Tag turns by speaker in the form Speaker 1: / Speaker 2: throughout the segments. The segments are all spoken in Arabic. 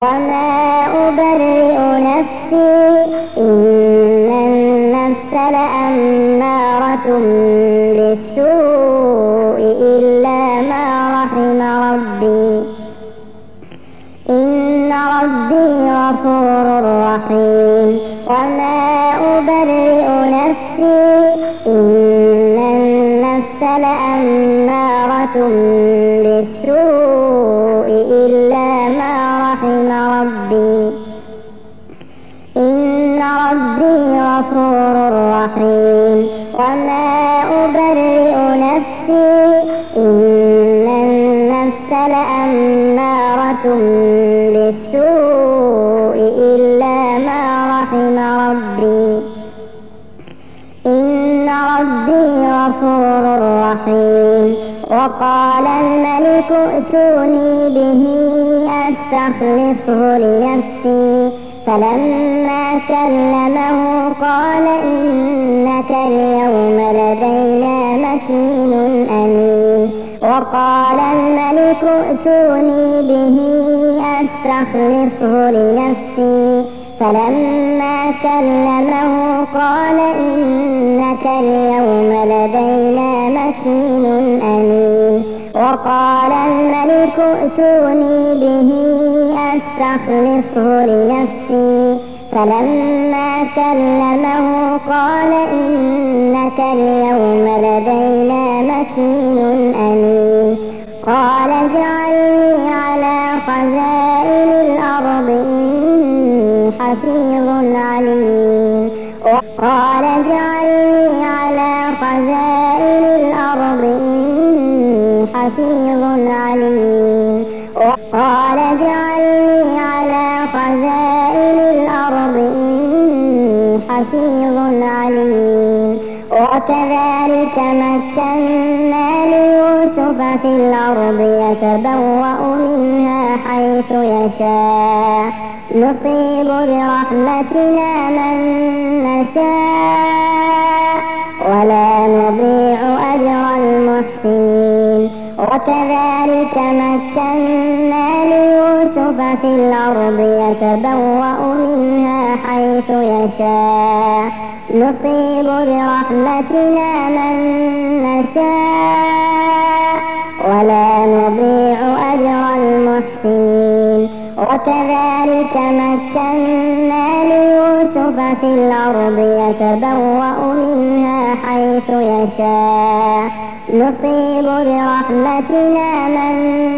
Speaker 1: وما أبرئ نفسي إن النفس لأمارة بالسوء إلا ما رحم ربي إن ربي غفور رحيم. وما أبرئ نفسي إن النفس لأمارة بالسوء إلا ما رحم ربي إن ربي غفور رحيم. وما أبرئ نفسي إن النفس لأمارة بالسوء إلا ما رحم ربي إن ربي غفور رحيم. وقال الملك ائتوني به أستخلصه لنفسي فلما كلمه قال إنك اليوم لدينا مكين أمين. وقال الملك ائتوني به أستخلصه لنفسي فلما كلمه قال إنك اليوم لدينا مكين أمين. وقال الملك ائتوني به أستخلصه لنفسي فلما كلمه قال إنك اليوم لدينا مكين أمين. قال اجعلني على خزائن الأرض إني حفيظ عليم. قال اجعلني على خزائن الأرض إني حفيظ عليم. قال اجعلني على خزائن الأرض إني حفيظ عليم. وكذلك مكنا ليوسف في الأرض يتبوأ منها حيث يشاء نصيب برحمتنا من نشاء ولا نضيع أجر المحسنين. وكذلك مكنا ليوسف في الأرض يتبوأ منها حيث يشاء نصيب برحمتنا من نشاء ولا نضيع أجر المحسنين. وكذلك مكنا ليوسف في الأرض يتبوأ منها حيث يشاء نصيب برحمتنا من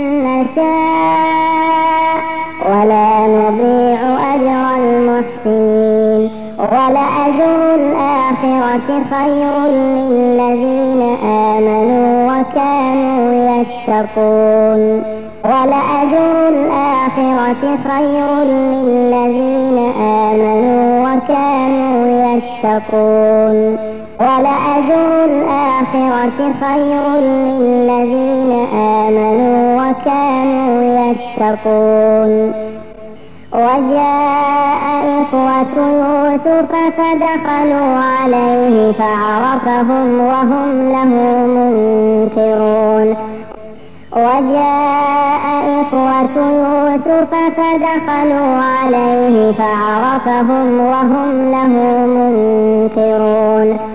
Speaker 1: نشاء ولا نضيع أجر المحسنين. ولأجر الآخرة خير للذين آمنوا وكانوا يتقون. ولأجر الآخرة خير للذين آمنوا وكانوا يتقون. ولأجر الآخرة خير للذين آمنوا وكانوا يتقون. وجاء إخوة يوسف فدخلوا عليه فعرفهم وهم له منكرون. وجاء إخوة يوسف فدخلوا عليه فعرفهم وهم له منكرون.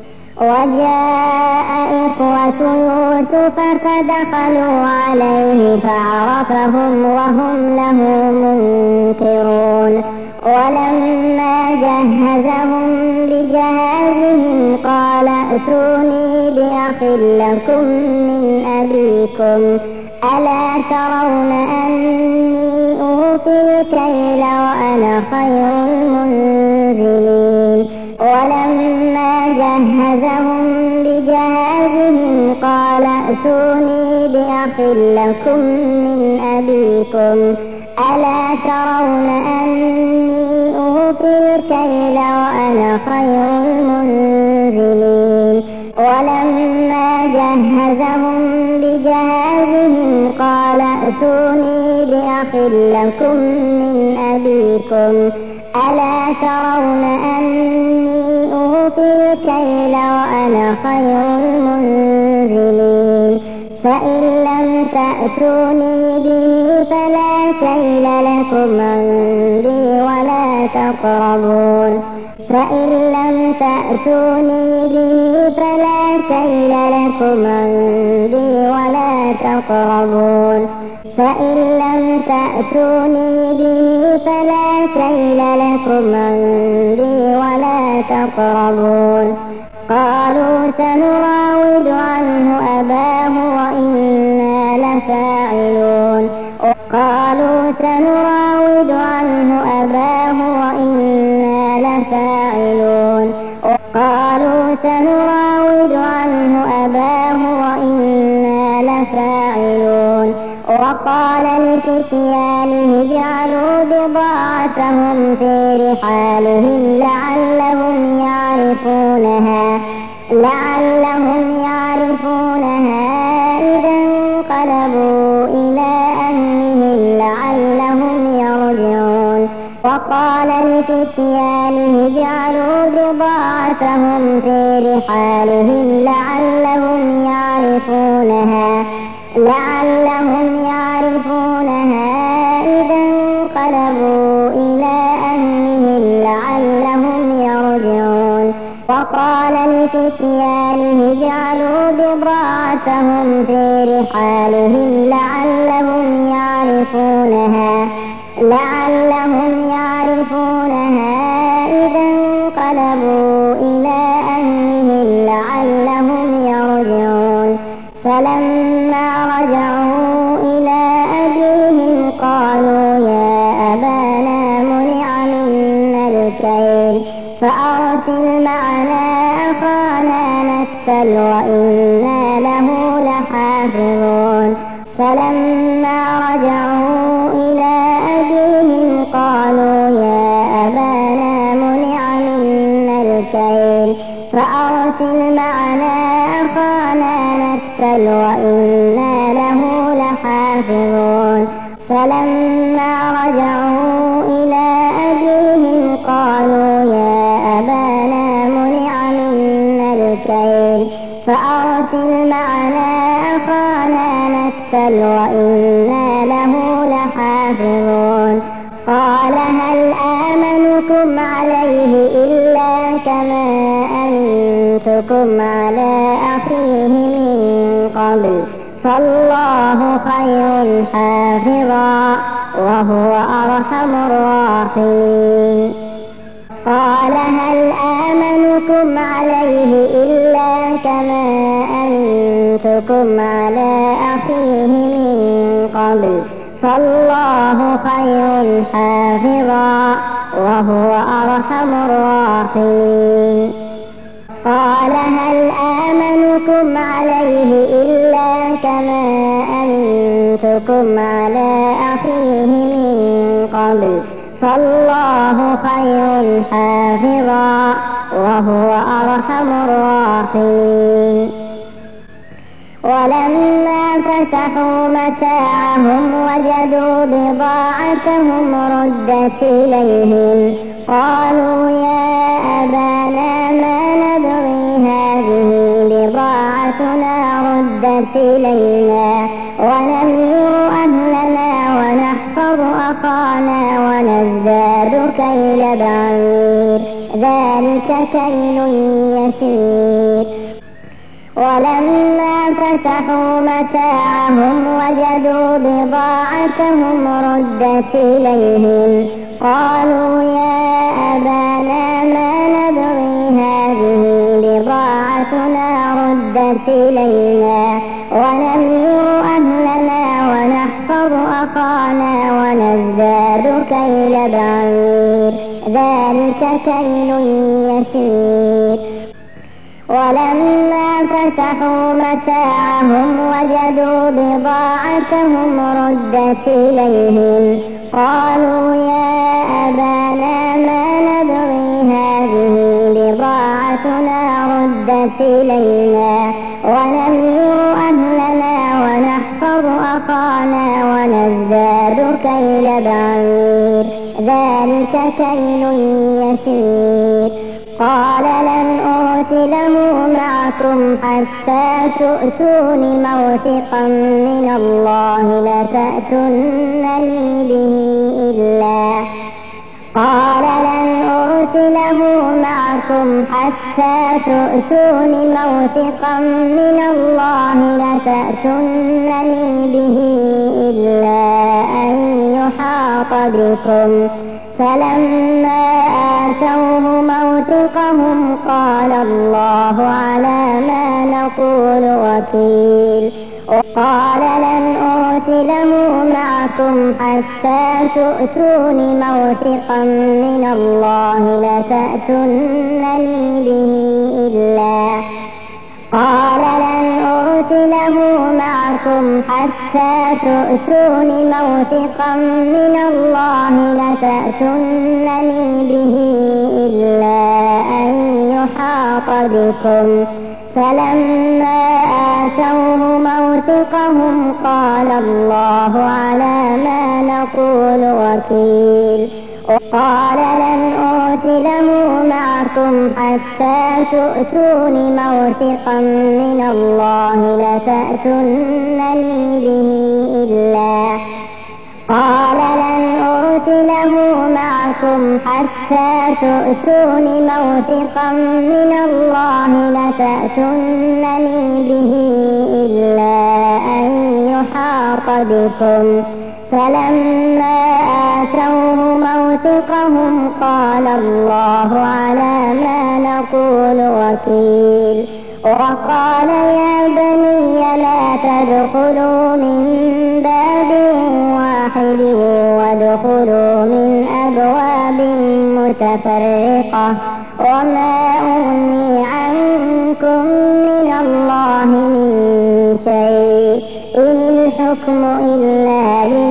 Speaker 1: وجاء إخوة يوسف فدخلوا عليه فعرفهم وهم له منكرون. ولما جهزهم بجهازهم قال ائتوني بأخ لكم من أبيكم ألا ترون أني أوفي الكيل وأنا خير المنزلين. ولما جهزهم بجهازهم قال ائتوني بأخ لكم من أبيكم ألا ترون أني أوفي الكيل وأنا خير المنزلين. ولما جهزهم بجهازهم قال ائتوني بأخ لكم من أبيكم ألا ترون أني أوفي الكيل وأنا خير المنزلين. فإن لم تأتوني به فلا كيل لكم عندي ولا تقربون فإن لم تأتوني به فلا كيل لكم عندي ولا تقربون فإن لم تأتوني به فلا كيل لكم عندي ولا تقربون قالوا سنراود عنه أباه وإنا لفاعلون قالوا سنراود عنه أباه وإنا لفاعلون قالوا سنراود عنه أباه وإنا لفاعلون وقال لفتيانه اجعلوا بضاعتهم في رحالهم لعلهم يعرفونها إذا انقلبوا إلى أهلهم لعلهم يرجعون وقال لفتيانه اجعلوا بضاعتهم في رحالهم لعلهم يعرفونها إذا انقلبوا إلى أهلهم لعلهم يرجعون وقال لفتيانه اجعلوا بضاعتهم في رحالهم لعلهم يعرفونها إذا انقلبوا إلى أهلهم لعلهم يرجعون فلما رجعوا إلى أبيهم قالوا يا أبانا منع منا الكيل فأرسل معنا أخانا نكتل وإنا له لحافظون فلما رجعوا إلى أبيهم قالوا يا أبانا منع منا الكيل فأرسل معنا أخانا نكتل وإنا له لحافظون فلما رجعوا إلى أبيهم قالوا يا أبانا منع منا الكيل فأرسل معنا أخانا نكتل وإنا له لحافظون قال هل آمنكم عليه إلا كما أمنتكم على أخيه من قبل فالله خير حافظا وهو أرحم الراحمين قال هل آمنكم عليه إلا كما أمنتكم على أخيه من قبل فالله خير حافظا وهو أرحم الراحمين قال هل آمنكم عليه إلا كما أمنتكم على أخيه من قبل فالله خير حافظا وهو أرحم الراحمين ولما فتحوا متاعهم وجدوا بضاعتهم ردت إليهم قالوا يا أبانا ما نبغي هذه بضاعتنا ردت إلينا ونمير أهلنا ونحفظ أخانا ونزداد كيل بعير ذلك كيل يسير ولما فتحوا متاعهم وجدوا بضاعتهم ردت إليهم قالوا يا أبانا ما نبغي هذه بضاعتنا ردت إلينا ونمير أهلنا ونحفظ أخانا ونزداد كيل بعير ذلك كيل يسير ولما فتحوا متاعهم وجدوا بضاعتهم ردت إليهم قالوا يا أبانا ما نبغي هذه بضاعتنا ردت إلينا ونمير أهلنا ونحفظ أخانا ونزداد كيل بعير ذلك كيل يسير. قال لن أرسله معكم حتى تؤتون موثقا من الله لتأتونني به إلا قال لن أرسله معكم حتى تؤتون موثقا من الله لتأتونني به إلا أن يحاط بكم. فلما آتوه موثقهم قال الله على ما نقول وكيل. وقال لن أرسله معكم حتى تؤتون موثقا من الله لتأتونني به إلا قال لن أرسله معكم حتى تؤتون موثقا من الله لتأتونني به إلا أن يحاط بكم. فلما آتوه موثقهم قال الله على ما نقول وكيل. وقال لن أرسله معكم حتى تؤتون موثقا من الله لتأتونني به إلا قال لن أرسله معكم حتى تؤتون موثقا من الله لتأتونني به إلا أن يحاط بكم. فلما آتوه موثقهم قال الله على ما نقول وكيل. وقال يا بني لا تدخلوا من باب واحد وادخلوا من أبواب متفرقة وما أغني عنكم من الله من شيء إن الحكم إلا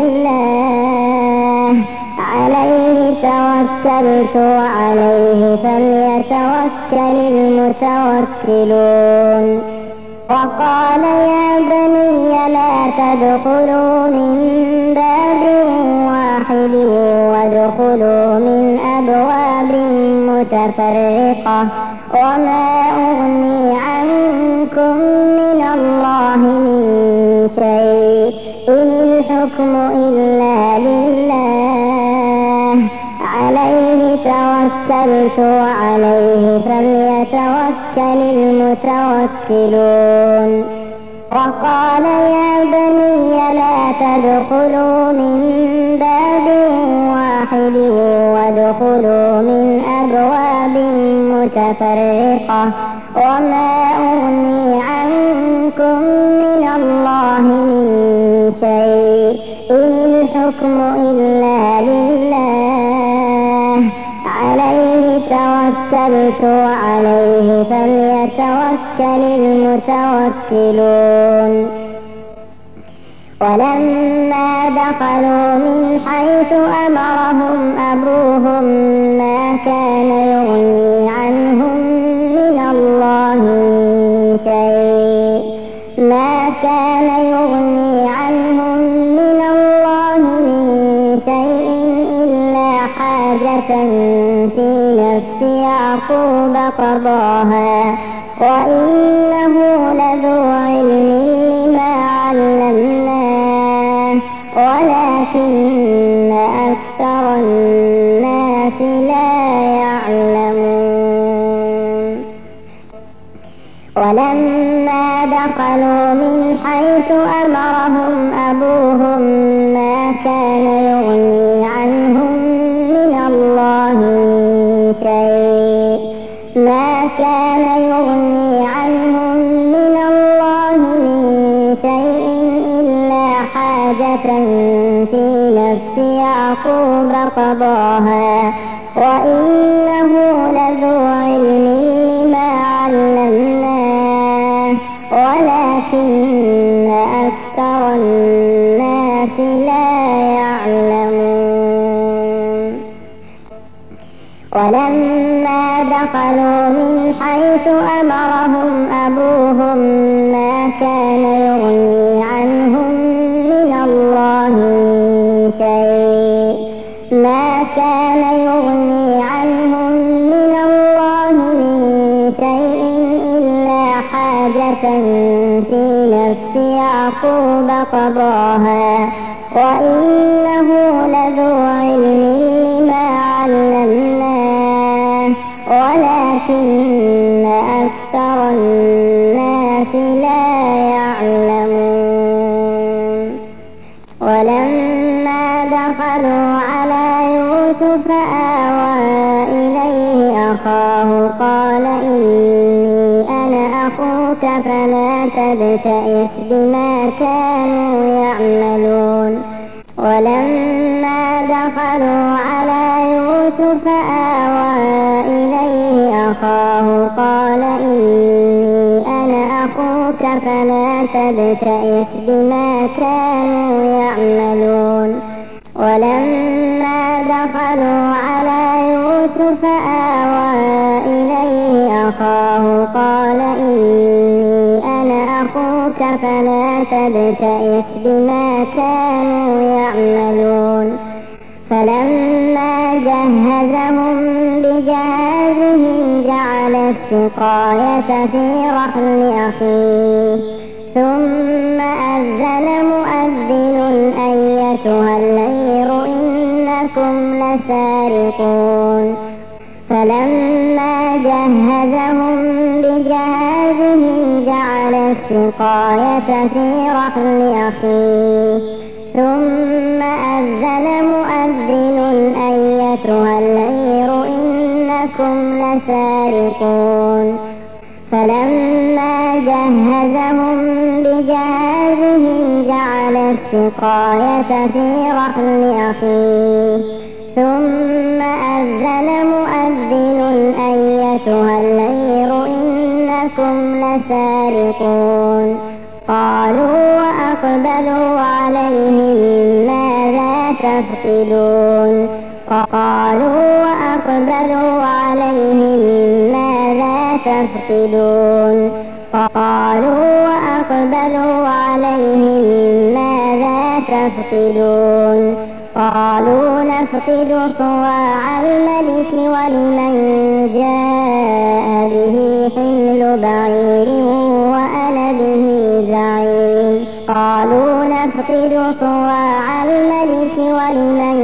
Speaker 1: لله عليه توكلت وعليه فليتوكل المتوكلون. وقال يا بني لا تدخلوا من باب واحد وادخلوا من أبواب متفرقة وما أغني عنكم من الله من شيء إن الحكم إلا لله عليه توكلت وعليه فليتوكل المتوكلون. وقال يا بني لا تدخلوا من باب واحد وادخلوا من أبواب متفرقة وما أغني عنكم من الله من شيء إن الحكم إلا لله عليه توكلت وعليه فليتوكل المتوكلون. ولما دخلوا من حيث أمرهم أبوهم ما كان يغني عنهم من الله من شيء إلا حاجة في نفس يعقوب قضاها وإنه لذو علم لما علمناه ولكن أكثر الناس لا يعلمون. ولما دخلوا من حيث أمرهم أبوهم ما كان يغني عنهم من الله من شيء إلا حاجة في نفس يعقوب قضاها وإنه لذو علم لما علمناه ولكن أكثر الناس لا يعلمون. ولما دخلوا من حيث أمرهم أبوهم ما كان يغني عنهم من الله من شيء إلا ما كان يغني عنهم من الله من شيء إلا حاجة في نفس يعقوب قضاها وإنه لذو علم لما علمناه ولكن أكثر الناس لا يعلمون. ولما دخلوا على يوسف آوى إليه أخاه قال إني أنا أخوك فلا تبتئس بما كانوا يعملون. ولما دخلوا على يوسف آوى إليه أخاه قال إني أنا أخوك فلا تبتئس بما كانوا يعملون. ولما دخلوا على يوسف آوى إليه أخاه قال إني أنا أخوك فلا تبتئس بما كانوا يعملون. فلما جهزهم بجهازهم جعل السقاية في رحل أخيه ثم أذن مؤذن أيتها العير إنكم لسارقون. فلما جهزهم بجهازهم جعل السقاية في رحل أخيه ثم أذن مؤذن أيتها العير إنكم لسارقون. فلما جهزهم بجهازهم جعل السقاية في رحل أخيه ثم أذن مؤذن أيتها العير إنكم لسارقون. قالوا وأقبلوا عليهم ماذا تفقدون. قالوا وأقبلوا عليهم ماذا تفقدون. قالوا وأقبلوا عليهم ماذا تفقدون. قالوا نفقد صواع الملك ولمن جاء به حمل بعير وأنا به زعيم. قالوا نفقد صواع الملك ولمن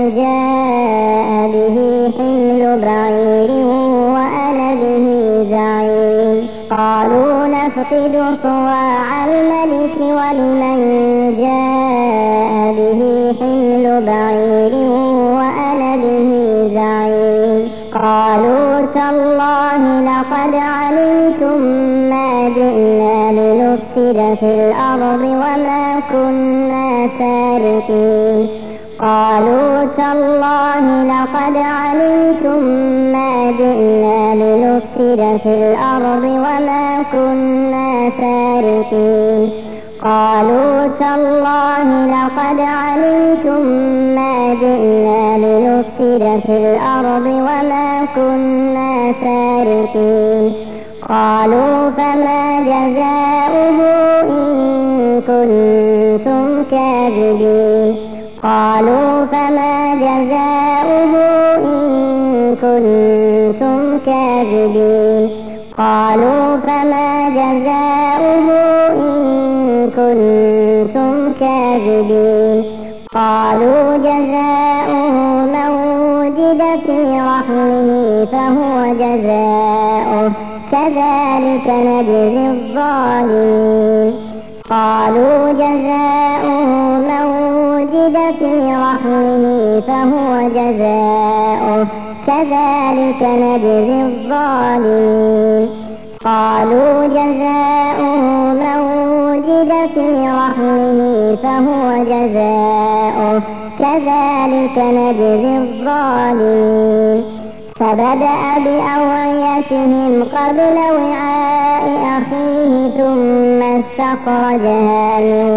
Speaker 1: جاء به حمل بعير وأنا به زعيم. قالوا نفقد صواع الملك ولمن جاء به حمل بعير وأنا به زعيم. قالوا تالله لقد علمتم ما جئنا لنفسد في الأرض وما كنا سارقين. قالوا تالله لقد علمتم ما جئنا لنفسد في الأرض وما كنا سارقين. قالوا تالله لقد علمتم ما جئنا لنفسد في الأرض وما كنا سارقين. قالوا فما جزاؤه إن كنتم كاذبين. قالوا فما جزاؤه إن كنتم كاذبين. قالوا فما جزاؤه إن كنتم كاذبين. قالوا جزاؤه من وجد في رحله فهو جزاؤه كذلك نجزي الظالمين. قالوا جزاؤه من وجد في رحله فهو جزاؤه كذلك نجزي الظالمين. قالوا جزاؤه من وجد في رحله فهو جزاؤه كذلك نجزي الظالمين. فبدأ بأوعيتهم قبل وعاء أخيه ثم استخرجها من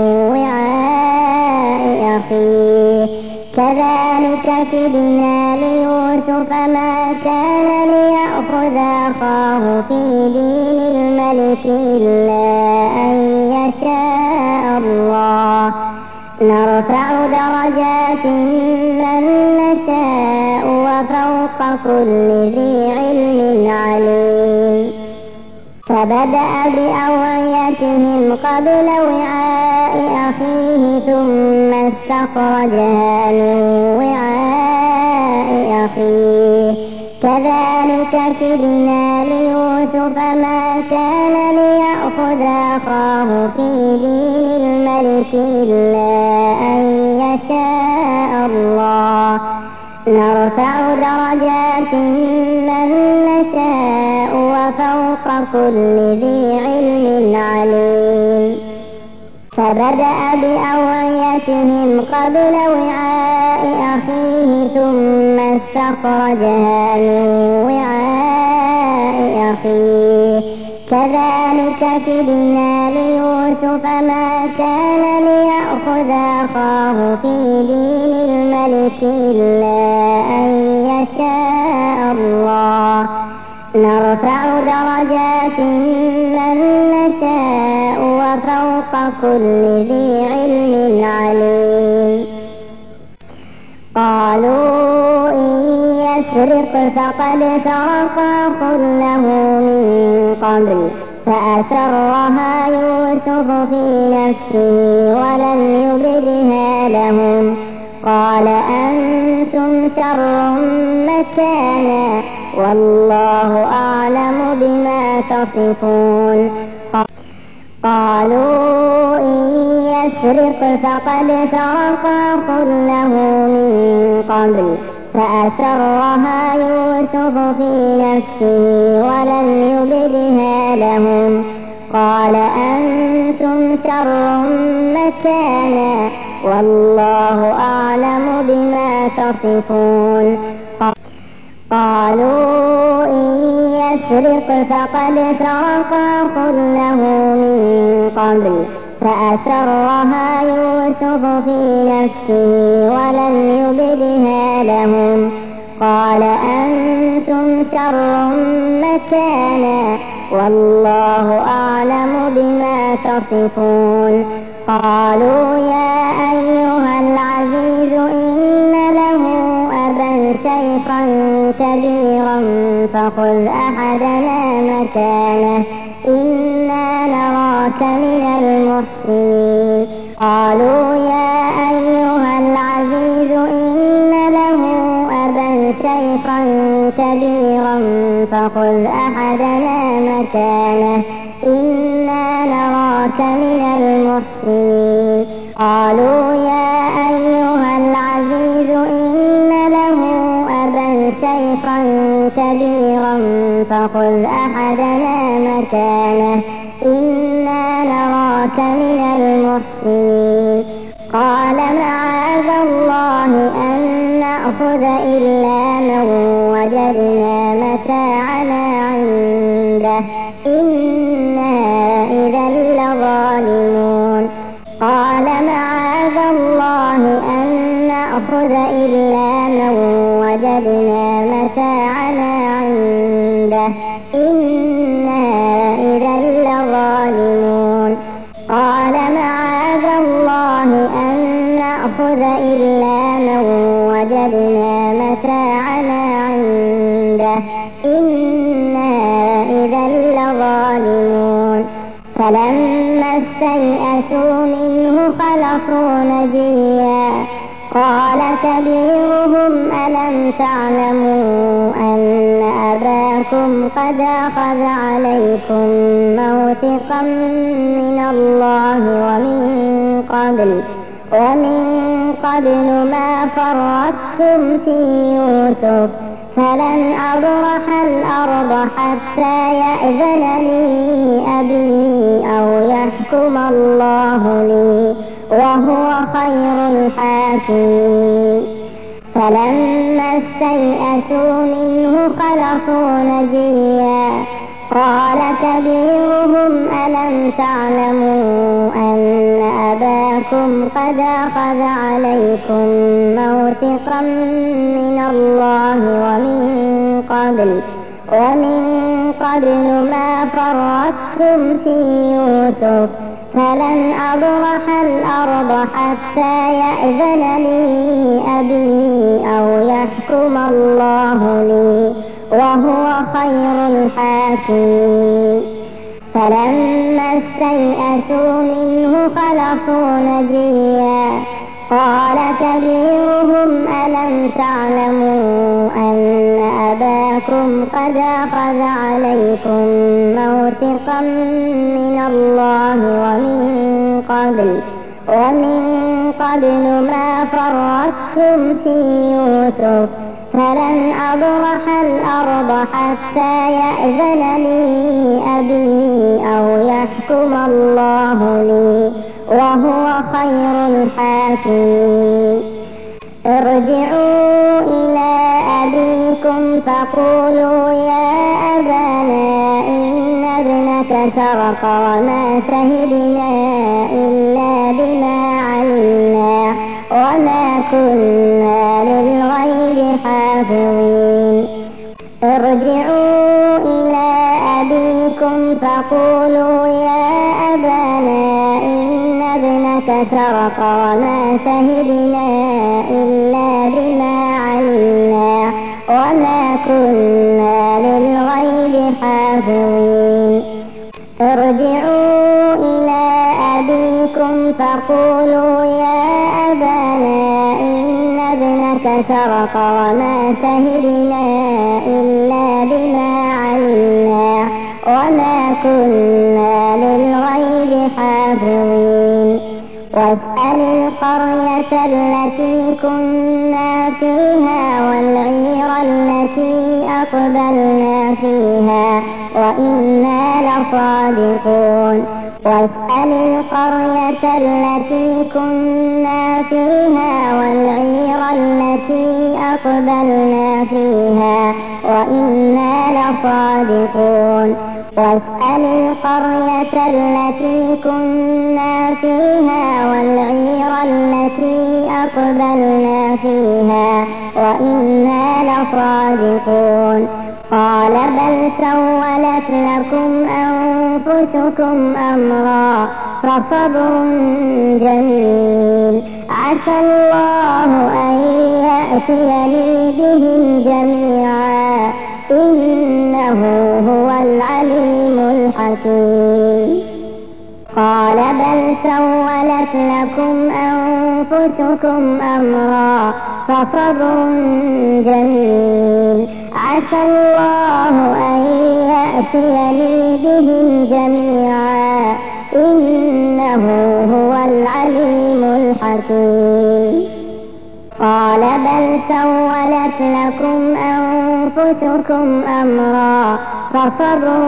Speaker 1: وعاء أخيه كذلك كدنا ليوسف ما كان ليأخذ أخاه في دين الملك إلا أن يشاء الله نرفع درجات من نشاء وفوق كل ذي علم عليم فبدأ بأوعيتهم قبل وعاء أخيه ثم استخرجها من وعاء أخيه كذلك كدنا ليوسف ما كان ليأخذ أخاه في دين الملك إلا أن يشاء الله نرفع درجات من نشاء وفوق كل ذي علم عليم فبدأ بأوعيتهم قبل وعاء أخيه ثم استخرجها من وعاء أخيه كذلك كدنا ليوسف ما كان ليأخذ أخاه في دين الملك إلا أن يشاء الله نرفع درجات من نشاء وفوق كل ذي علم عليم قالوا إن يسرق فقد سرق أخ له من قبل فأسرها يوسف في نفسه ولم يبدها لهم قال أنتم شر مكانا والله أعلم بما تصفون قالوا إن يسرق فقد سرق أخ له من قبل فأسرها يوسف في نفسه ولم يبدها لهم قال أنتم شر مكانا والله أعلم بما تصفون قالوا إن يسرق فقد سرق أخ له من قبل فأسرها يوسف في نفسه ولم يبدها لهم قال أنتم شر مكانا والله أعلم بما تصفون قالوا يا أيها العزيز إن له أبا شيخا كبيرا فخذ أحدنا مكانه إنا نراك من المحسنين قالوا يا أيها العزيز إن له أبا شيخا كبيرا فخذ أحدنا مكانه إنا نراك من المحسنين قالوا يا أيها العزيز إن له أبا شيخا كبيرا فخذ أحدنا مكانه إنا نراك من المحسنين قال معاذ الله أن نأخذ إلا من وجدنا متاعنا عنده إنا إذا لظالمون قال معاذ الله أن نأخذ إلا من وجدنا متاعنا عنده إنا إذا لظالمون قال معاذ الله أن نأخذ إلا من وجدنا متاعنا عنده إنا إذا لظالمون فلما استيئسوا منه خلصوا نجيا قال كبيرهم ألم تعلموا أن أباكم قد أخذ عليكم موثقا من الله ومن قبل ما فرطتم في يوسف فلن أبرح الأرض حتى يأذن لي أبي أو يحكم الله لي وهو خير الحاكمين فلما استيئسوا منه خلصوا نجيا قال كبيرهم ألم تعلموا أن أباكم قد أخذ عليكم موثقا من الله ومن قبل ما فرطتم في يوسف فلن أبرح الأرض حتى يأذن لي أبي أو يحكم الله لي وهو خير الحاكمين. فلما استيئسوا منه خلصوا نجيا قال كبيرهم ألم تعلموا أن أباكم قد أخذ عليكم موثقا من الله ومن قبل ما فرطتم في يوسف فلن أبرح الأرض حتى يأذن لي أبي أو يحكم الله لي وهو خير الحاكمين. ارجعوا إلى أبيكم فقولوا يا أبانا إن ابنك سرق وما شهدنا إلا بما علمنا وما كنا للغيب حافظين. ارجعوا إلى أبيكم فقولوا يا أبانا إن ابنك سرق وما شهدنا إلا بما علمنا وما كنا للغيب حافظين. ارجعوا إلى أبيكم فقولوا يا أبانا إن ابنك سرق وما شهدنا إلا بما علمنا وما كنا للغيب حافظين. واسأل القرية التي كنا فيها والعير التي أقبلنا فيها وإنا لصادقون. واسأل القرية التي كنا فيها والعير التي أقبلنا فيها وإنا لصادقون. واسأل القرية التي كنا فيها والعير التي أقبلنا فيها وإنا لصادقون. قال بل سولت لكم أنفسكم أمرا فصبر جميل عسى الله أن يأتيني بهم جميعا إنه هو العليم الحكيم. قال بل سولت لكم أنفسكم أمرا فصبر جميل عسى الله أن يأتيني بهم جميعا إنه هو العليم الحكيم. قال بل سولت لكم أنفسكم أمرا فصبر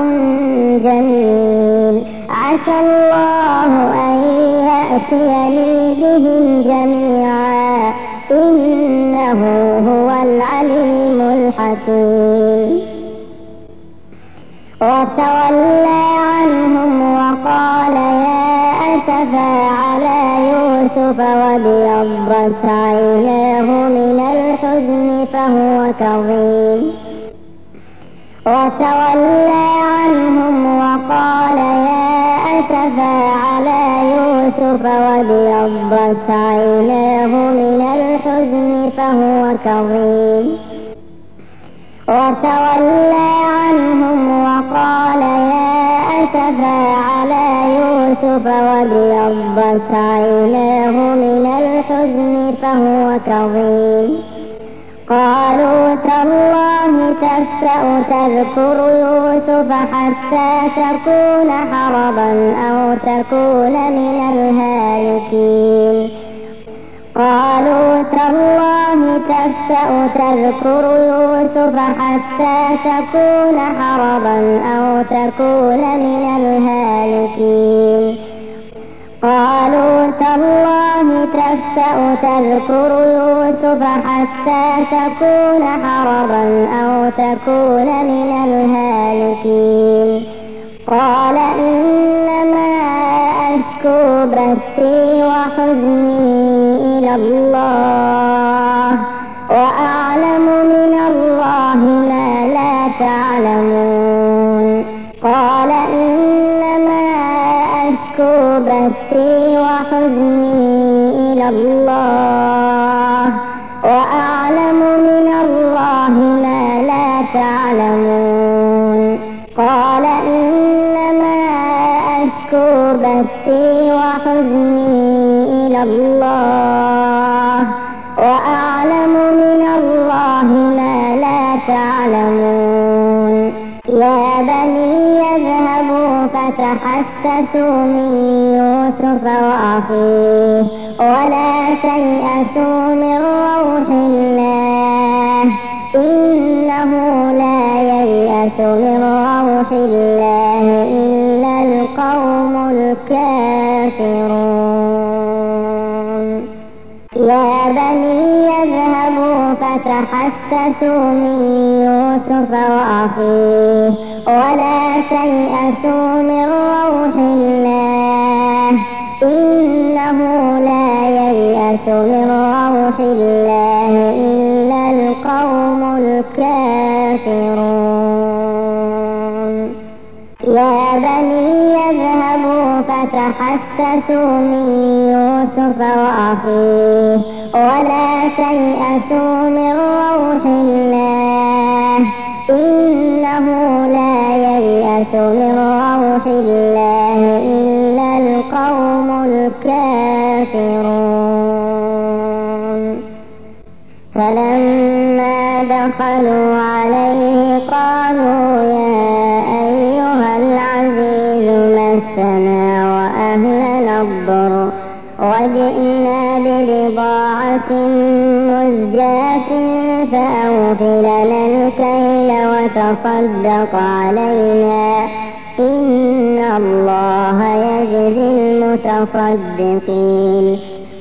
Speaker 1: جميل عسى الله أن يأتيني بهم جميعا إنه هو العليم الحكيم. وتولى عنهم وقال يا أسفا على يوسف وابيضت عيناه من الحزن فهو كظيم. وتولى عنهم وقال يا أسفا على يوسف وابيضت عيناه من الحزن فهو كظيم. وتولى عنهم وقال يا أسفا على يوسف وابيضت عيناه من الحزن فهو كظيم. قالوا تالله تفتأ تذكر يوسف حتى تكون حرضا أو تكون من الهالكين. قالوا تالله تفتأ تذكر يوسف حتى تكون حرضا أو تكون من الهالكين. قالوا تالله تفتأ تذكر يوسف حتى تكون حرضا أو تكون من الهالكين. قال إنما أشكو بثي وحزني إلى الله وأعلم من الله ما لا تعلمون. قال إنما أشكو بثي وحزني إلى الله وأعلم من الله ما لا تعلمون. قال إنما أشكو بثي وحزني إلى الله وأعلم من الله ما لا تعلمون. يا بني اذهبوا فتحسسوا من يوسف وأخيه ولا تيأسوا من روح الله إنه لا ييأس من روح الله إلا القوم الكافرون. يا بني اذهبوا فتحسسوا من يوسف وأخيه ولا تيأسوا من روح الله إنه لا ييأس من روح الله إلا القوم الكافرون. يا بني اذهبوا فتحسسوا من يوسف وأخيه ولا تيأسوا من روح الله إنه لا ييأس من روح الله إلا القوم الكافرون. فلما دخلوا عليه قالوا يا أيها العزيز مسنا وأهلنا الضر وجئنا ببضاعة مزجاة فأوف لنا الكيل وتصدق علينا إن الله يجزي المتصدقين.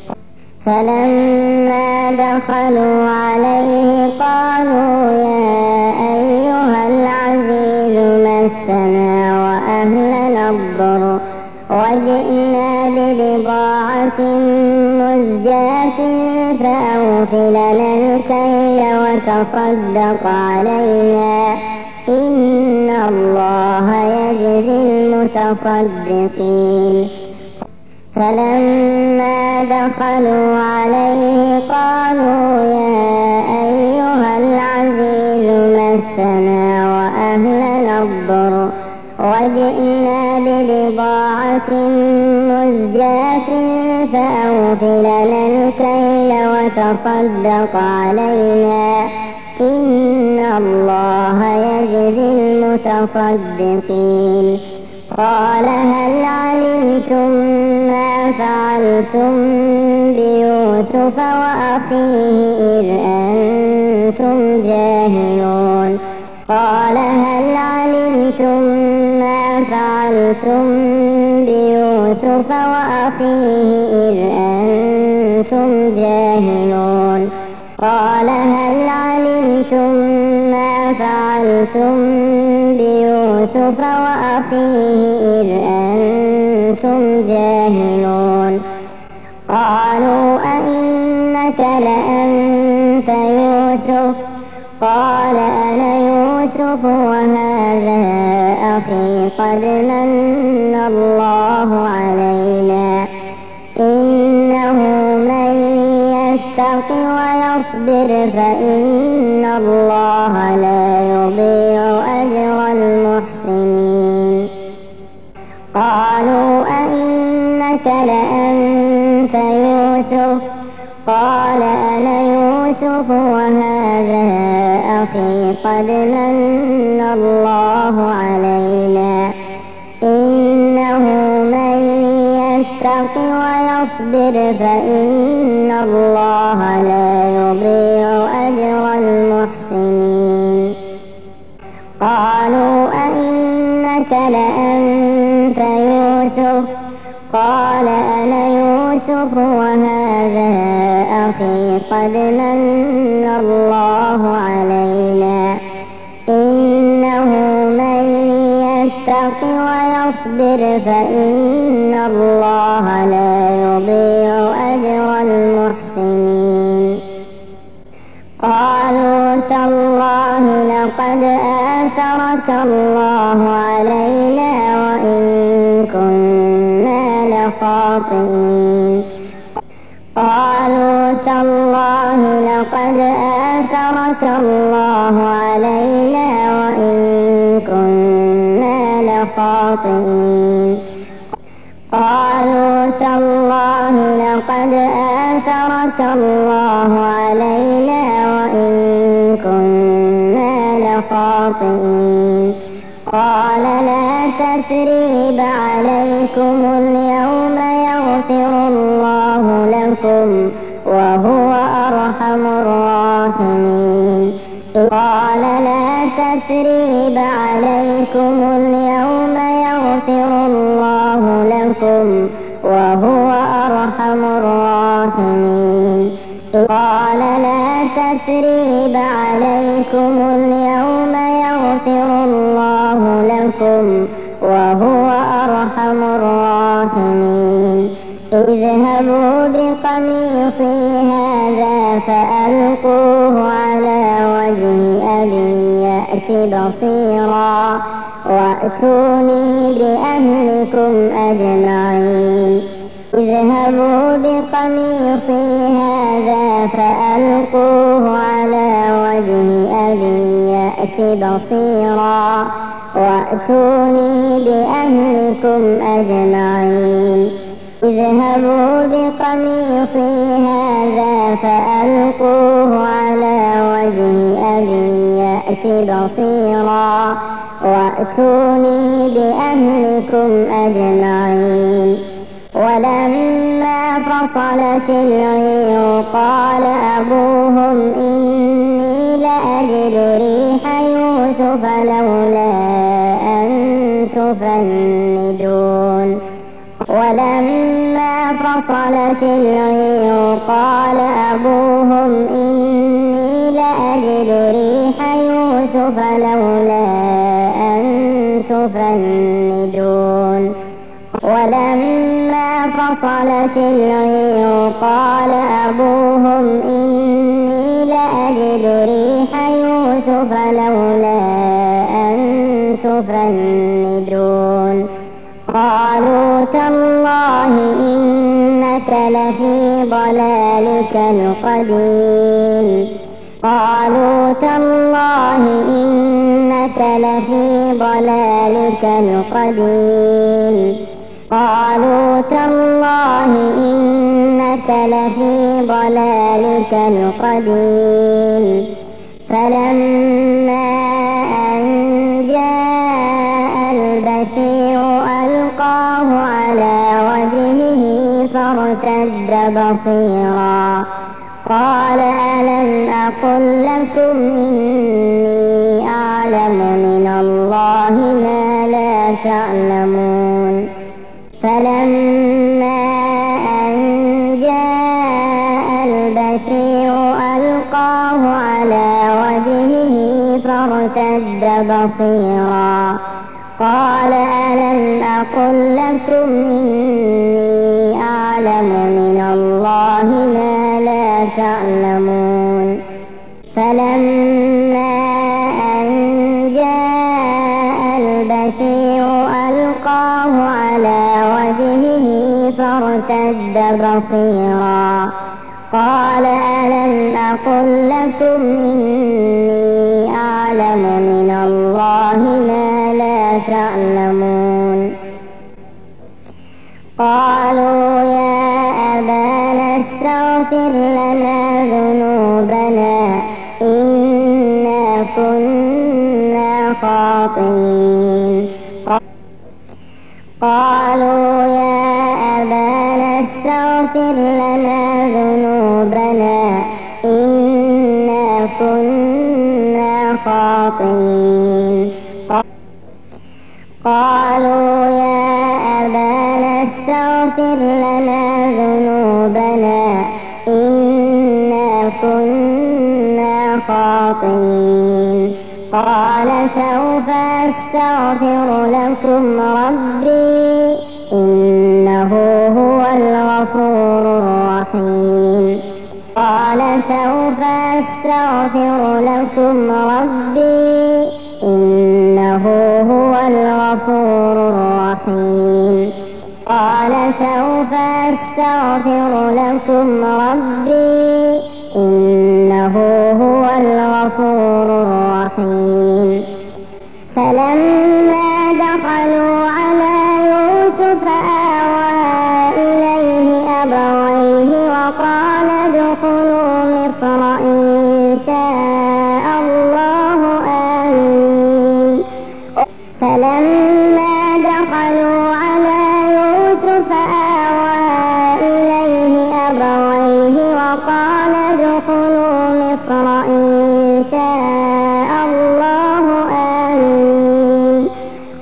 Speaker 1: فلما دخلوا عليه قالوا يا أيها العزيز مسنا وأهلنا الضر وجئنا ببضاعة مزجاة فأوف لنا الكيل وتصدق علينا إن الله يجزي المتصدقين. فلما دخلوا عليه قالوا يا أيها العزيز مسنا وأهلنا الضر وجئنا ببضاعة مزجاة فأوف لنا الكيل وتصدق علينا إن الله يجزي المتصدقين. قال هل علمتم ما فعلتم بيوسف وأخيه إذ أنتم جاهلون. قال هل علمتم ما فعلتم بيوسف وأخيه إذ أنتم جاهلون. قال هل علمتم ما فعلتم بيوسف وأخيه إذ أنتم جاهلون. قالوا أئنك لأنت يوسف. قال أنا يوسف وهذا أخي قد من الله علينا إنه من يتق ويصبر فإن الله لا يضيع أجر المحسنين. قالوا أئنك لأنت يوسف. قال أنا يوسف وهذا أخي قد من الله علينا إنه من يتق ويصبر فإن الله لا يضيع أجر المحسنين. قالوا أئنك لأنت يوسف. قال أنا يوسف وهذا أخي قد من الله علينا إنه من يتق ويصبر فإن الله لا يضيع أجر المحسنين. قالوا تالله لقد آثرك الله علينا وإن كنا الخاطئين قالوا تالله لقد آثرك الله علينا وإن كنا لخاطئين قالوا تالله لقد آثرك الله علينا وإن كنا لخاطئين قال لا تثريب عليكم اليوم يغفر الله لكم وهو أرحم الراحمين قال لا تثريب عليكم اليوم يغفر الله لكم وهو أرحم الراحمين قال لا تثريب عليكم اليوم يغفر الله لكم وهو أرحم الراحمين اذهبوا بقميصي هذا فألقوه على وجه أبي يأت بصيرا وأتوني بأهلكم أجمعين اذهبوا بقميصي هذا فألقوه على وجه أبي يأت بصيرا وأتوني بأهلكم أجمعين اذهبوا بقميصي هذا فألقوه على وجه أبي يأت بصيرا وأتوني بأهلكم أجمعين ولما فصلت العير قال أبوهم إني لأجد ريح يوسف لولا أن تفندون ولما فصلت العير قال أبوهم إني لأجد ريح يوسف لولا أن تفندون ولما فصلت العير قال أبوهم إني لأجد ريح يوسف لولا أن تفندون قالوا تالله إنك لفي ضلالك القديم قالوا تالله إنك لفي ضلالك القديم قالوا تالله إنك لفي ضلالك القديم فلما أن جاء البشير ألقاه على وجهه فارتد بصيرا قال ألم أقل لكم إني أعلم من الله ما لا تعلمون فلما أن جاء البشير ألقاه على وجهه فارتد بصيرا قال ألم أقل لكم إني أعلم من الله ما لا تعلمون فلما أن جاء البشير ألقاه على وجهه فارتد بصيرا قال ألم أقل لكم إني أعلم من الله ما لا تعلمون قالوا يا أبانا استغفر لنا ذنوبنا إنا كنا خاطئين قالوا يا أبانا استغفر لنا ذنوبنا إنا كنا خاطئين قالوا يا أبانا استغفر لنا ذنوبنا إنا كنا خاطئين قال سوف أستغفر لكم ربي إنه هو الغفور الرحيم قال سوف أستغفر لكم ربي إنه هو الغفور الرحيم قال سوف أستغفر لكم ربي إنه هو الغفور الرحيم. فلما دخلوا على يوسف آوى إليه أبويه وقال ادخلوا مصر إن شاء الله آمنين. فلما دخلوا على يوسف آوى إليه أبويه وقال ادخلوا مصر إن شاء الله آمنين.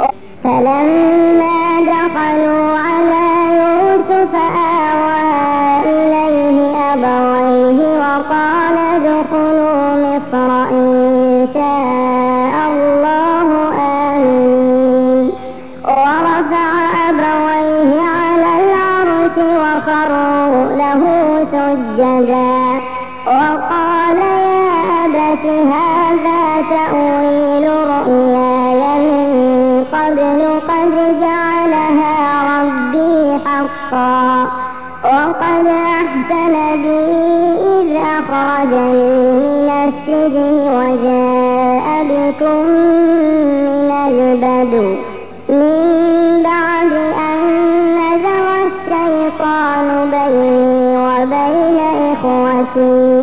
Speaker 1: فلما دخلوا على يوسف آوى إليه أبويه وقال ادخلوا مصر إن شاء الله آمنين. ورفع أبويه على العرش وخروا له سجدا وقال يا أبت هذا تأويل رؤياي من قبل قد جعلها ربي حقا وقد أحسن بي إذ أخرجني من السجن وجاء بكم من البدو من بعد أن نزغ الشيطان بيني وبين إخوتي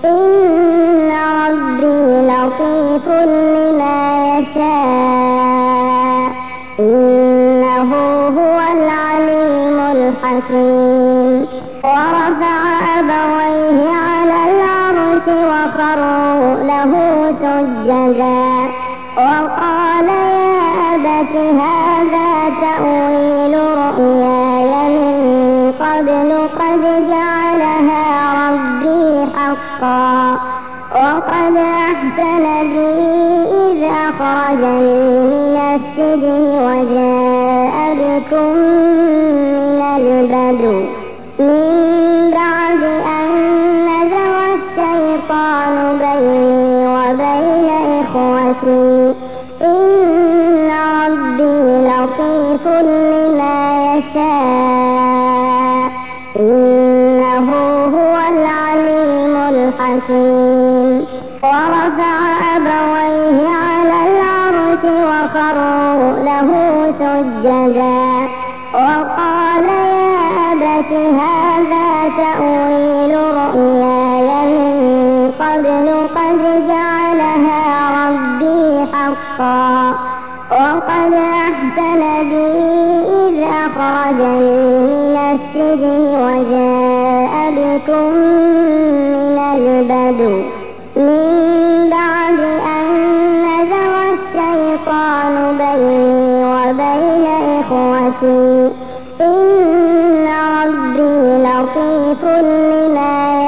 Speaker 1: إن ربي لطيف لما يشاء إنه هو العليم الحكيم. ورفع أبويه على العرش وخروا له سجدا وقال يا أبت هذا تأويل رؤياي من قبل قد جعلها ربي حقا وقد أحسن بي إذ أخرجني من السجن وجاء بكم من البدو من بعد أن نزغ الشيطان بيني وبين إخوتي إن ربي لطيف لما يشاء إنه هو العليم الحكيم. ورفع أبويه على العرش وخروا له سجدا وقال يا أبت هذا تأويل رؤياي من قبل قد جعلها ربي حقا وقد أحسن بي إذ أخرجني من السجن وجاء بكم من البدو من بعد أن نزغ الشيطان بيني وبين إخوتي إن ربي لطيف لما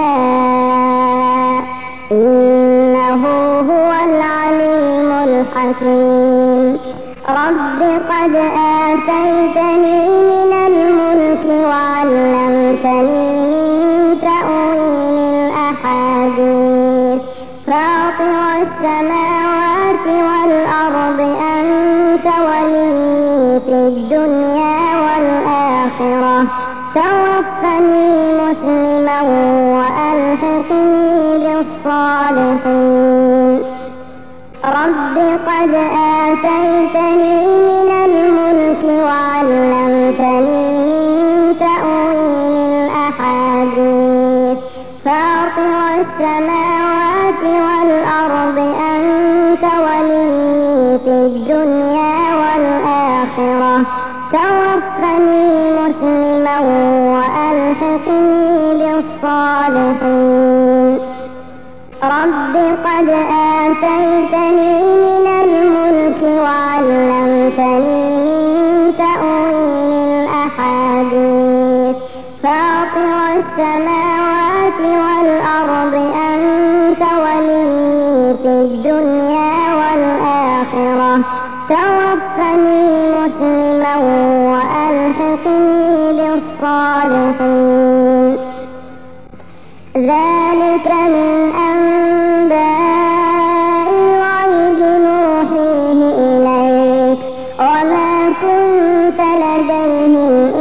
Speaker 1: يشاء إنه هو العليم الحكيم. رب قد آتيتني من الملك وعلمتني من تأويل الأحاديث فاطر السماوات والأرض أنت ولي في الدنيا والآخرة توفني مسلما وألحقني بالصالحين. رب قد آتيتني من الملك وعلمتني من تأويل الأحاديث فاطر السماوات والأرض أنت ولي في الدنيا والآخرة توفني مسلما وألحقني بالصالحين. رب قد آتيتني من الملك وعلمتني من تأويل الأحاديث فاطر السماوات والأرض أنت ولي في الدنيا والآخرة توفني مسلما وألحقني بالصالحين. ذلك من أنباء الغيب نوحيه إليك وما كنت لديهم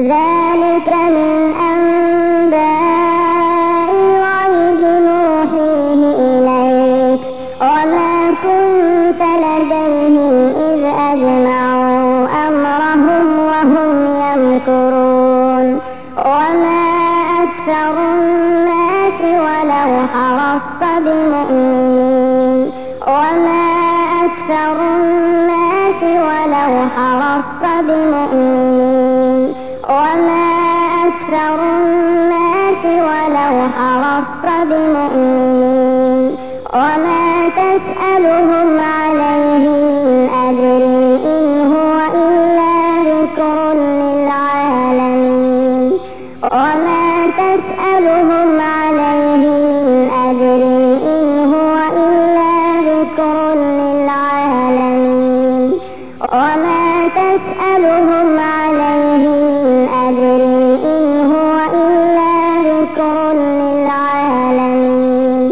Speaker 1: ذلك من أنباء الغيب نوحيه إليك وما كنت لديهم إذ أجمعوا أمرهم وهم يمكرون وما أكثر الناس ولو حرصت بمؤمنين وما أكثر الناس ولو حرصت بمؤمنين وما أكثر الناس ولو حرصت بمؤمنين وما تسألهم عليه من أجر إن هو إلا ذكر للعالمين وما تسألهم عليه من أجر إن هو إلا ذكر للعالمين وما تسألهم عليه من أجر إن هو إلا ذكر للعالمين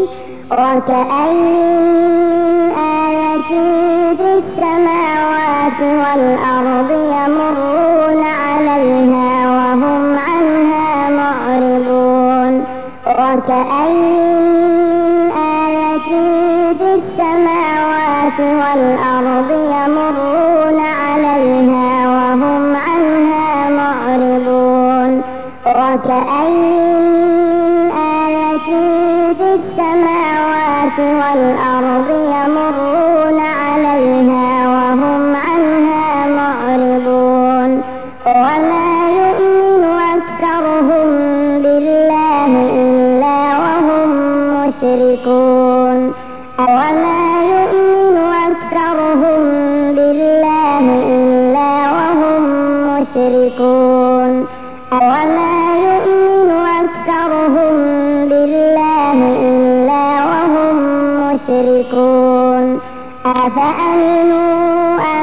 Speaker 1: وكأين من آية في السماوات والأرض يمرون عليها وهم عنها معرضون وكأين من آية في السماوات والأرض يمرون عليها وهم عنها معرضون وكأين من آية في السماوات والأرض يمرون عليها وهم عنها معرضون وما يؤمن أكثرهم بالله إلا وهم مشركون وما يؤمن أكثرهم بالله إلا وهم مشركون وما يؤمن أكثرهم بالله إلا وهم مشركون أفأمنوا أن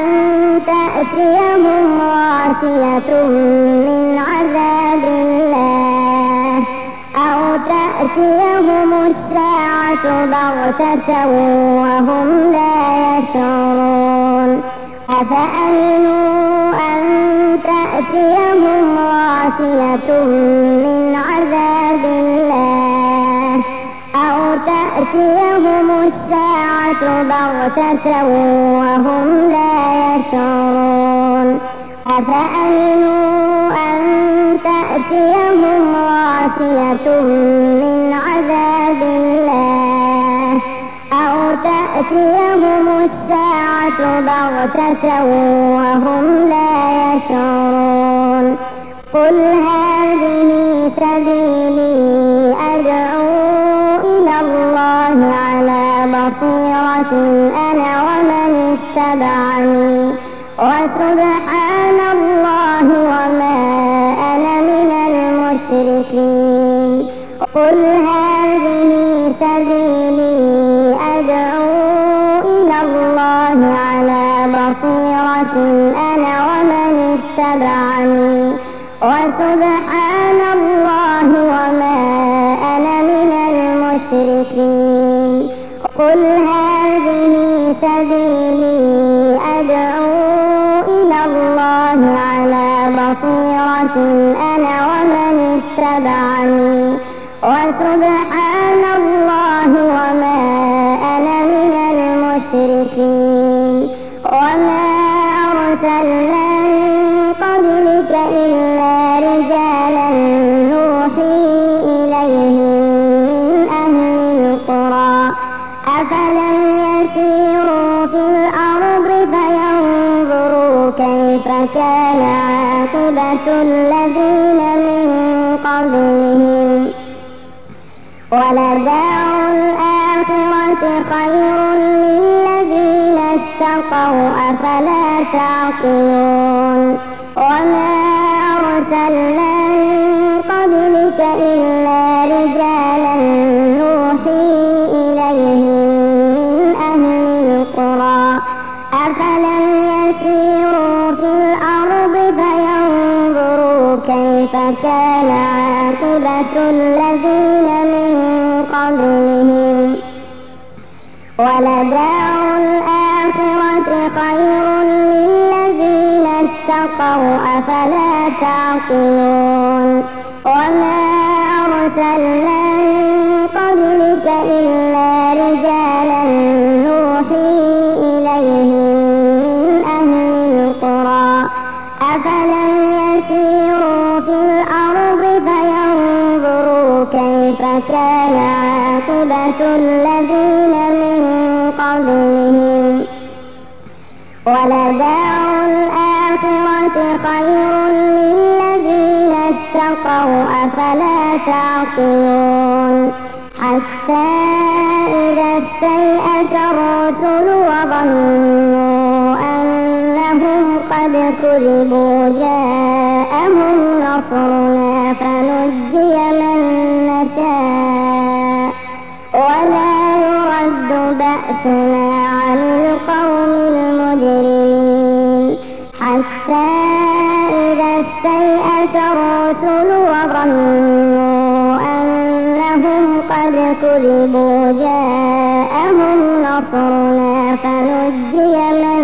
Speaker 1: تأتيهم غاشية من عذاب الله أو تأتيهم الساعة بغتة وهم لا يشعرون أفأمنوا أن تأتيهم غاشية من عذاب الله أو تأتيهم الساعة بغتة وهم لا يشعرون أفأمنوا أن تأتيهم غاشية من عذاب الله أو تأتيهم الساعة بغتة وهم لا يشعرون قل هذه سبيلي أدعو إلى الله على بصيرة أنا ومن اتبعني وسبحان الله وما أنا من المشركين قل هذه سبيلي أدعو إلى الله على بصيرة أنا ومن اتبعني وسبحان الله وما أنا من المشركين قل هذه سبيلي أدعو إلى الله على بصيرة أنا ومن اتبعني وسبحان الله وما أنا من المشركين وما أرسلنا من قبلك إلا رجالا نوحي إليهم من أهل القرى أفلم يسيروا في الأرض فينظروا كيف كان عاقبة الذين من قبلهم ولدار الآخرة خير للذين اتقوا أفلا تعقلون وما أرسلنا من قبلك إلا رجالا نوحي إليهم من أهل القرى أفلم يسيروا في الأرض فينظروا كيف كان عاقبة الذين من قبلهم ولدار الآخرة خير للذين اتقوا أفلا تعقلون وما أرسلنا من قبلك إلا رجالا نوحي إليهم من أهل القرى أفلم يسيروا في الأرض فينظروا كيف كان عاقبة الذين من قبلهم ولدار الآخرة خير للذين اتقوا أفلا تعقلون حتى إذا استيأس الرسل وظنوا أنهم قد كذبوا جاءهم نصرنا فنجي من نشاء ولا يرد بأسنا عن القوم المجرمين حتى إذا استيأس الرسل وظنوا أنهم قد كذبوا جاءهم نصرنا فنجي من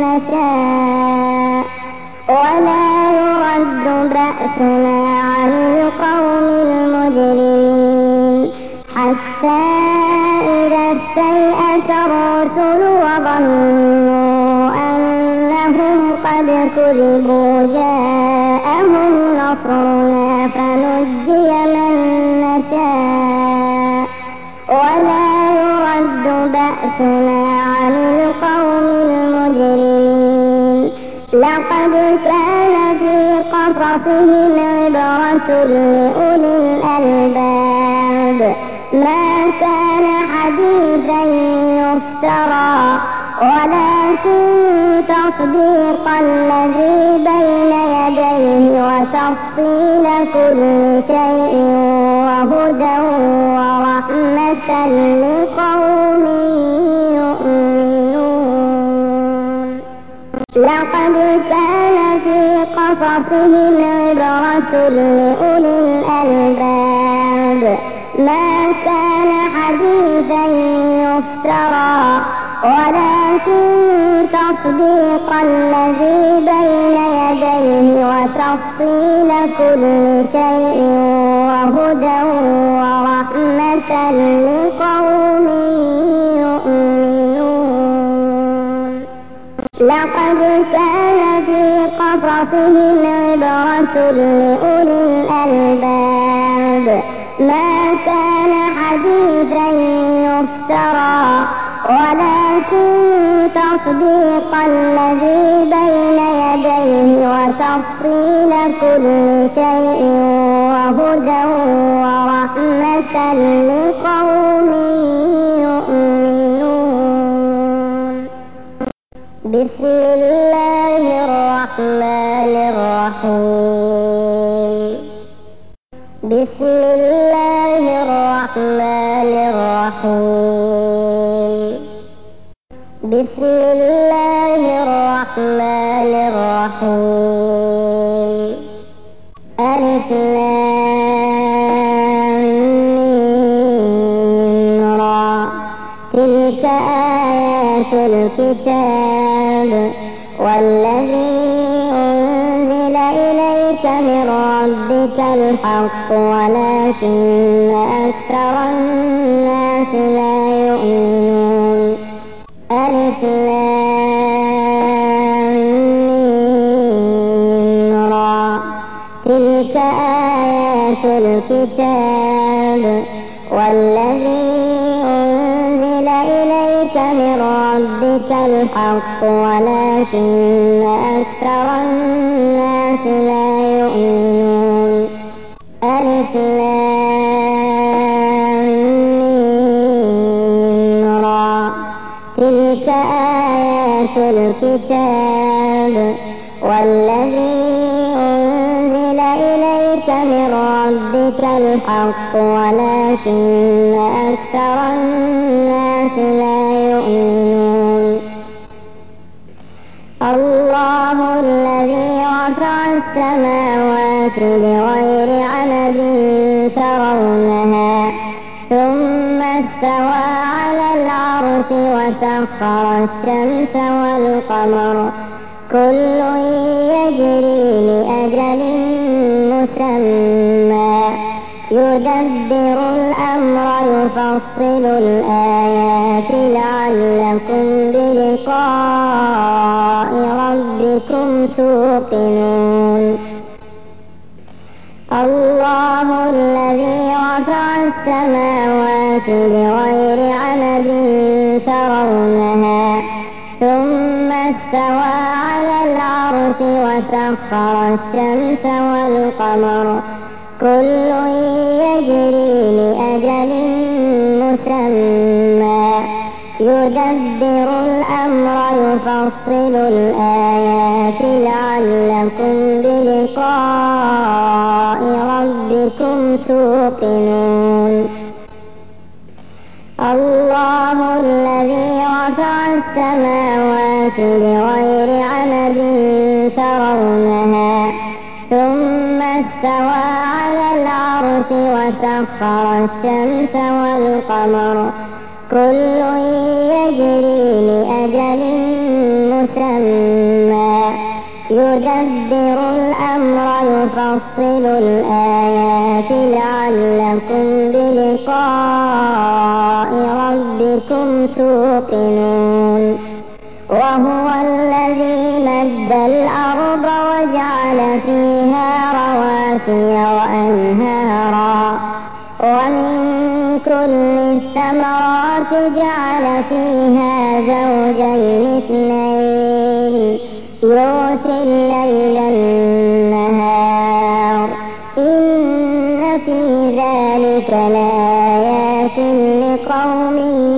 Speaker 1: نشاء ولا يرد بأسنا عن القوم المجرمين حتى إذا استيأس الرسل وظنوا أنهم قد كذبوا جاءهم نصرنا فنجي من نشاء ولا يرد بأسنا عن القوم المجرمين لقد كان في قصصهم عبرة لأولي الألباب ما كان حديثا يفترى ولكن تصديق الذي بين يديه وتفصيل كل شيء وهدى ورحمة لقوم يؤمنون لقد كان في قصصهم عبرة لأولي الألباب ما كان حديثا يفترى ولكن تصديق الذي بين يديه وتفصيل كل شيء وهدى ورحمة لقوم يؤمنون لقد كان في قصصهم عبرة لأولي الألباب ما كان حديثا يفترى ولكن تصديق الذي بين يديه وتفصيل كل شيء وهدى ورحمة لقوم يؤمنون بسم الله الرحمن الرحيم بسم الله الرحمن الرحيم بسم الله الرحمن الرحيم ألف لام ميم را تلك آيات الكتاب والذي أنزل إليك من ربك الحق ولكن أكثر الناس لا يؤمنون ألف لام ميم را تلك آيات الكتاب والذي أنزل إليك من ربك الحق ولكن أكثر الناس لا يؤمنون ألف لام ميم را تلك آيات الكتاب والذي أنزل إليك من ربك الحق ولكن أكثر الناس لا يؤمنون الله الذي رفع السماوات بغير عمد ترونها ثم استوى على العرش وسخر الشمس والقمر كل يجري لأجل مسمى يدبر الأمر يفصل الآيات لعلكم بلقاء ربكم توقنون الله الذي رفع السماوات بغير عمد ترونها ثم استوى على العرش وسخر الشمس والقمر كل يجري لأجل مسمى يدبر الأمر يفصل الآيات لعلكم بلقاء ربكم توقنون الله الذي رفع السماوات بغير عمد ترونها ثم استوى على العرش وسخر الشمس والقمر كل يجري لأجل مسمى يدبر الأمر يفصل الآيات لعلكم بلقاء ربكم توقنون وهو الذي مد الأرض وجعل فيها رواسي وأنهارا ومن كل الثمرات جعل فيها زوجين اثنين يغشي الليل النهار إن في ذلك لآيات لقوم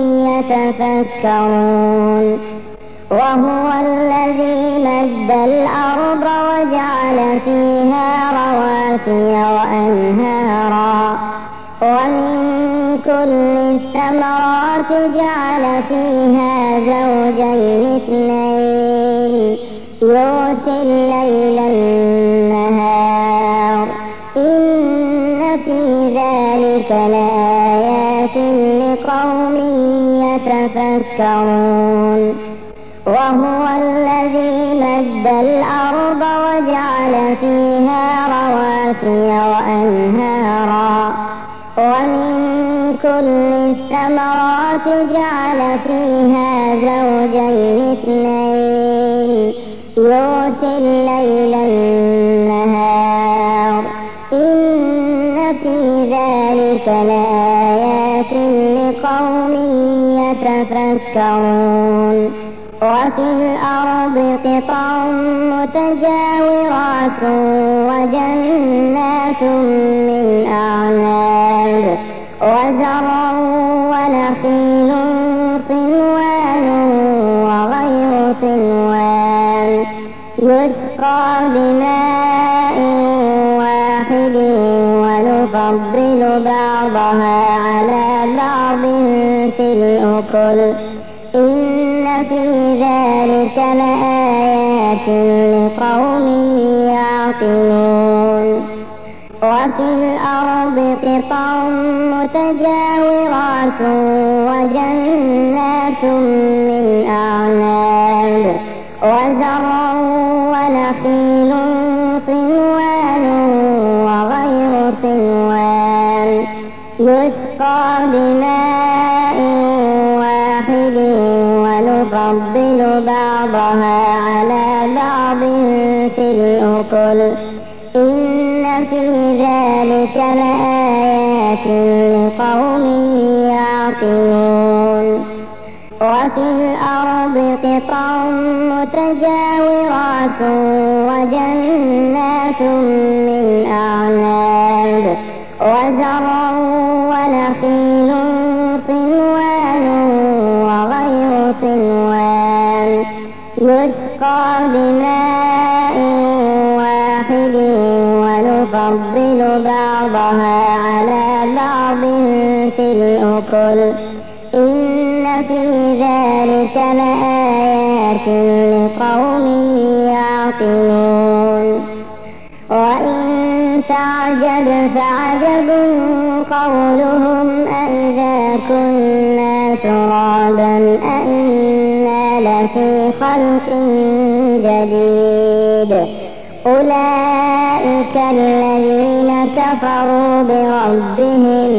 Speaker 1: يتفكرون وهو الذي مد الأرض وجعل فيها رواسي وأنهارا ومن كل الثمرات جعل فيها زوجين اثنين يغشي الليل النهار إن في ذلك لآيات لقوم يتفكرون وهو الذي مد الأرض وجعل فيها رواسي وأنهارا ومن كل الثمرات جعل فيها زوجين اثنين يغشي الليل النهار إن في ذلك لآيات لقوم يتفكرون وفي الأرض قطع متجاورات وجنات من أعناب وزرع ونخيل صنوان وغير صنوان يسقى بماء واحد ونفضل بعضها على بعض في الأكل إن في ذلك لآيات لقوم يعقلون وفي الأرض قطع متجاورات وجنات من أعناب وزرع ونخيل صنوان وغير صنوان يسقى بماء واحد ونفضل بعضها على بعض في الأكل إن في ذلك لآيات لقوم يعقلون وفي الأرض قطع متجاورات وجنات من أعناب وزرع ونخيل صنوان وغير صنوان يسقى بماء واحد ونفضل بعضها على بعض في الأكل إن في ذلك لآيات لقوم يعقلون وإن تعجب فعجب قولهم أإذا كنا ترابا أإنا لفي خلق جديد. أولئك الذين كفروا بربهم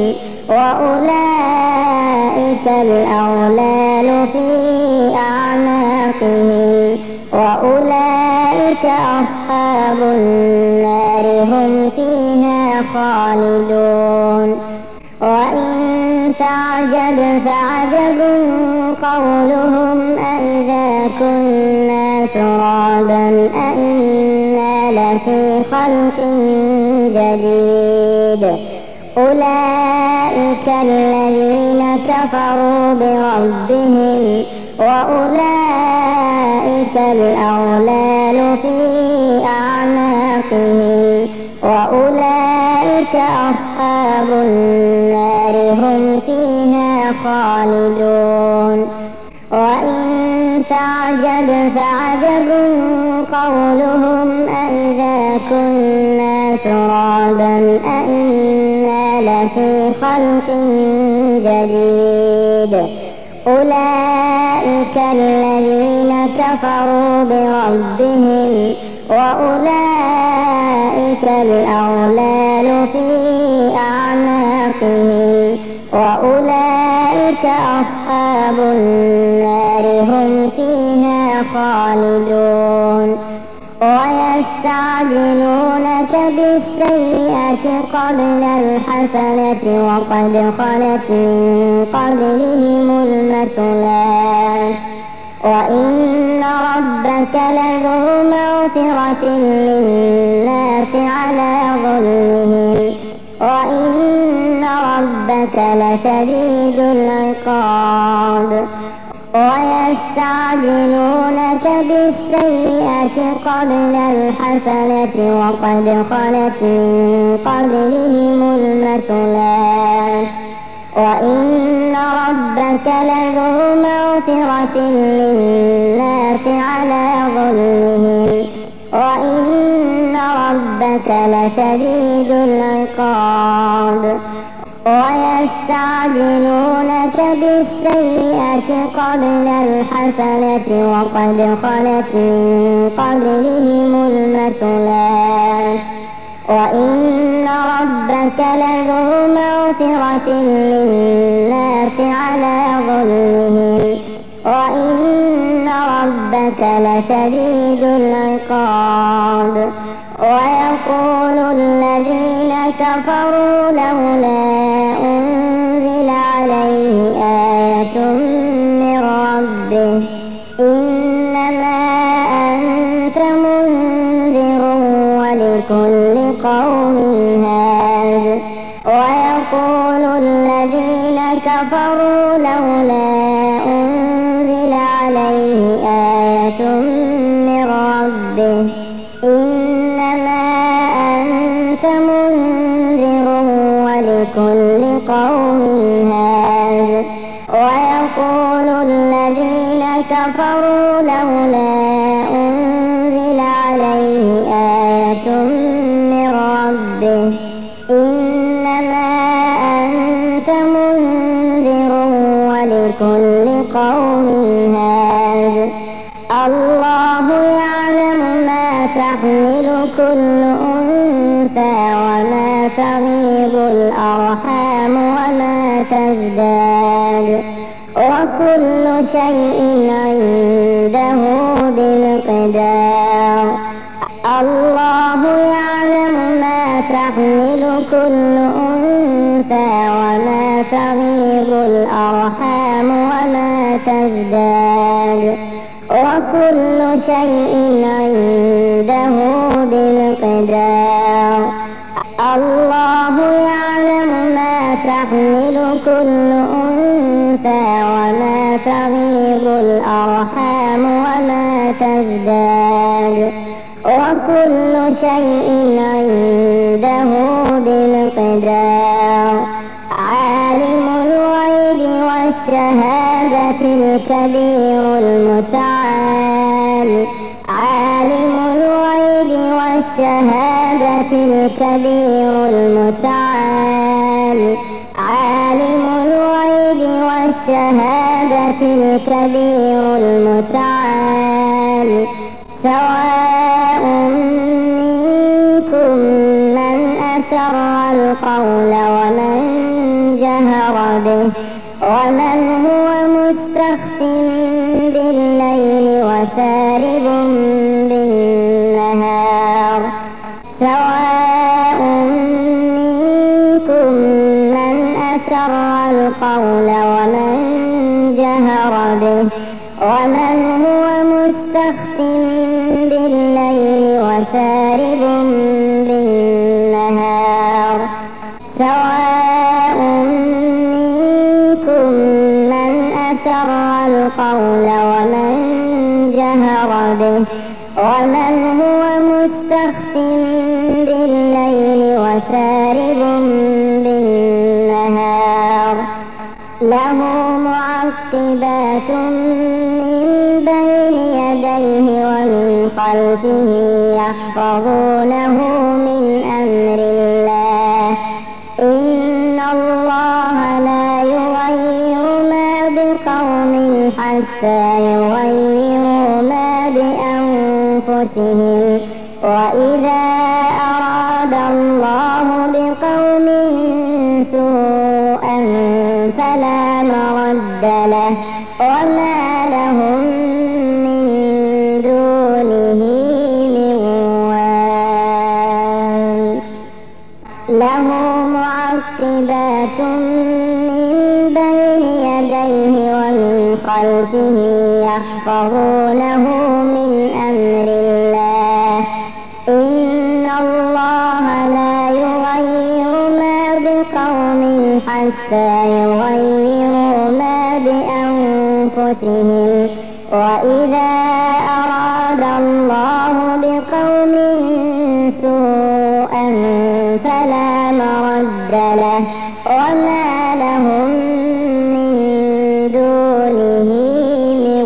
Speaker 1: وأولئك الأغلال في أعناقهم وأولئك أصحاب النار هم فيها خالدون. وإن تعجب فعجب قولهم أإذا كنا ترابا أإنا لفي خلق جديد. أولئك الذين كفروا بربهم وأولئك الأغلال في أعناقهم وأولئك أصحاب النار هم فيها خالدون. وإن تعجب فعجب قولهم أإذا كنا ترابا أإنا لفي خلق جديد. أولئك الذين كفروا بربهم وأولئك الأغلال في أعناقهم وأولئك أصحاب النار هم فيها خالدون. ويستعجلونك بالسيئة قبل الحسنة وقد خلت من قبلهم المثلات وإن ربك لذو مغفرة للناس على ظلمهم وإن ربك لشديد العقاب. ويستعجلونك بالسيئة قبل الحسنة وقد خلت من قبلهم المثلات وإن ربك لذو مغفرة للناس على ظلمهم وإن ربك لشديد العقاب. ويستعجلونك بالسيئة قبل الحسنة وقد خلت من قبلهم المثلات وإن ربك لذو مغفرة للناس على ظلمهم وإن ربك لشديد العقاب. ويقول الذين كفروا لولا أنزل عليه آية من ربه إنما أنت منذر ولكل قوم هاد. ويقول الذين كفروا لولا أنزل عليه آية من ربه إنما أنت منذر ولكل قوم هاد. ويقول الذين كفروا لولا أنزل عليه آية من ربه إنما أنت منذر ولكل قوم هاد. الله يعلم ما تحمل كل أنثى وما تغيض الأرحام وما تزداد وكل شيء عنده بمقدار. الله يعلم ما تحمل كل أنثى وما تغيض الأرحام وما تزداد وكل شيء عنده بمقدار. الله يعلم ما تحمل كل أنثى وما تغيض الأرحام وما تزداد وكل شيء عنده بمقدار. عالم الغيب والشهادة الكبير المتعال. عالم الغيب والشهادة الكبير المتعال. عالم الغيب والشهادة الكبير المتعال سواء منكم من أسر القول ومن جهر به ومن هو مستخف بالليل وسارب بالنهار سواء منكم من أسر القول ومن جهر به ومن هو مستخف بالليل وسارب بالنهار سواء منكم من أسر القول ومن جهر به ومن هو مستخف بالليل وسارب بالنهار له معقبات من بين يديه ومن خلفه يحفظونه من أمر الله إن الله لا يغير ما بقوم حتى يغيروا ما بأنفسهم وإذا أراد الله بقوم سوءا فلا مرد له وما لهم من دونه من وال له معقبات من بين يديه ومن خلفه يحفظونه من أمر الله إن الله لا يغير ما بقوم حتى يغيروا ما بأنفسهم وإذا أراد الله بقوم سوءا فلا مرد له وما لهم من دونه من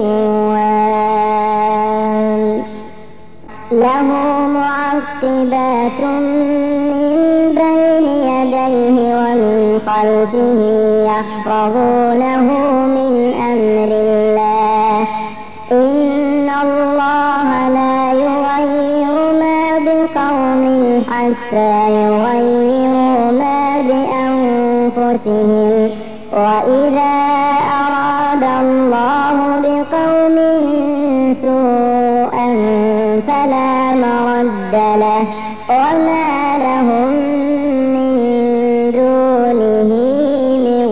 Speaker 1: وال له معقبات من بين يديه ومن خلفه يحفظونه من أمر الله إن الله لا يغير ما بقوم حتى يغيروا ما بأنفسهم وإذا أراد الله بقوم سوءا فلا مرد له وما لهم من دونه من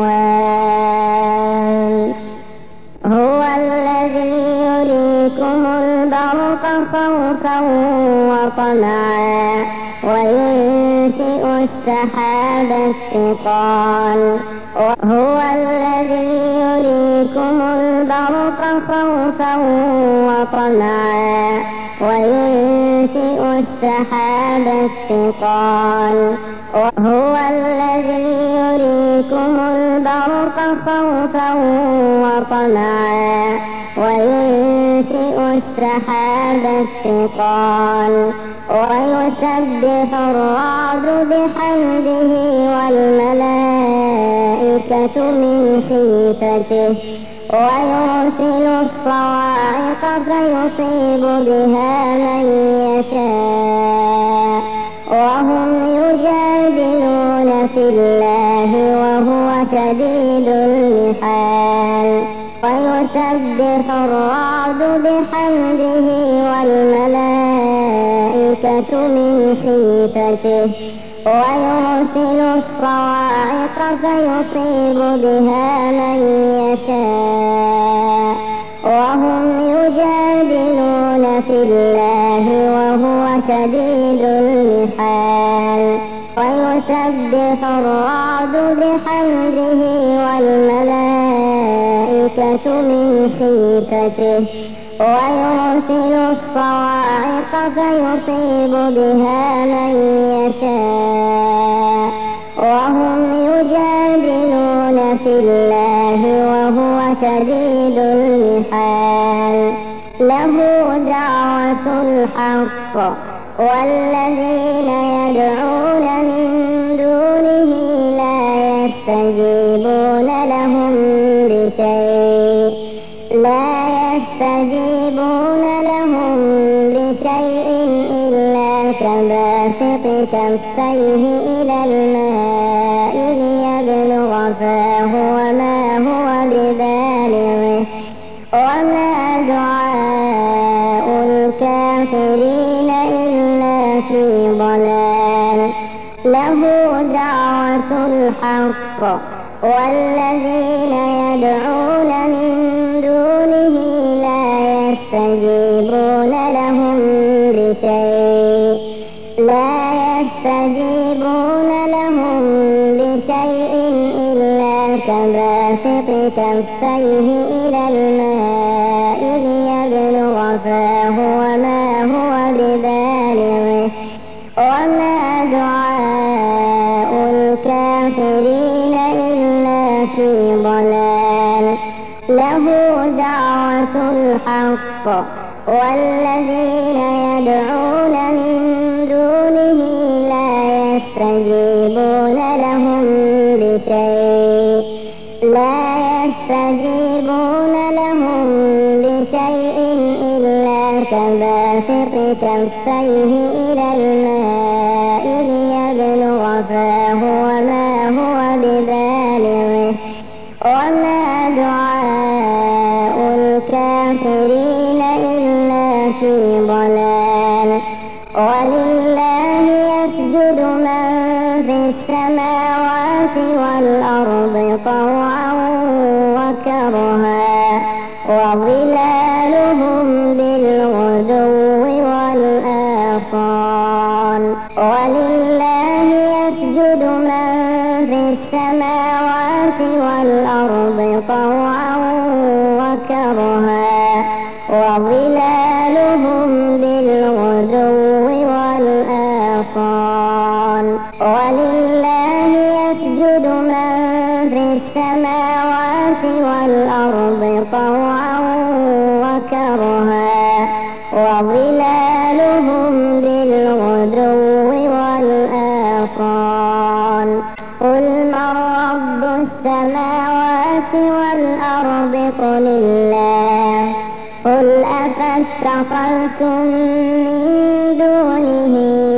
Speaker 1: وال هو الذي يريكم البرق خوفا وطمعا وينشئ السحاب الثقال هو الذي يريكم البرق خوفا وطمعا وينشئ السحاب الثقال هو الذي يريكم البرق خوفا وطمعا وينشئ السحاب الثقال ويسبح الرعد بحمده والملائكة من خيفته ويرسل الصواعق فيصيب بها من يشاء وهم يجادلون في الله وهو شديد المحال ويسبح الرعد بحمده والملائكة من خيفته ويرسل الصواعق فيصيب بها من يشاء وهم يجادلون في الله وهو شديد المحال ويسبح الرعد بحمده والملائكة من خيفته ويرسل الصواعق فيصيب بها من يشاء وهم يجادلون في الله وهو شديد المحال له دعوة الحق والذين يدعون من دونه لا يستجيبون لهم كفيه إلى الماء ليبلغ فاه وما هو ببالغه وما دعاء الكافرين إلا في ضلال له دعوة الحق والذين يدعون من دونه لا يستجيبون لهم بشيء إلا كباسط كفيه إلى الماء ليبلغ فاه وما هو ببالغه وما دعاء الكافرين إلا في ضلال له دعوة الحق والذين يدعون من دونه لا يستجيبون لهم بشيء إلا كباسط كفيه إلى الماء ليبلغ فاه وما هو ببالغه وما دعاء الكافرين إلا في ضلال ولله يسجد من في السماوات والأرض طوعا وكرها وظلالهم بالغدو والآصال ولله يسجد من في السماوات والأرض طوعا وكرها وظلالهم بالغدو والآصال ولله يسجد من في السماوات والأرض طوعا وكرها وظلالهم بالغدو والآصال قل من رب السماوات والأرض قل الله قل أفاتخذتم من دونه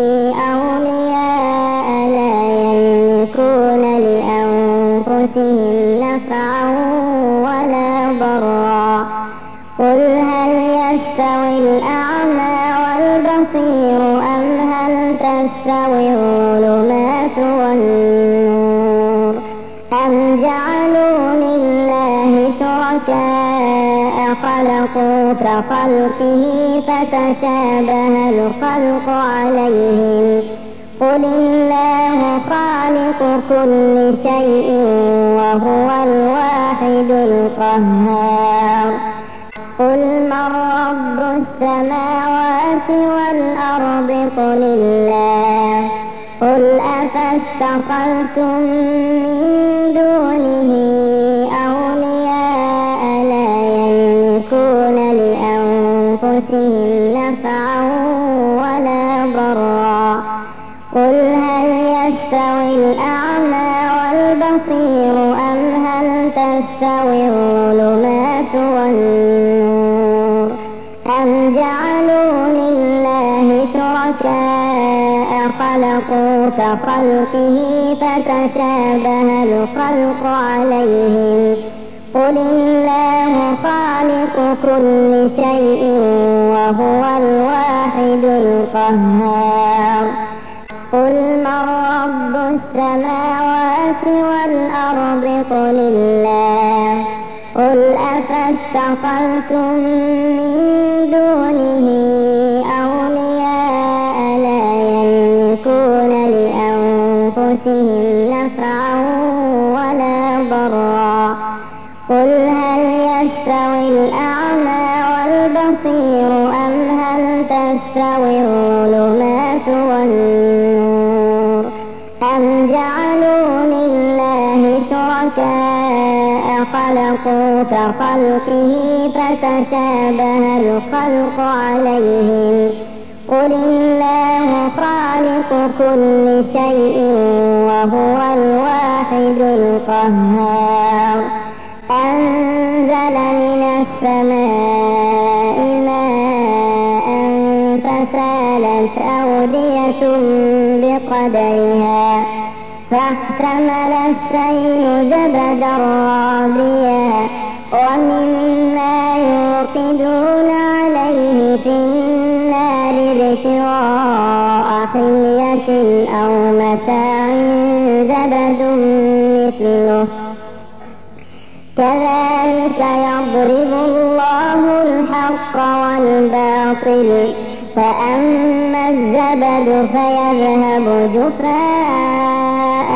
Speaker 1: أولياء لا يملكون لأنفسهم نفعا ولا ضرا قل هل يستوي الأعمى والبصير أم هل تستوي الظلمات والنور أم جعلوا لله شركاء خلقوا كخلقه فتشابه الخلق عليهم قل الله خالق كل شيء وهو الواحد القهار قل من رب السماوات والأرض قل الله قل أفاتخذتم من دونه أولياء لا يملكون لأنفسهم نفعا ولا ضرا قل هل يستوي الأعمى والبصير أم هل تستوي الظلمات والنور أم جعلوا لله شركاء خلقوا كخلقه فتشابه الخلق عليهم قل الله خالق كل شيء وهو الواحد القهار قل من رب السماوات والأرض قل الله قل أفاتخذتم من دونه أولياء لا يملكون لأنفسهم نفعا ولا ضرا قل هل يستوي الأعمى والبصير أم هل تستوي الظلمات والنور أم جعلوا لله شركاء خلقوا كخلقه فتشابه الخلق عليهم قل الله خالق كل شيء وهو الواحد القهار أنزل من السماء ماء فسالت أودية بقدرها فاحتمل السيل زبدا رابيا ومما يوقدون عليه في النار ابتغاء حلية أو متاع زبد مثله كذلك يضرب الله الحق والباطل فأما الزبد فيذهب جفاء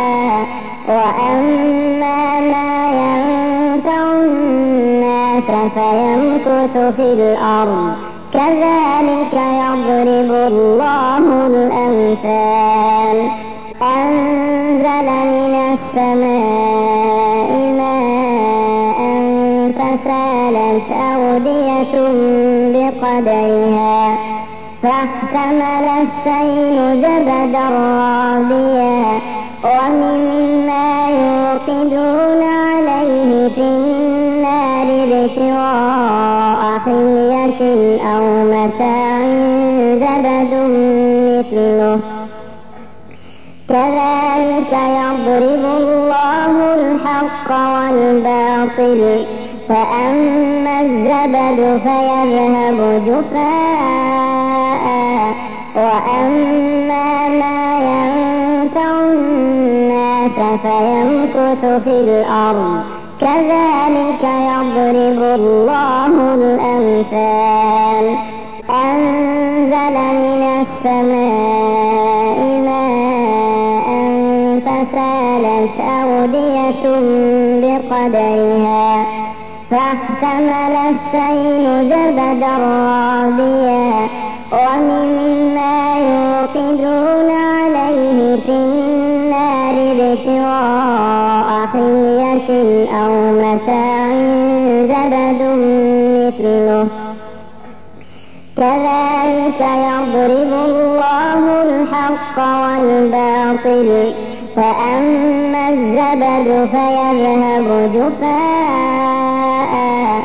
Speaker 1: وأما ما ينفع الناس فيمكث في الأرض كذلك يضرب الله الأمثال أنزل من السماء ماء فسالت أودية بقدرها فاحتمل السيل زبدا رابيا ومما يوقدون عليه في النار ابتغاء حلية أو متاع زبد مثله كذلك يضرب الله الحق والباطل فأما الزبد فيذهب جفاء وأما ما ينفع الناس فيمكث في الأرض كذلك يضرب الله الأمثال أنزل من السماء ماء فسالت أودية بقدرها فاحتمل السيل زبدا رابيا ومما يوقدون عليه في النار ابتغاء حلية أو متاع زبد مثله كذلك يضرب الله الحق والباطل فأما الزبد فيذهب جفاء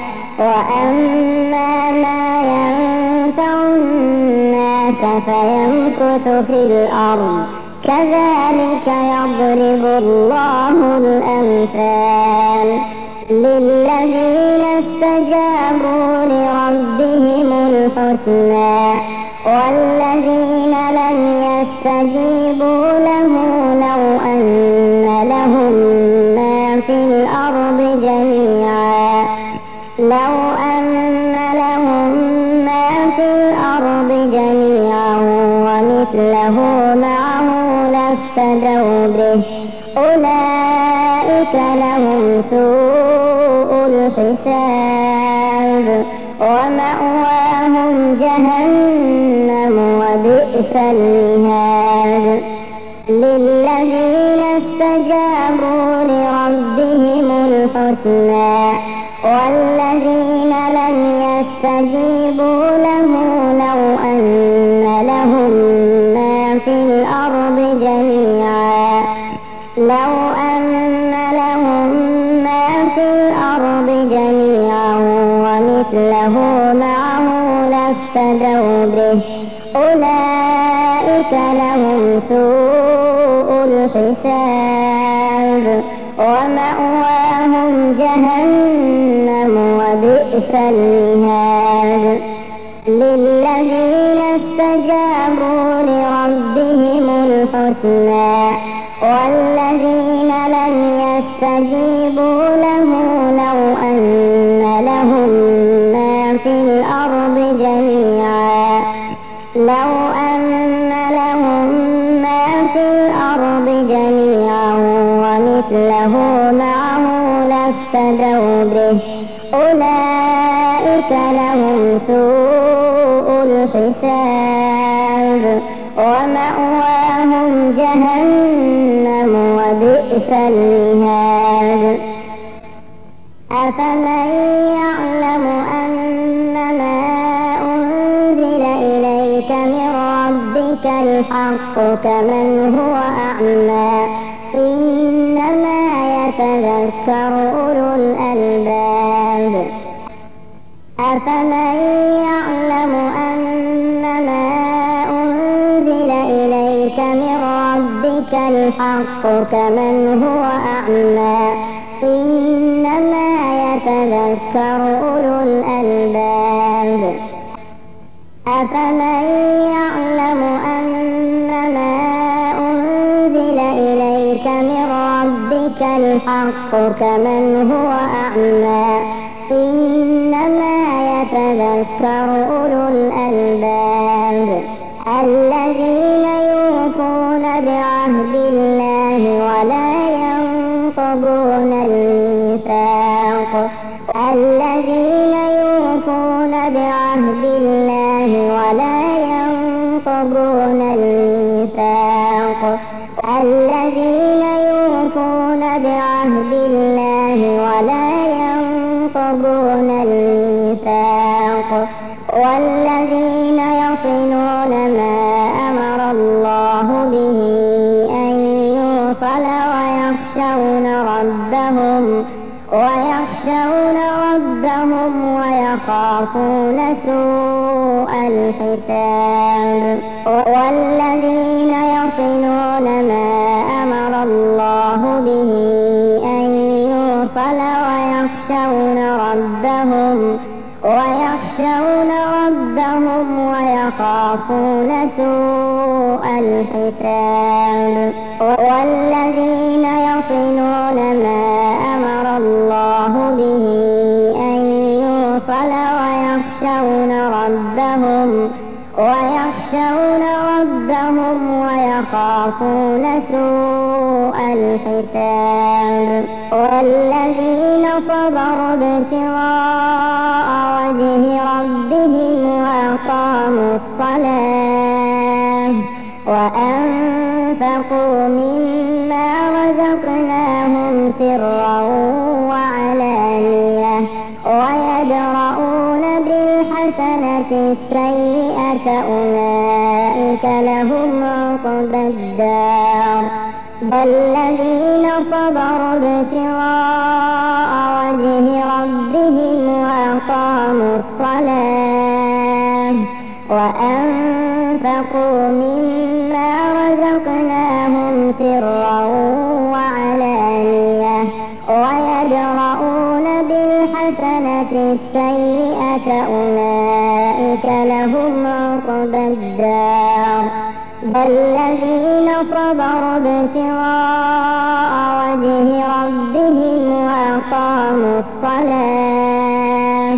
Speaker 1: وأما ما ينفع الناس فيمكث في الأرض كذلك يضرب الله الأمثال للذين استجابوا لربهم الحسنى والذين لم يستجيبوا له لو أن لهم ما في الأرض جميعا ومثله معه لافتدوا به أولئك لهم سوء الحساب ومأواهم جهنم وبئس المهاد للذين استجابوا لربهم الحسنى والذين لم يستجيبوا له لو أن لهم ما في الأرض جميعا ومثله معه لافتدوا به أولئك لهم سوء الحساب ومأواهم جهنم وبئس المهاد للذين استجابوا لربهم الحسنى والذين لم يستجيبوا له لو أن لهم ما في الأرض جميعا ومثله معه لافتدوا به أولئك لهم سوء الحساب ومأواهم جهنم وبئس المهاد أفمن يعلم أنما أنزل إليك من ربك الحق كمن هو أعمى إنما يتذكر أولو الألباب أفمن يعلم أنما أنزل إليك من ربك الحق كمن هو أعمى إنما يتذكر أولو الألباب أفمن يعلم أنما أنزل إليك من ربك الحق كمن هو أعمى إنما يتذكر أولو الألباب الذين يوفون بعهد الله ولا ينقضون الميثاق الذين يوفون بعهد الله ولا ينقضون الميثاق الذين يوفون بعهد الله ولا ينقضون الميثاق والذين يصلون ما أمر الله به أن يوصل ويخشون ربهم ويخافون سوء الحساب والذين يصلون ما أمر الله به أن يوصل ويخشون ربهم ويخافون سوء الحساب والذين يصلون ما أمر الله به أن يوصل ويخشون ربهم ويخافون سوء الحساب والذين صبروا ابتغاء وجه ربهم وأقاموا الصلاة وأنفقوا مما رزقناهم سرا وعلانية ويدرؤون بالحسنة السيئة أولئك لهم عقبى الدار والذين صبروا ابتغاء وجه ربهم وأقاموا الصلاة وأنفقوا مما رزقناهم سرا وعلانية ويدرؤون بالحسنة السيئة أولئك لهم عقبى الدار والذين صبروا ابتغاء وجه ربهم وأقاموا الصلاة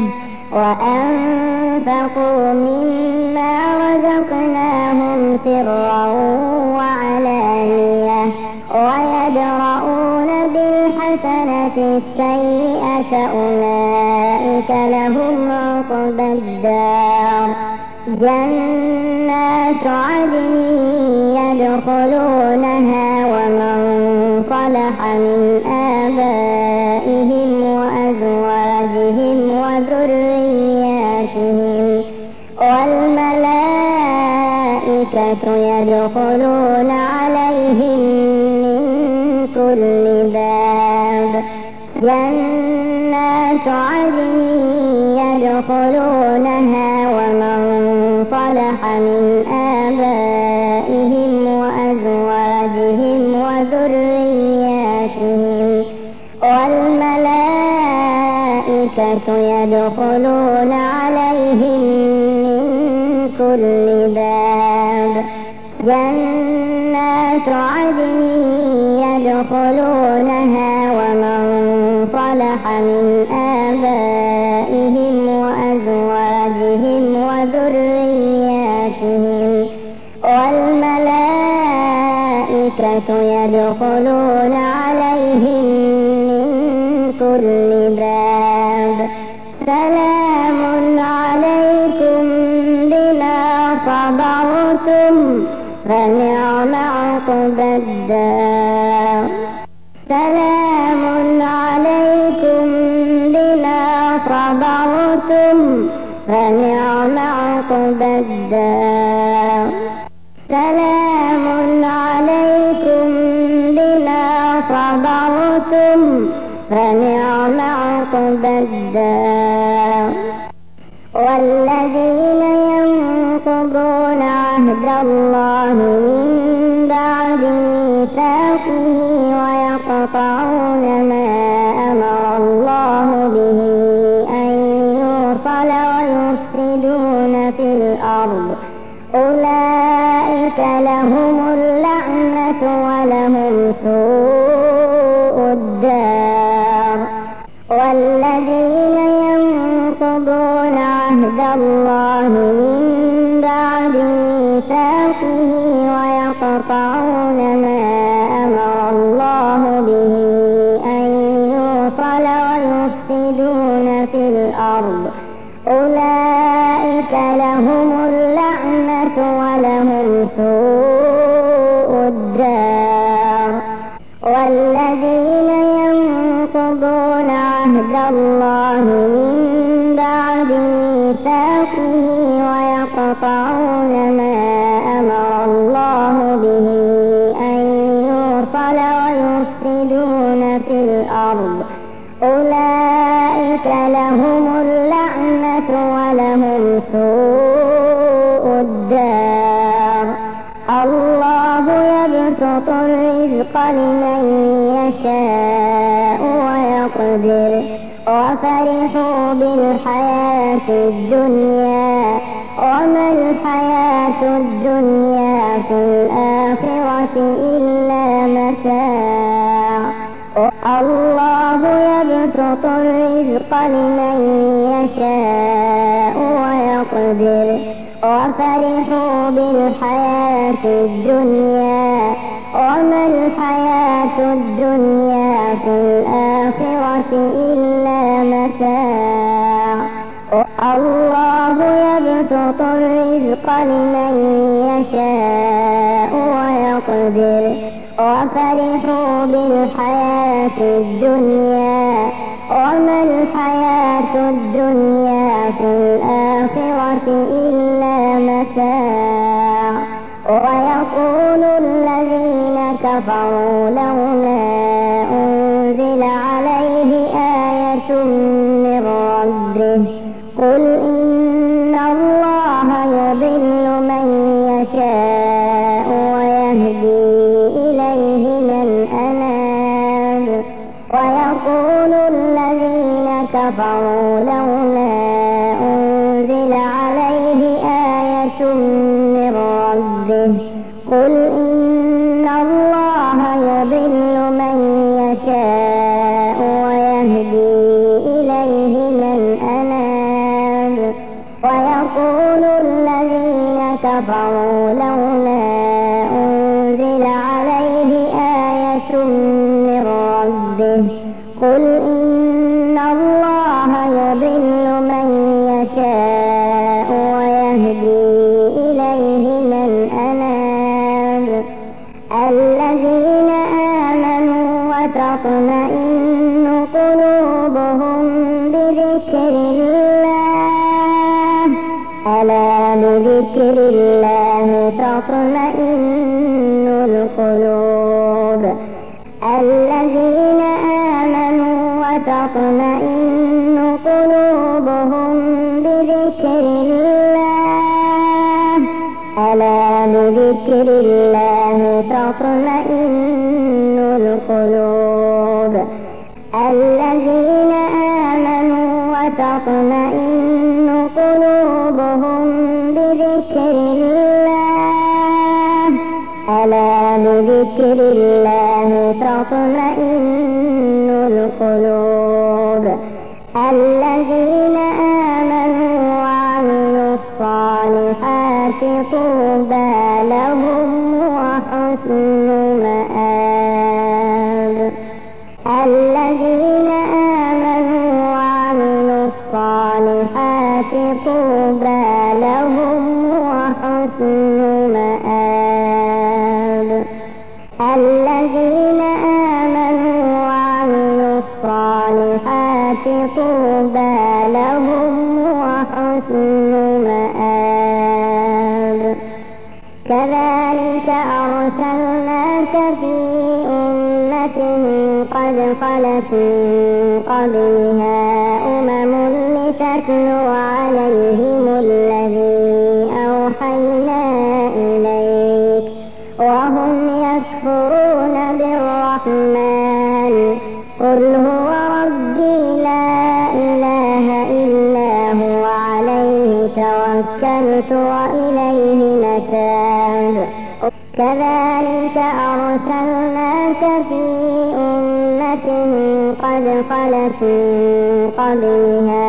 Speaker 1: وأنفقوا مما رزقناهم سرا وعلانية ويدرؤون بالحسنة السيئة أولئك لهم عقبى الدار جنات عدن يدخلونها ومن صلح من آبائهم وأزواجهم وذرياتهم والملائكة يدخلون عليهم من كل باب جنات عدن يدخلونها ومن صلح من آبائهم وأزواجهم وذرياتهم والملائكة يدخلون عليهم من كل باب جنات عدن يدخلونها ومن صلح من آبائهم وأزواجهم وذرياتهم والملائكة يدخلون عليهم من كل باب سلام عليكم بما صبرتم فنعم عقبى الدار سلام عليكم بما صبرتم فنعم عقبى الدار سلام عليكم بما صبرتم فنعم عقبى الدار والذين ينقضون عهد الله من بعد ميثاقه ويقطعون ما أمر الله به أن يوصل ويفسدون في الأرض أولئك لهم اللعنة ولهم سوء الدار. والذين ينقضون عهد الله من بعد ميثاقه ويقطعون ما أمر الله به أن يوصل ويفسدون في الأرض أولئك لهم اللعنة ولهم سوء الدار. والذين ينقضون عهد الله من بعد ميثاقه ويقطعون ما أمر الله به أن يوصل ويفسدون في الأرض أولئك لهم اللعنة ولهم سوء الدار. الله يبسط الرزق لمن يشاء ويقدر وفرحوا بالحياة الدنيا وما الحياة الدنيا في الآخرة إلا متاع. الله يبسط الرزق لمن يشاء ويقدر وفرحوا بالحياة الدنيا وما الحياة الدنيا في الآخرة إلا متاع. الله يبسط الرزق لمن يشاء ويقدر وفرحوا بالحياة الدنيا وما الحياة الدنيا في الآخرة إلا متاع. ويقول الذين كفروا لولا أنزل عليه آية من ربه قل إن الله يضل من يشاء ويهدي إليه من أناب. ويقول الذين كفروا لولا أنزل عليه آية من ربه قل إن الله يضل من يشاء ويهدي إليه من أناب. ويقول الذين كفروا لولا أنزل عليه آية من ربه قل إن الله يضل من يشاء ويهدي إليه من أناب. الذين آمنوا وتطمئن قلوبهم بذكر الله ألا بذكر الله تطمئن القلوب. الذين آمنوا وتطمئن قلوبهم بذكر الله ألا بذكر الله تطمئن القلوب. الذين آمنوا وتطمئن قلوبهم بذكر الله ألا بذكر الله تطمئن القلوب. الذين آمنوا وعملوا الصالحات طوبى لهم وحسن مآب. الذين آمنوا وعملوا الصالحات طوبى لهم وحسن مآب. الذين آمنوا وعملوا الصالحات طوبى لهم وحسن مآب. كذلك أرسلناك في أمة قد خلت من قبلها أمم لتتلو عليهم الذي أوحينا إليك وهم يكفرون بالرحمن بالرحمن قل هو ربي لا إله إلا هو عليه توكلت وإليه متاب كذلك أرسلناك في أمة قد خلت من قبلها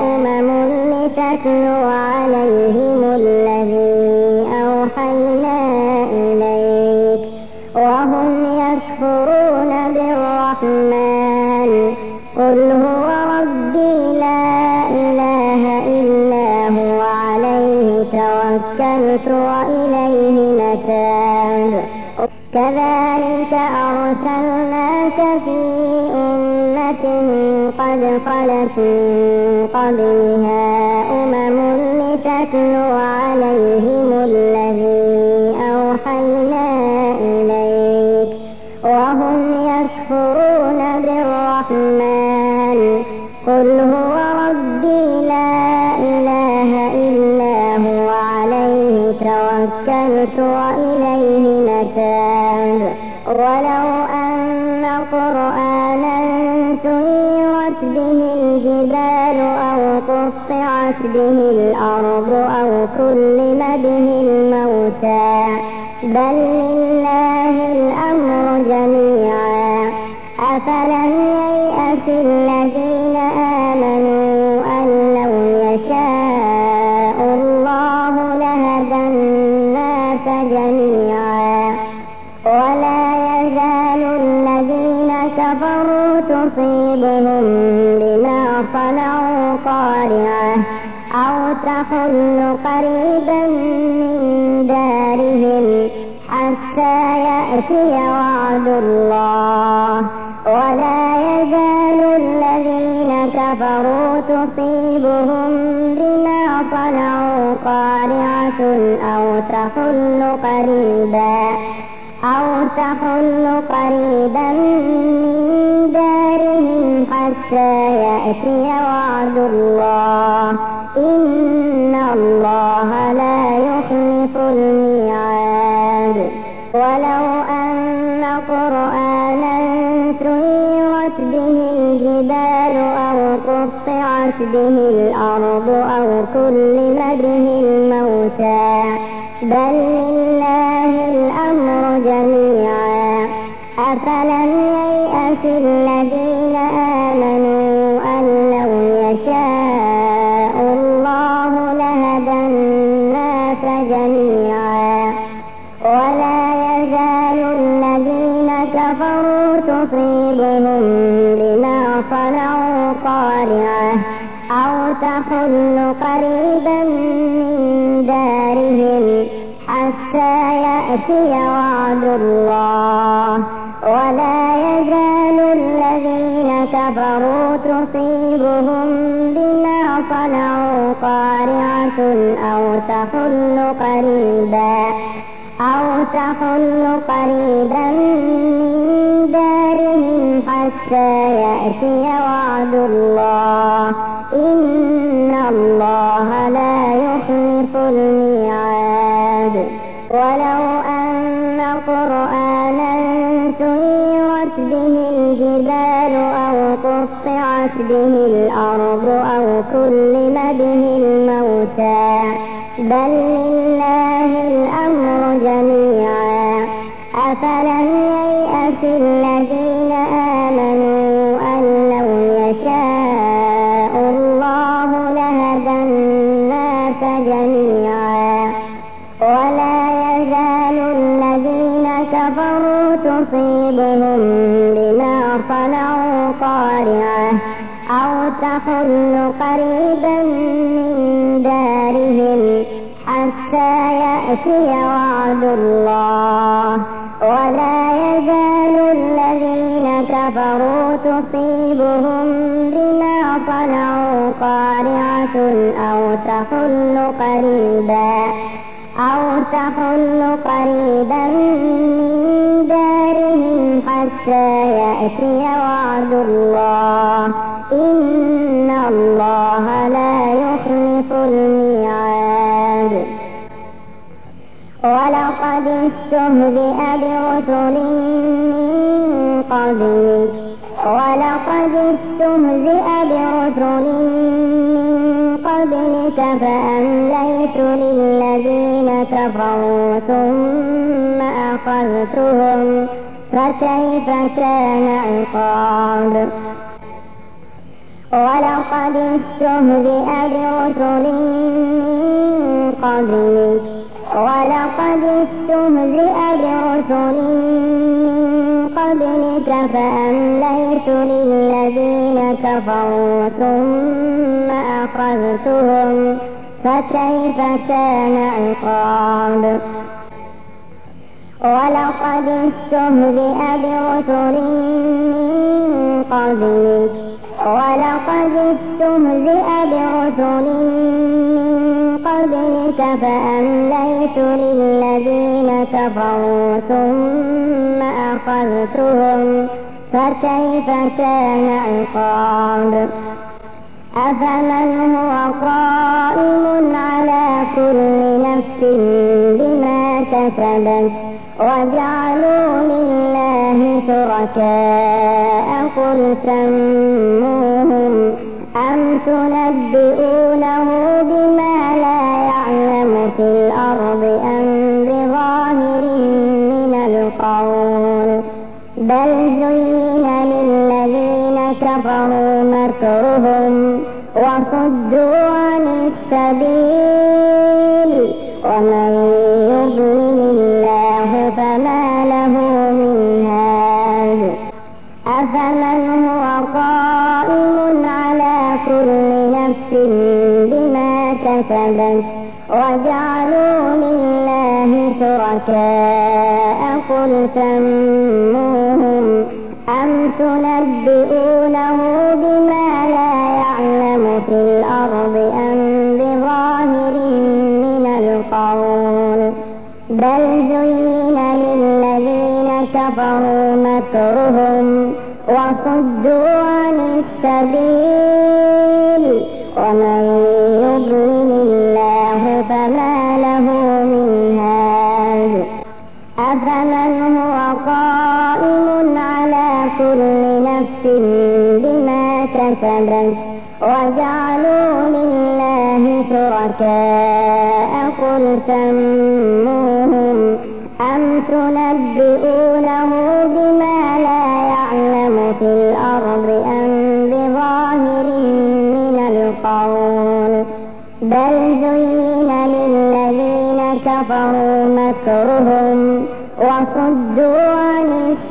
Speaker 1: لتتلو عليهم الذي أوحينا إليك وهم يكفرون بالرحمن قل هو ربي لا إله إلا هو عليه توكلت وإليه متاب كذلك أرسلناك في أمة قد خلت من قبلها لتتلو عليهم الذي أوحينا إليك وهم يكفرون بالرحمن قل هو ربي لا إله إلا هو عليه توكلت وإليه متاب ولو أن قرآنا سيرت به الجبال أو قطعت به الأرض أو كلم به الموتى بل لله الأمر جميعا أفلم ييأس الذين آمنوا أن لو يشاء الله لهدى الناس جميعا ولا يزال الذين كفروا تصيبهم بما صنعوا قارعة أو تحل قريبا من دارهم حتى يأتي وعد الله ولا يزال الذين كفروا تصيبهم بما صنعوا قارعة أو تحل قريبا من دارهم حتى يأتي وعد الله إن الله لا يخلف الميعاد ولو أن قرآنا سيرت به الجبال أو قطعت به الأرض أو كلم به الموتى بل لله الأمر جميعا أفلم ييأس الذين آمنوا أن لو يشاء الله لهدى الناس جميعا ولا يزال الذين كفروا تصيبهم بما صنعوا قارعة أو تحل قريبا من دارهم حتى يأتي وعد الله ولا يزال الذين كفروا تصيبهم بما صنعوا قارعة أو تحل قريبا من دارهم حتى يأتي وعد الله إن الله لا يخلف الميعاد ولو أن قرآنا سيرت به الجبال أو قطعت به الأرض أو كلم به الموتى بل لله الأمر جميعا أفلم ييأس الذين آمنوا أن لو يشاء الله لهدى الناس جميعا ولا يزال الذين كفروا تصيبهم بما صنعوا قارعة أو تحل قريبا من دارهم حتى يأتي وعد الله ولا يزال الذين كفروا تصيبهم بما صنعوا قارعة أو تحل قريبا من دارهم حتى يأتي وعد الله إن الله لا يخلف الميعاد ولقد استهزئ برسل من قبلك ولقد استهزئ برسل من قبلك فأمليت للذين كفروا ثم أخذتهم فكيف كان عقاب ولقد استهزئ برسل من قبلك ولقد استهزئ برسل من قبلك فأمليت للذين كفروا ثم أخذتهم فكيف كان عقاب ولقد استهزئ برسل من قبلك ولقد استهزئ برسل من قبلك فأمليت للذين كفروا ثم أخذتهم فكيف كان عقاب أفمن هو قائم على كل نفس بما كسبت وجعلوا لله شركاء قل سموهم أم تنبئونه بما لا يعلم في الأرض أم بظاهر من القول بل زين للذين كفروا مكرهم وصدوا عن السبيل ومن يضلل الله فما له من هاد أفمن هو قائم على كل نفس بما كسبت وجعلوا لله شركاء قل سموهم أم تنبئونه بما لا يعلم في الأرض أم بظاهر من القول بل زين للذين كفروا مكرهم وصدوا عن السبيل ومن يضلل الله فما له من هاد أفمن هو قائم على كل نفس بما كسبت وجعلوا لله شركاء قل سموهم أم تنبئونه بما لا يعلم في الأرض أم بظاهر من القول بل زين للذين كفروا مكرهم وصدوا عن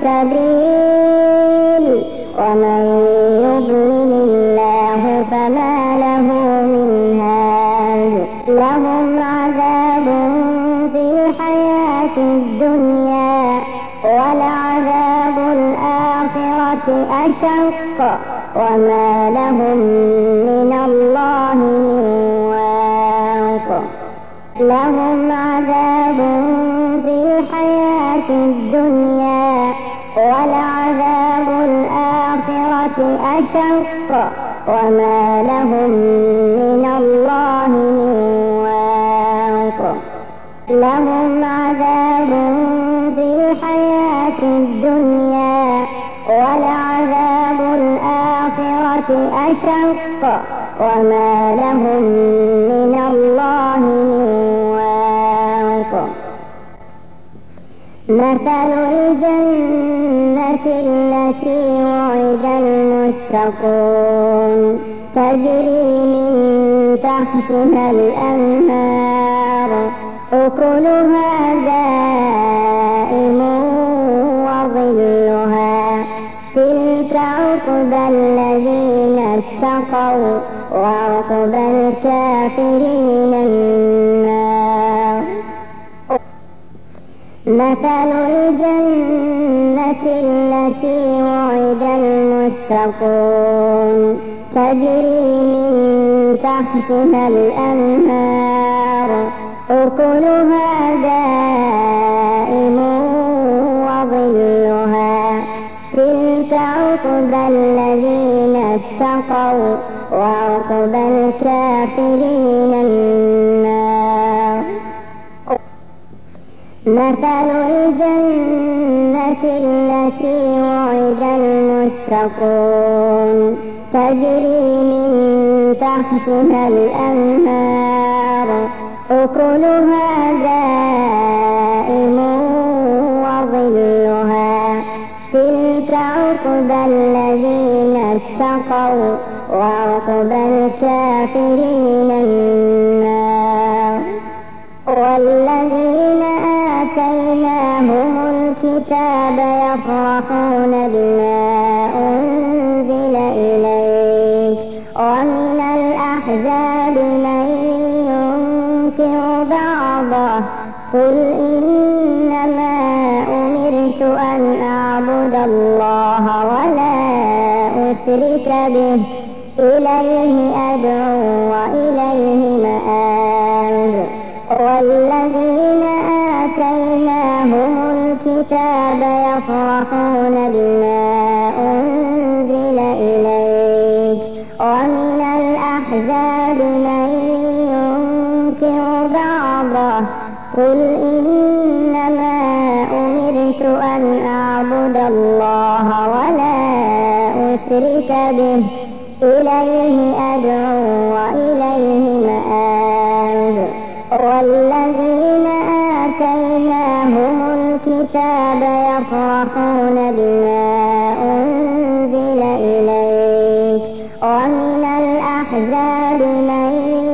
Speaker 1: السبيل ومن يضلل الله فما له من هاد لهم عذاب في الحياة الدنيا ولعذاب الآخرة أشق وما لهم من الله من واق لهم عذاب في الحياة الدنيا ولعذاب الآخرة أشق وما لهم من الله من واق لهم عذاب في الحياة الدنيا ولعذاب الآخرة أشق وما لهم من الله من واق مثل الجنة التي وعد المتقون تجري من تحتها الأنهار أكلها دائم وظلها تلك عقبى الذين اتقوا وعقبى الكافرين النار مثل الجنة التي وعد المتقون تجري من تحتها الأنهار أكلها دائم وظلها تلك عقبى الذين اتقوا وعقبى الكافرين النار مثل الجنة التي وعد المتقون تجري من تحتها الأنهار أكلها دائم وظلها تلك عقبى الذين اتقوا وعقبى الكافرين النار. والذين آتيناهم الكتاب يفرحون بما أنزل إليك ومن الأحزاب من ينكر بعضه قل إنما أمرت أن أعبد الله ولا أشرك به إليه أدعو وإليه مآب. والذين آتيناهم الكتاب يفرحون بما أنزل إليك ومن الأحزاب من ينكر بعضه قل إنما أمرت أن أعبد الله ولا أشرك به إليه أدعو وإليه مآب. والذين آتيناهم الكتاب يفرحون بما أنزل إليك ومن الأحزاب من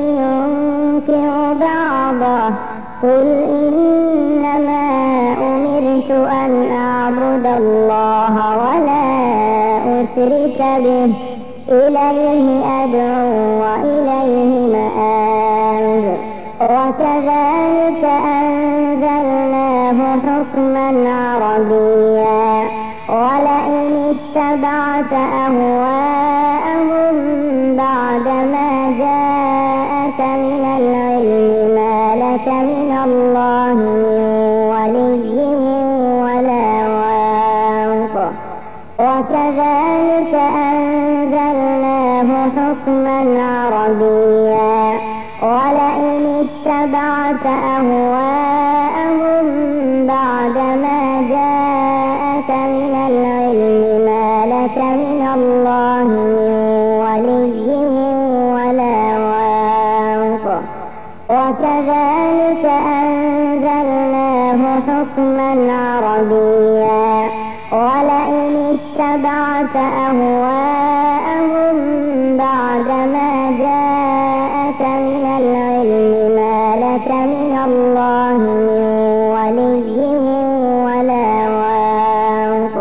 Speaker 1: ينكر بعضه قل إنما أمرت أن أعبد الله ولا أشرك به إليه أدعو وإليه مآب. وكذلك أنزلناه حكما عربيا ولئن اتبعت أهواءهم بعدما جاءك من العلم ما لك من الله من ولي ولا واق. وكذلك أنزلناه حكما عربيا ولئن اتبعت أهواءهم بعدما جاءك من العلم ما لك من الله من ولي ولا واق. وكذلك أنزلناه حكما عربيا ولئن اتبعت أهواءهم بعدما جاءك من العلم ما لك من الله من ولي ولا واق.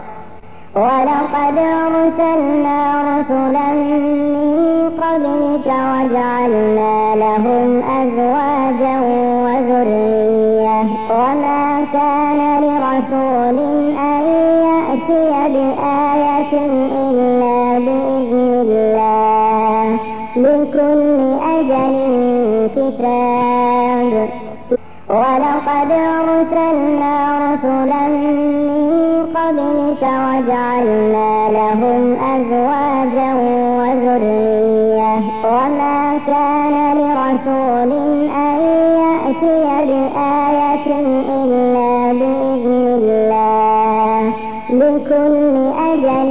Speaker 1: ولقد أرسلنا رسلا من قبلك وجعلنا لهم أزواجا وذرية وما كان لرسول أن يأتي بآية إلا بإذن الله لكل أجل كتاب. ولقد أرسلنا رسلا من قبلك وجعلنا لهم أزواجا وذرية وما كان لرسول أن يأتي بآية إلا بإذن الله لكل أجل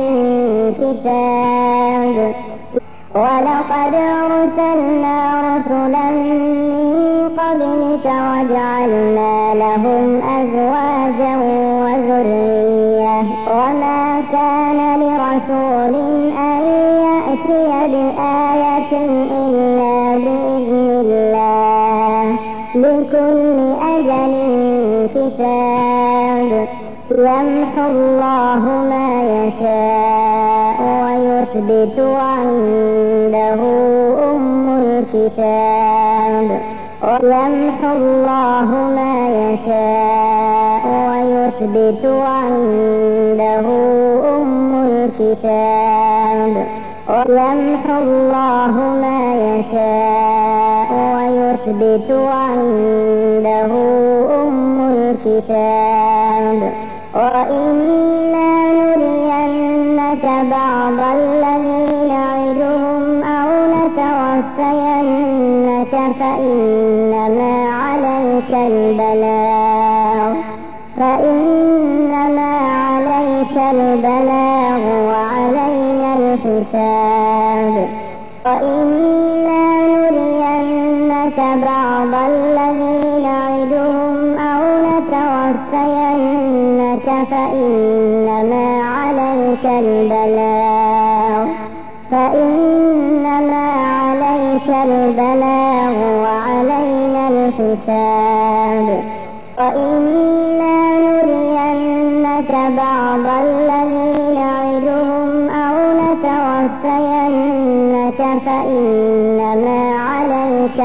Speaker 1: كتاب. ولقد أرسلنا رسلا من قبلك وجعلنا لهم أزواجا وذرية وما كان لرسول أن يأتي بآية إلا بإذن الله لكل أجل كتاب. يمحو الله ما يشاء ويثبت وعنده أم الكتاب. يمحو الله ما يشاء ويثبت وعنده أم الكتاب. يمحو الله ما يشاء ويثبت وعنده أم الكتاب. وإما نرينك بعض الذي نعدهم أو نتوفينك فإنما عليك البلاغ البلاغ وعلينا الحساب. وإما نرينك بعض الذي نعدهم أو نتوفينك فإنما عليك البلاغ وعلينا الحساب. وإما نرينك بعض الذي نعدهم أو نتوفينك فإنما عليك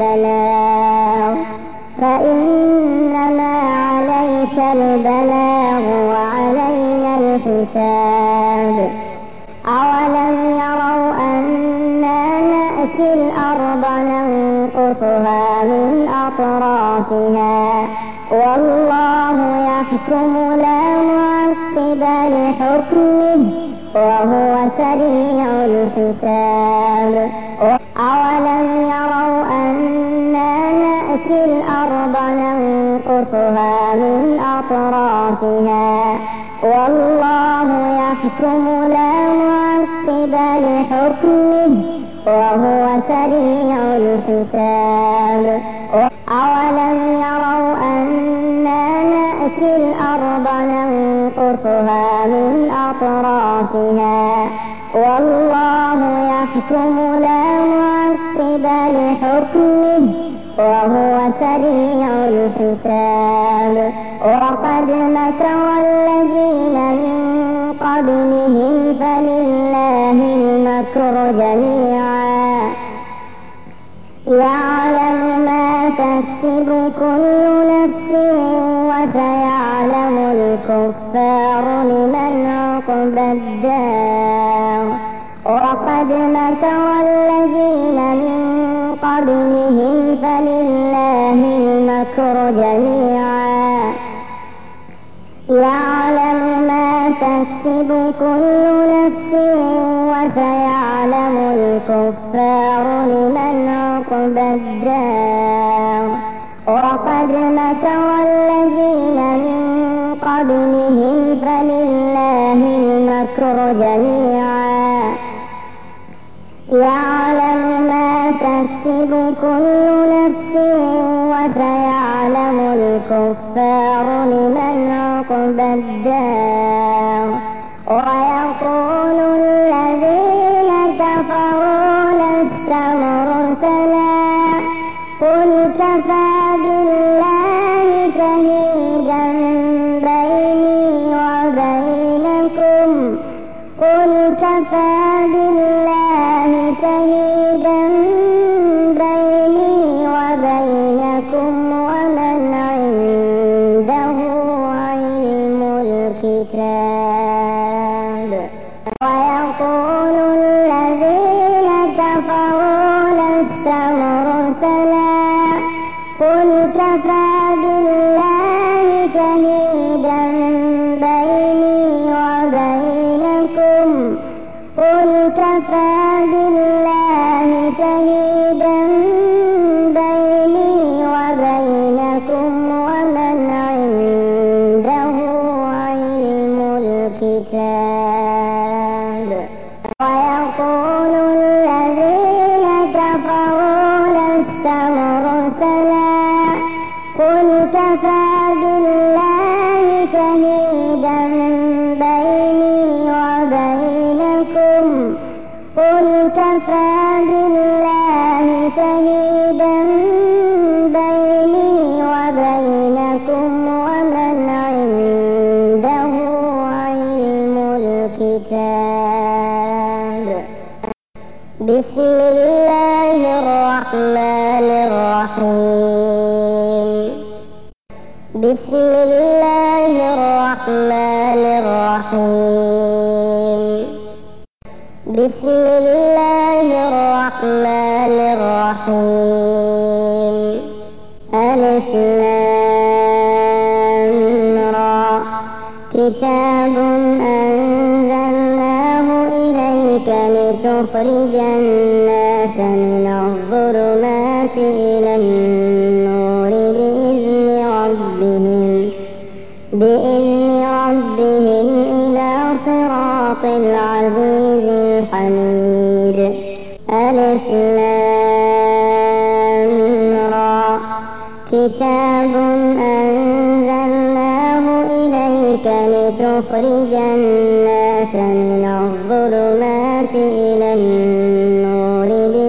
Speaker 1: البلاغ وعلينا الحساب. أولم يروا أنا نأتي الأرض ننقصها من أطرافها والله يحكم لا معقب لحكمه وهو سريع الحساب. أولم يروا أنا نأتي الأرض ننقصها من أطرافها والله يحكم لا معقب لحكمه وهو سريع الحساب. أولم يروا أنا نأتي الأرض ننقصها من أطرافها والله يحكم لا معقب لحكمه وهو سريع الحساب. وقد مكر الذين من قبلهم فلله المكر جميعا يعلم ما تكسب كل نفس وسيعلم الكفار لمن عقبى الدار. وقد مكر الذين من قبلهم فلله المكر جميعا يعلم ما تكسب كل نفس وسيعلم الكفار لمن عقبى الدار. وقد مكر الذين من قبلهم فلله المكر جميعا يعلم ما تكسب كل نفس وسيعلم الكفار لمن عقبى الدار. ويقول الذين كفروا لست مرسلا قل كفى بالله شهيدا بيني وبينكم ومن عنده علم الكتاب. ويقول الذين كفروا لست مرسلا قل كفى بالله شهيدا بيني وبينكم ومن عنده علم الكتاب. ويقول الذين كفروا لست مرسلا قل كفى بالله شهيدا بيني وبينكم ومن عنده علم الكتاب. بسم الله الرحمن الرحيم. بسم الله الرحمن الرحيم. بسم الله الرحمن الرحيم. ألف لام را كتاب أنزلناه إليك لتخرج الناس من الظلمات إلى النور بإذن ربهم إلى صراط العزيز الحميد. ألف لام را كتاب أنزلناه إليك لتخرج الناس من الظلمات إلى النور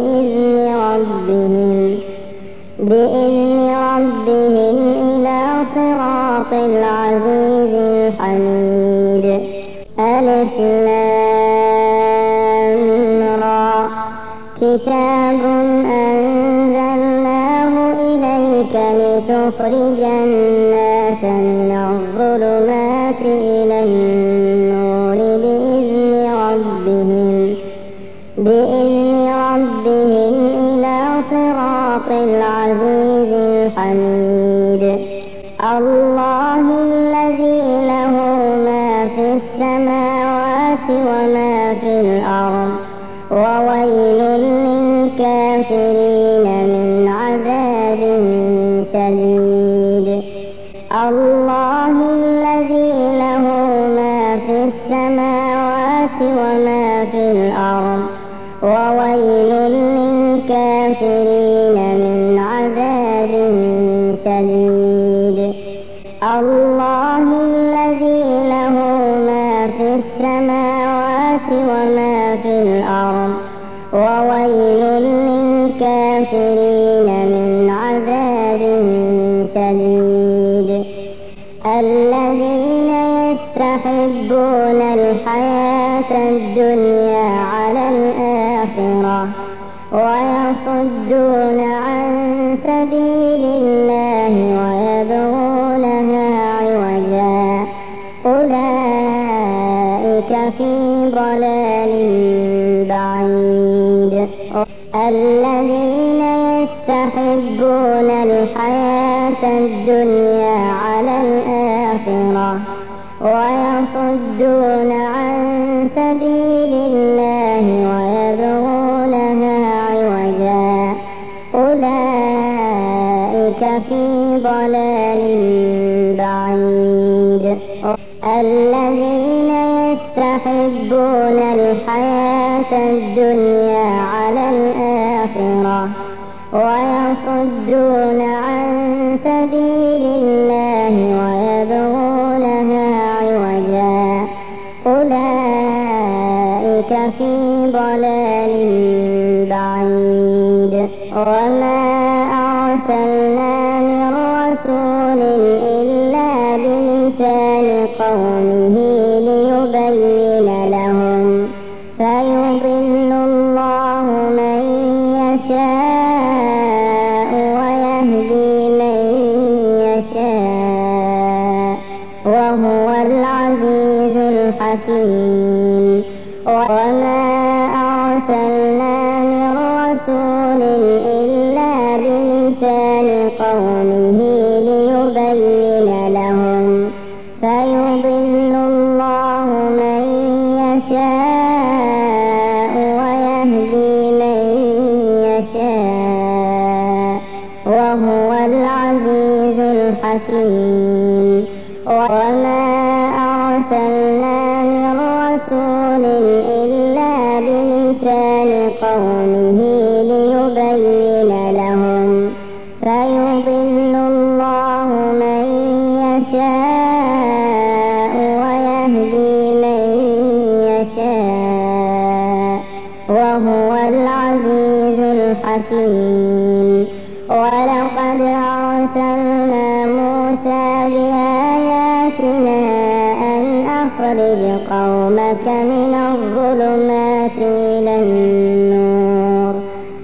Speaker 1: بإذن ربهم إلى صراط العزيز الحميد. ألف لام را كتاب أنزلناه إليك لتخرج الناس من الظلمات إلى النور بإذن ربهم إلى صراط العزيز الحميد. الله الذي له ما في السماوات وما في الأرض وويل للكافرين من عذاب شديد. الله الذي له ما في السماوات وما في الأرض وويل للكافرين من عذاب شديد. الله الذي له ما في السماوات وما في الأرض وويل للكافرين من عذاب شديد. الذين يستحبون الحياة الدنيا على الآخرة ويصدون عن سبيل الله ويبغونها عوجا أولئك في ضلال بعيد. الذين يستحبون الحياة الدنيا على الآخرة ويصدون عن سبيل الله ويبغونها عوجا أولئك في ضلال بعيد. الذين يستحبون الحياة الدنيا على الآخرة ويصدون عن سبيل الله ويبغونها عوجا أولئك في ضلال بعيد. وما أرسلنا من رسول إلا بلسان قومه ليبين لهم فيضل الله من يشاء ويهدي من يشاء وهو العزيز الحكيم. وما أرسلنا من رسول إلا بلسان قومه ليبين لهم فيضل الله من يشاء ويهدي من يشاء وهو العزيز الحكيم. وما أرسلنا من رسول إلا بلسان قومه ليبين لهم فيضل الله من يشاء ويهدي من يشاء وهو العزيز الحكيم. ولقد أرسلنا موسى بآياتنا أن أخرج قومك من الظلمات إلى النور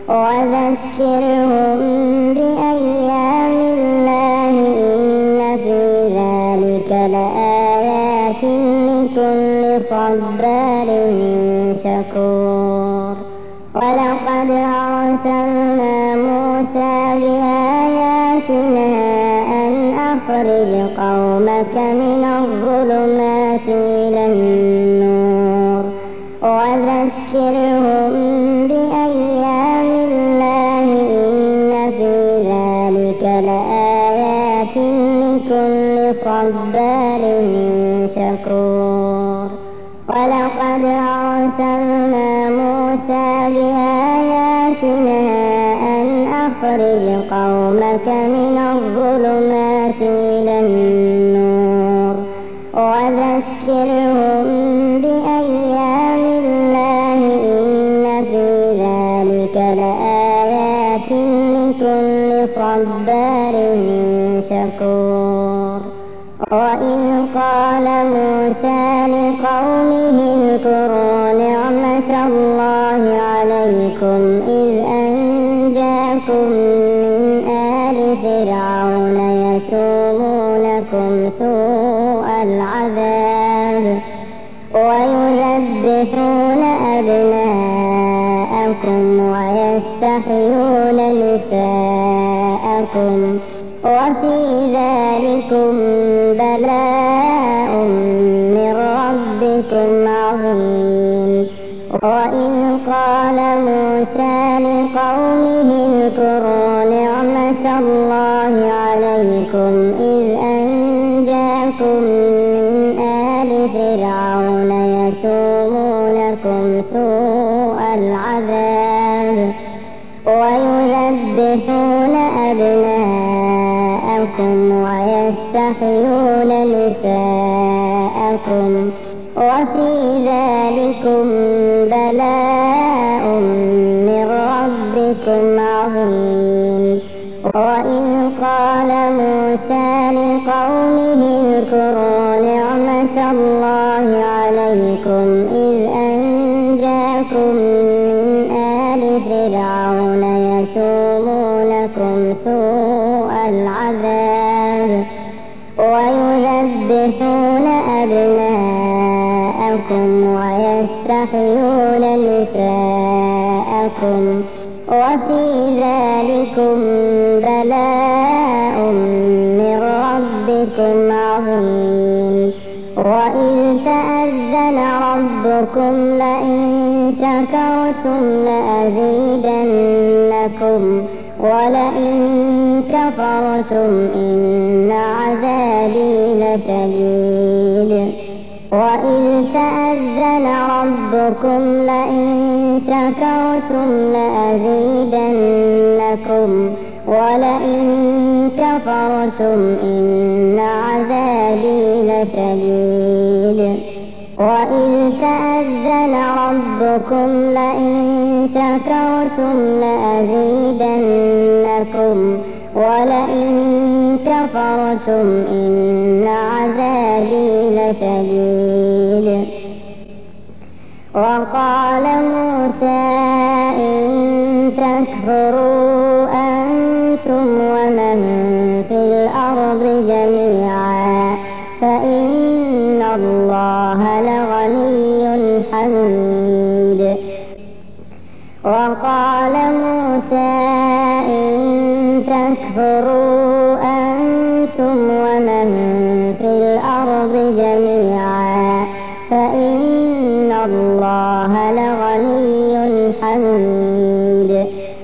Speaker 1: وذكرهم بأيام الله إن في ذلك لآيات لكل صبار شكور. ولقد أرسلنا موسى بآياتنا أن أخرج قومك من الظلمات إلى النور وذكرهم بأيام الله إن في ذلك لآيات لكل صبار شكور. ولقد ولقد أرسلنا موسى بآياتنا أن أخرج قومك من الظلمات إلى النور وذكرهم بأيام الله إن في ذلك لآيات لكل صبار شكور. وإذ قال موسى لقومه اذكروا نعمة الله عليكم إذ أنجاكم من آل فرعون يسومونكم سوء العذاب ويذبحون أبناءكم ويستحيون نساءكم وفي ذلكم بلاء من ربكم عظيم. وإذ قال موسى لقومه اذكروا نعمة الله عليكم إذ أنجاكم من آل فرعون يسومونكم سوء العذاب ويذبحون أبناءكم ويستحيون نساءكم وفي ذلكم بلاء من ربكم عظيم. وإذ قال موسى لقومه اذكروا نعمة الله عليكم إذ أنجاكم من آل فرعون يسومونكم سوء العذاب ويذبحون أبناءكم ويستحيون نساءكم وفي ذلكم بلاء من ربكم عظيم. وإذ تأذن ربكم لئن شكرتم لأزيدنكم ولئن كفرتم إن عذابي لشديد. وإذ تأذن ربكم لئن شكرتم لأزيدنكم ولئن كفرتم إن عذابي لشديد. وإذ تأذن ربكم لئن شكرتم لأزيدنكم ولئن كفرتم إن عذابي لشديد. وقال موسى إن تكفروا أنتم ومن في الأرض جميعا فإن الله لغني حميد. وقال موسى إن تكفروا أنتم ومن في الأرض جميعا فإن الله لغني حميد.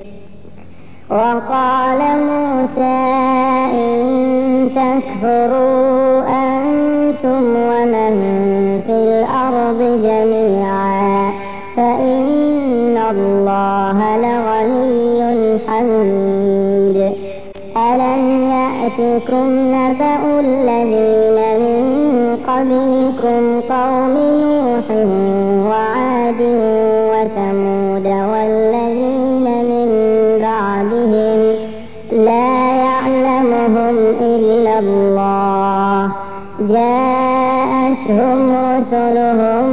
Speaker 1: وقال موسى إن تكفروا أنتم ومن في الأرض جميعا فإن الله لغني حميد. ألم يأتكم نبأ الذين من قبلكم قوم نوح وعاد وثمود والذين من بعدهم لا يعلمهم إلا الله جاءتهم رسلهم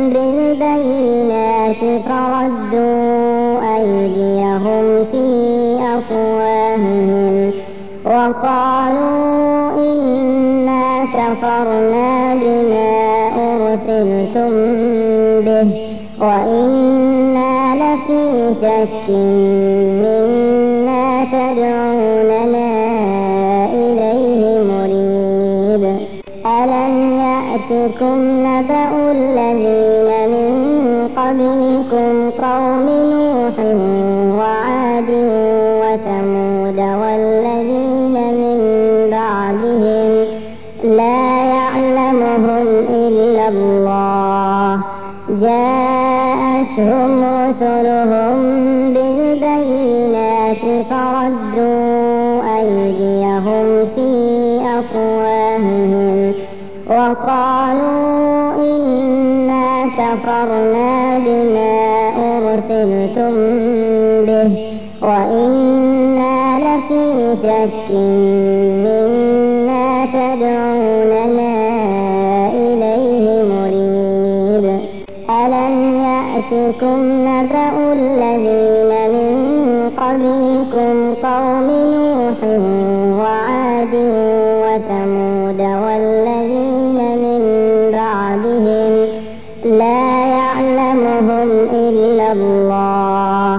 Speaker 1: بالبينات فردوا أيديهم في أفواههم وقالوا إنا كفرنا بما أرسلتم به وإنا لفي شك مما تدعوننا إليه مريب. ألم يأتكم نبأ الذين من قبلكم قوم نوح وعاد وثمود والذين من بعدهم لا يعلمهم إلا الله جاءتهم رسلهم بالبينات فردوا أيديهم في أفواههم وقالوا إنا كفرنا بما أرسلتم به وإنا لفي شك مما تدعوننا إليه مريب ألم يأتكم نبأ الذين من قبلكم قوم نوح وعاد وثمود والذين من بعدهم لا يعلمهم إلا الله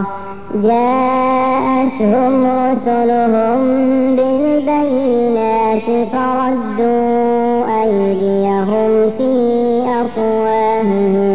Speaker 1: جاءتهم رسلهم بالبينات فردوا أيديهم في أفواههم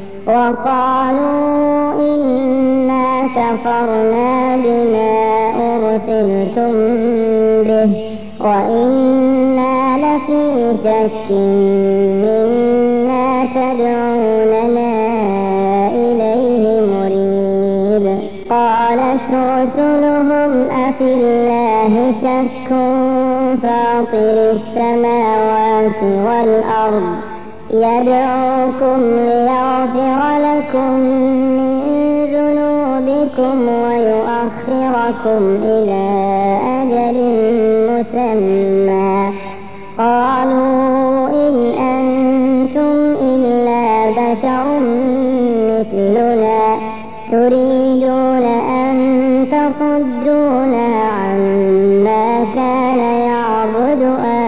Speaker 1: وقالوا إنا كفرنا بما أرسلتم به وإنا لفي شك مما تدعوننا إليه مريب قالت رسلهم أفي الله شك فاطر السماوات والأرض يدعوكم ليغفر لكم من ذنوبكم ويؤخركم إلى أجل مسمى قالوا إن أنتم إلا بشر مثلنا تريدون أن تصدونا عما كان يعبد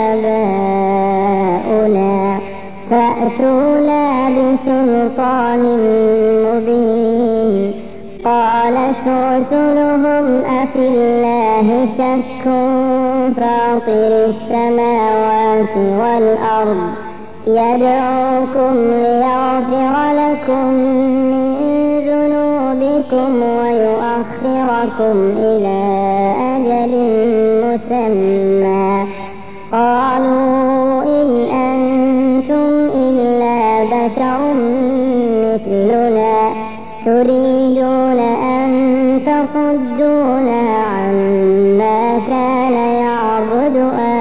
Speaker 1: آباؤنا فأتونا بسلطان مبين قالت رسلهم أفي الله شك فاطر السماوات والأرض يدعوكم ليغفر لكم من ذنوبكم ويؤخركم إلى أجل مسمى قالوا إن أنتم إلا بشر مثلنا تريدون أن تصدونا عما كان يعبد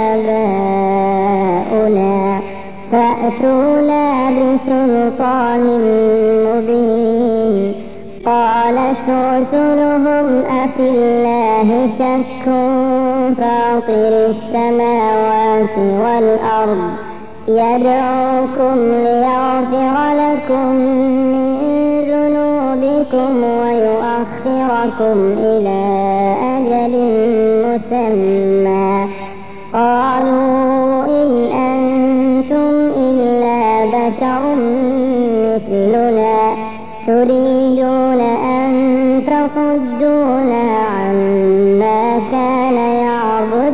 Speaker 1: آباؤنا فأتونا بسلطان مبين قالت رسلهم أفي الله شك فاطر السماوات والأرض يدعوكم ليغفر لكم من ذنوبكم ويؤخركم إلى أجل مسمى قالوا إن أنتم إلا بشر مثلنا تريدون أن تصدونا عما كان يعبد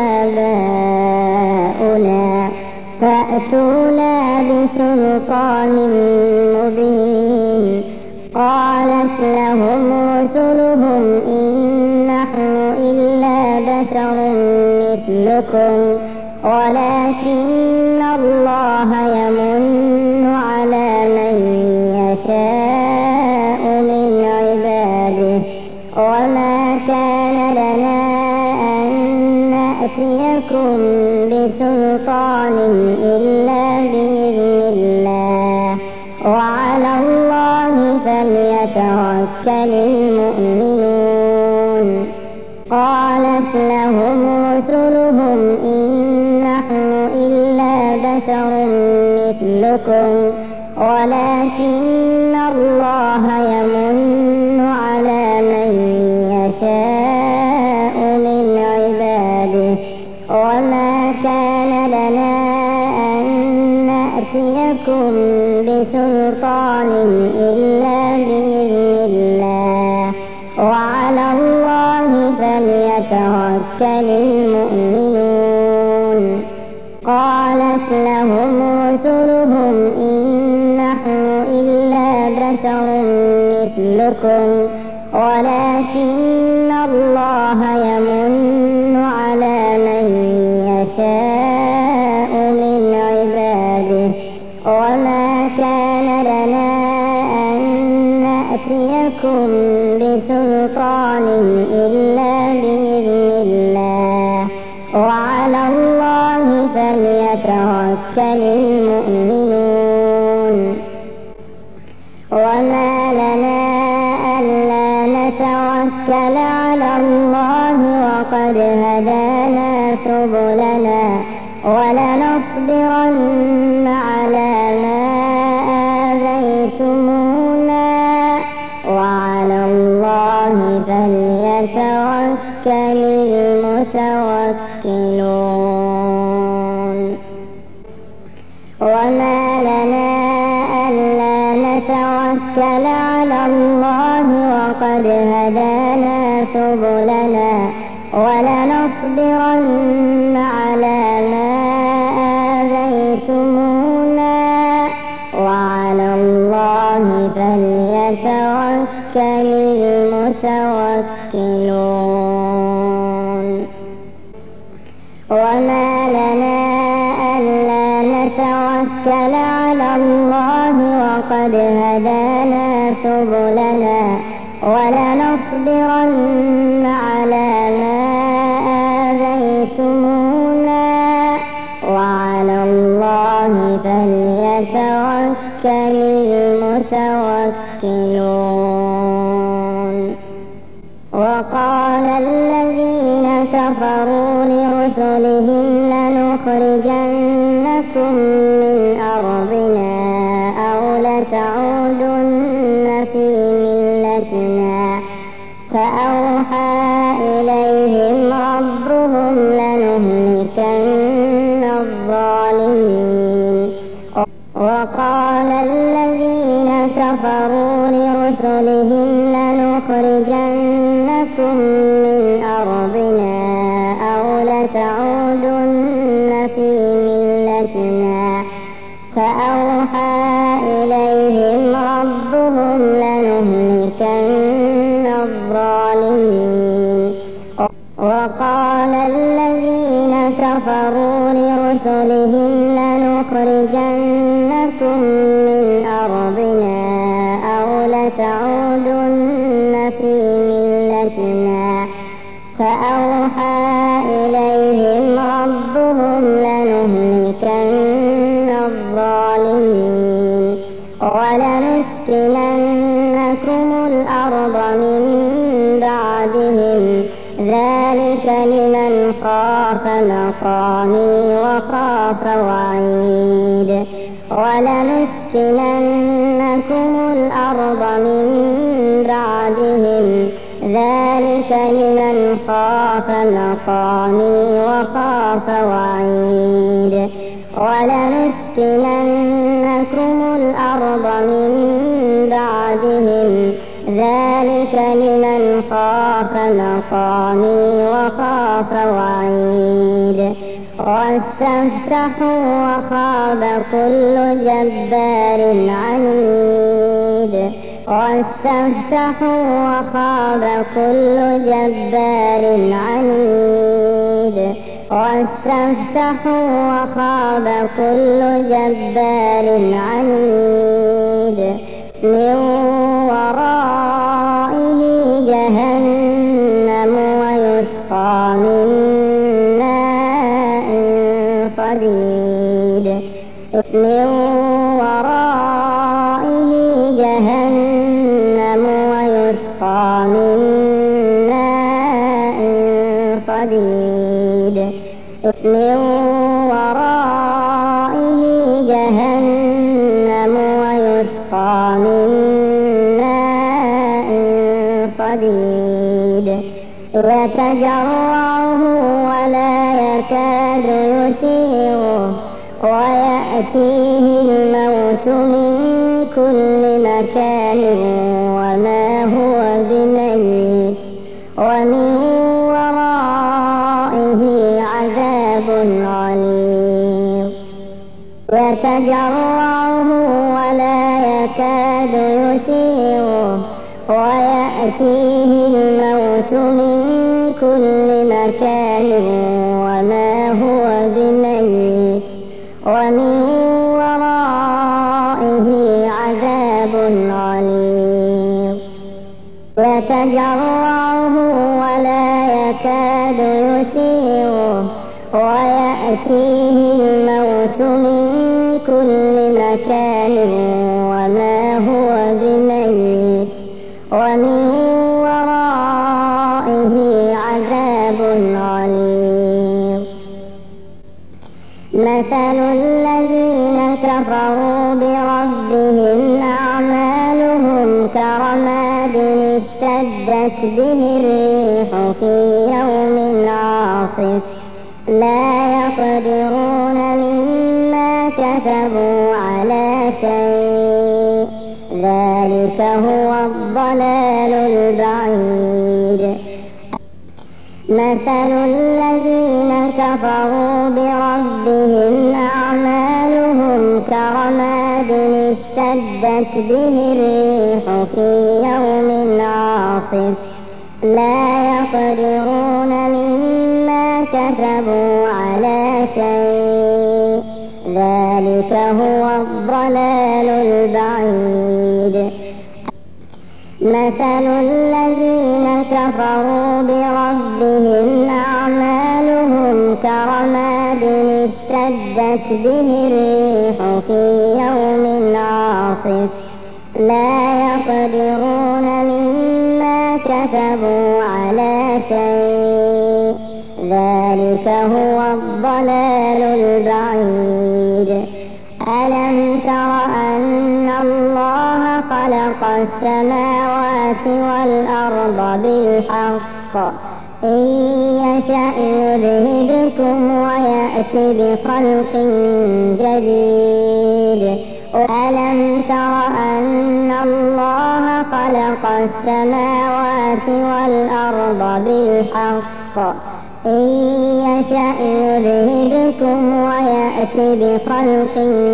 Speaker 1: آباؤنا فأتونا بسلطان مبين قالت لهم رسلهم إن نحن إلا بشر مثلكم ولكن الله يمن على من يشاء من عباده وما كان لنا أن نأتيكم بسلطان إلا بإذن الله وعلى الله فليتوكل المؤمنون قالت لهم رسلهم إن نحن إلا بشر مثلكم ولكن الله يمن على من يشاء من عباده وما كان لنا أن نأتيكم بسلطان إلا بإذن الله وعلى الله فليتوكل المؤمنون قالت لهم رسلهم إن نحن إلا بشر مثلكم ولكن الله يمن على من يشاء من عباده وما كان لنا يأتينكم بسلطان إلا بإذن الله وعلى الله فليتوكل المؤمنون. وما لنا ألا نتوكل على الله وقد هدانا سبلنا ولنصبرن على ما آذيتمونا وعلى الله فليتوكل المتوكلون. وما لنا ألا نتوكل على الله وقد هدانا سبلنا ولنصبرن على ما آذيتمونا وعلى الله فليتوكل المتوكلون. وما لنا ألا نتوكل على الله وقد هدانا سبلنا ولنصبرن على ما آذيتمونا وعلى الله فليتوكل المتوكلون. وقال الذين كفروا لرسلهم لنخرجنكم من أرضنا أو لتعودن في ملتنا فأوحى إليهم ربهم لنهلكن الظالمين. وقال الذين كفروا لرسلهم لنخرجنكم من أرضنا أو لتعودن في ملتنا فأوحى إليهم ربهم لنهلكن الظالمين. وقال الذين كفروا لرسلهم لنخرجنكم من أرضنا أو لتعودن في ملتنا فأوحى إليهم ربهم لنهلكن الظالمين ولنسكننكم الأرض من بعدهم ذلك لمن خاف مقامي وخاف وعيد. ولنسكننكم الأرض من بعدهم ذلك لمن خاف مقامي وخاف وعيد. ولنسكننكم الأرض من بعدهم ذلك لمن خاف مقامي وخاف وعيد. واستفتحوا وخاب كل جبار عنيد. واستفتحوا وخاب كل جبار عنيد. واستفتحوا وخاب كل جبار عنيد. من ورائه جهنم ويسقى من ماء صديد. من ورائه جهنم ويسقى من ماء صديد. من ورائه جهنم ويسقى من ماء صديد. يتجرعه ولا يكاد يسيغه ويأتيه الموت من كل مكان وما هو بميت ومن ورائه عذاب غليظ. يتجرعه ولا يكاد يسيغه ويأتيه الموت من كل مكان وما هو بميت ومن ورائه عذاب غليظ. يتجرعه ولا يكاد يسيغه ويأتيه الموت من كل مكان وما هو بميت ومن ورائه عذاب غليظ. مثل الذين كفروا بربهم أعمالهم كرماد اشتدت به الريح في يوم عاصف لا يقدرون مما كسبوا على شيء ذلك هو الضلال البعيد. مثل الذين كفروا بربهم أعمالهم كرماد اشتدت به الريح في يوم عاصف لا يقدرون مما كسبوا على شيء ذلك هو الضلال البعيد. مثل الذين كفروا بربهم أعمالهم كرماد اشتدت به الريح في يوم عاصف لا يقدرون مما كسبوا على شيء ذلك هو الضلال البعيد. ألم تر أن الله خلق السماوات والأرض بالحق إن يشأ يذهبكم ويأتي بخلق جديد. ألم تر أن الله خلق السماوات والأرض بالحق إن يشأ يذهبكم ويأتي بخلق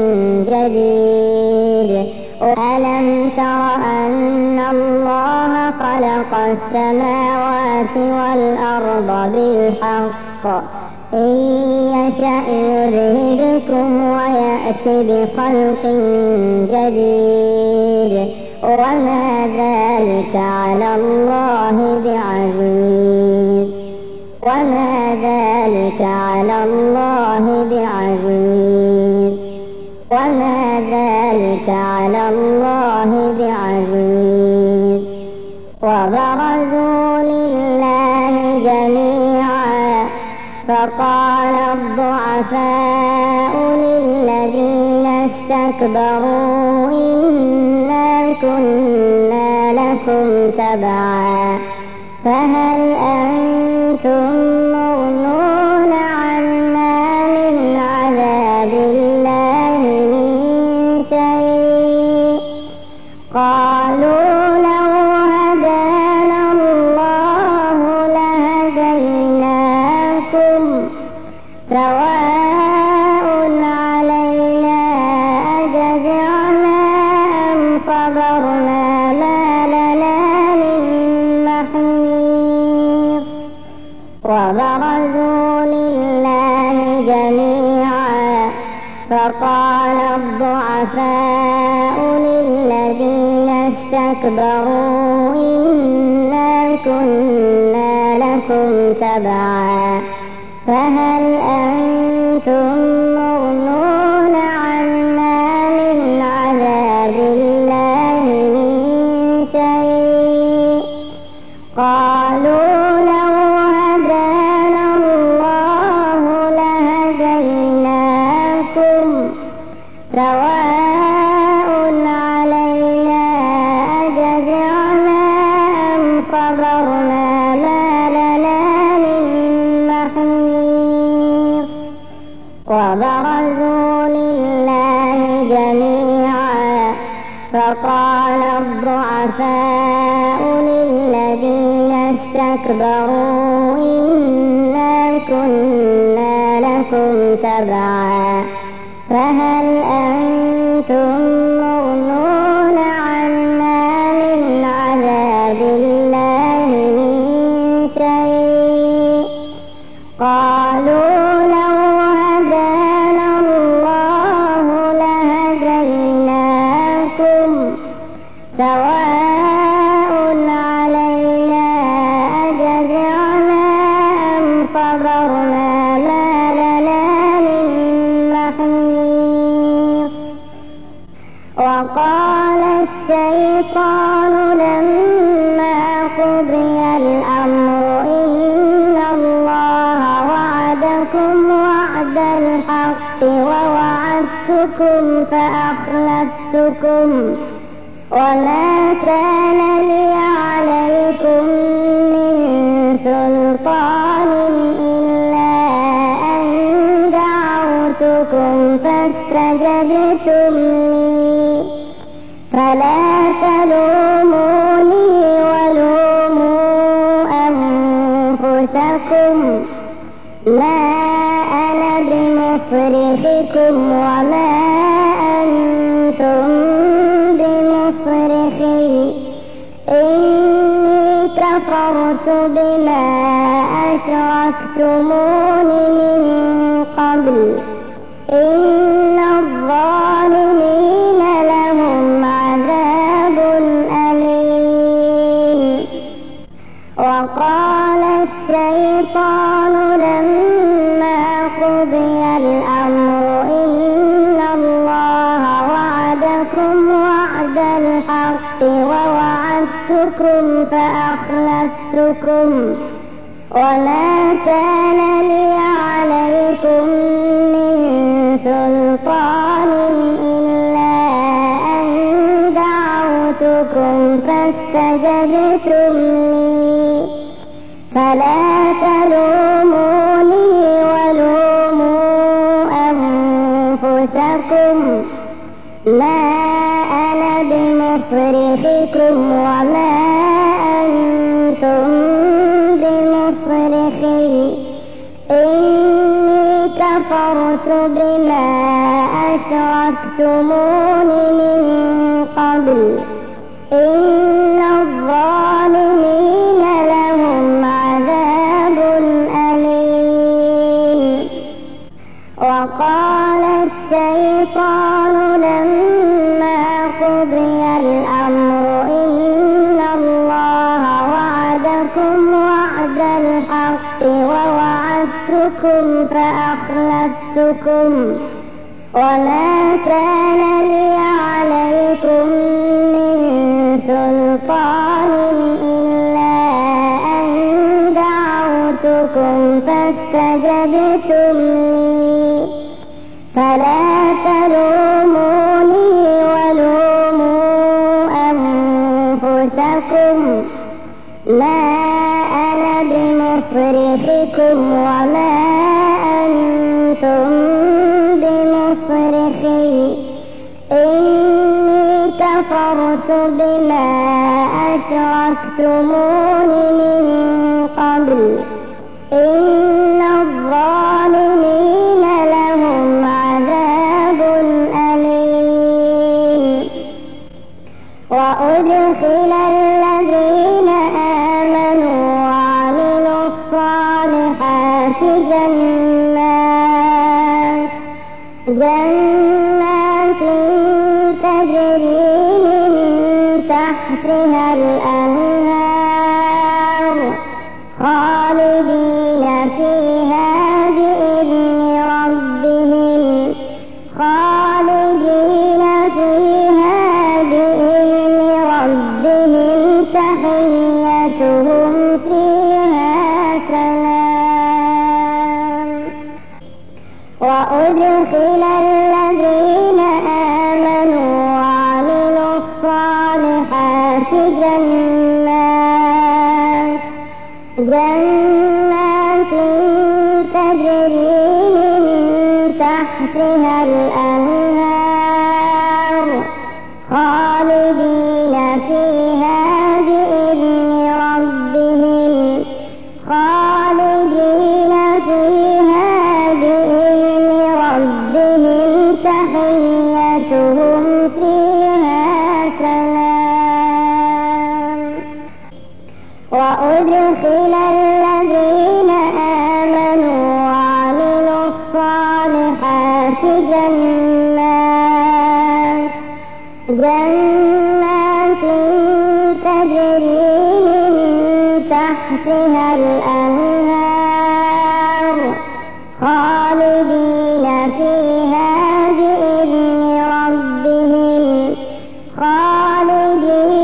Speaker 1: جديد. ألم تر أن الله خلق السماوات والأرض بالحق إن يشأ يذهبكم ويأتي بخلق جديد وما ذلك على الله بعزيز. وما ذلك على الله بعزيز. وما ذلك على الله بعزيز. وبرزوا لله جميعا فقال الضعفاء للذين استكبروا إنا كنا لكم تبعا فهل أنتم مغنون عنا من عذاب الله من شيء قالوا لو هدانا الله لهديناكم سواء علينا أجزعنا أم صبرنا ما لنا من محيص. وبرزوا لله جميعا فقال الضعفاء للذين استكبروا إنا كنا لكم تبعا فهل أنتم مغنون عنا من عذاب الله من شيء قالوا لو هدانا الله لهديناكم. لهديناكم سواء علينا أجزعنا أم صبرنا ما لنا من محيص. وبرزوا لله جميعا فقال الضعفاء للذين استكبروا إنا كنا لكم تبعا فهل أنتم مغنون عنا من عذاب الله من شيء قالوا لو هدانا الله لهديناكم سواء علينا أجزعنا أم صبرنا ما لنا من محيص. وبرزوا لله جميعا فقال الضعفاء للذين استكبروا إنا كنا لكم تبعا فهل أنتم مغنون عنا من عذاب الله من شيء قالوا لو هدانا الله لهديناكم سواء علينا الشيطان لما قضي الأمر إن الله وعدكم وعد الحق ووعدتكم فأخلفتكم وما كان لي عليكم من سلطان إلا أن دعوتكم فاستجبتم لي فلا تلوموني ولوموا أنفسكم ما أنا بمصرخكم وما أنتم بمصرخي إني كفرت بما أشركتمون من قبل إن الظالمين لهم عذاب أليم. وقال الشيطان لما قضي الأمر إن الله وعدكم وعد الحق ووعدتكم فأخلفتكم وما كان لي عليكم من سلطان إلا أن دعوتكم فاستجبتم لي فلا تلوموني ولوموا أنفسكم ما أنا بمصرخكم وما أنتم بمصرخي إني كفرت بما أشركتمون من قبل إن الظالمين لهم عذاب أليم. وقال الشيطان لما قضي الأمر إن الله وعدكم وعد الحق ووعدتكم فأخلفتكم وما كان لي عليكم من سلطان إلا أن دعوتكم فاستجبتم لي فلا تلوموني ولوموا أنفسكم ما أنا بمصرخكم وما أنتم بمصرخي إني كفرت بما أشركتمون من قبل إن الظالمين لهم عذاب أليم. وأدخل الذين آمنوا وعملوا الصالحات جنات تجري من تحتها الأنهار خالدين فيها بإذن ربهم تحيتهم فيها سلام. وأدخل الذين آمنوا وعملوا الصالحات جنات تجري من تحتها الأنهار خالدين فيها بإذن ربهم تحيتهم فيها سلام. وأدخل الذين آمنوا وعملوا الصالحات جنات تجري من تحتها الأنهار خالدين فيها بإذن ربهم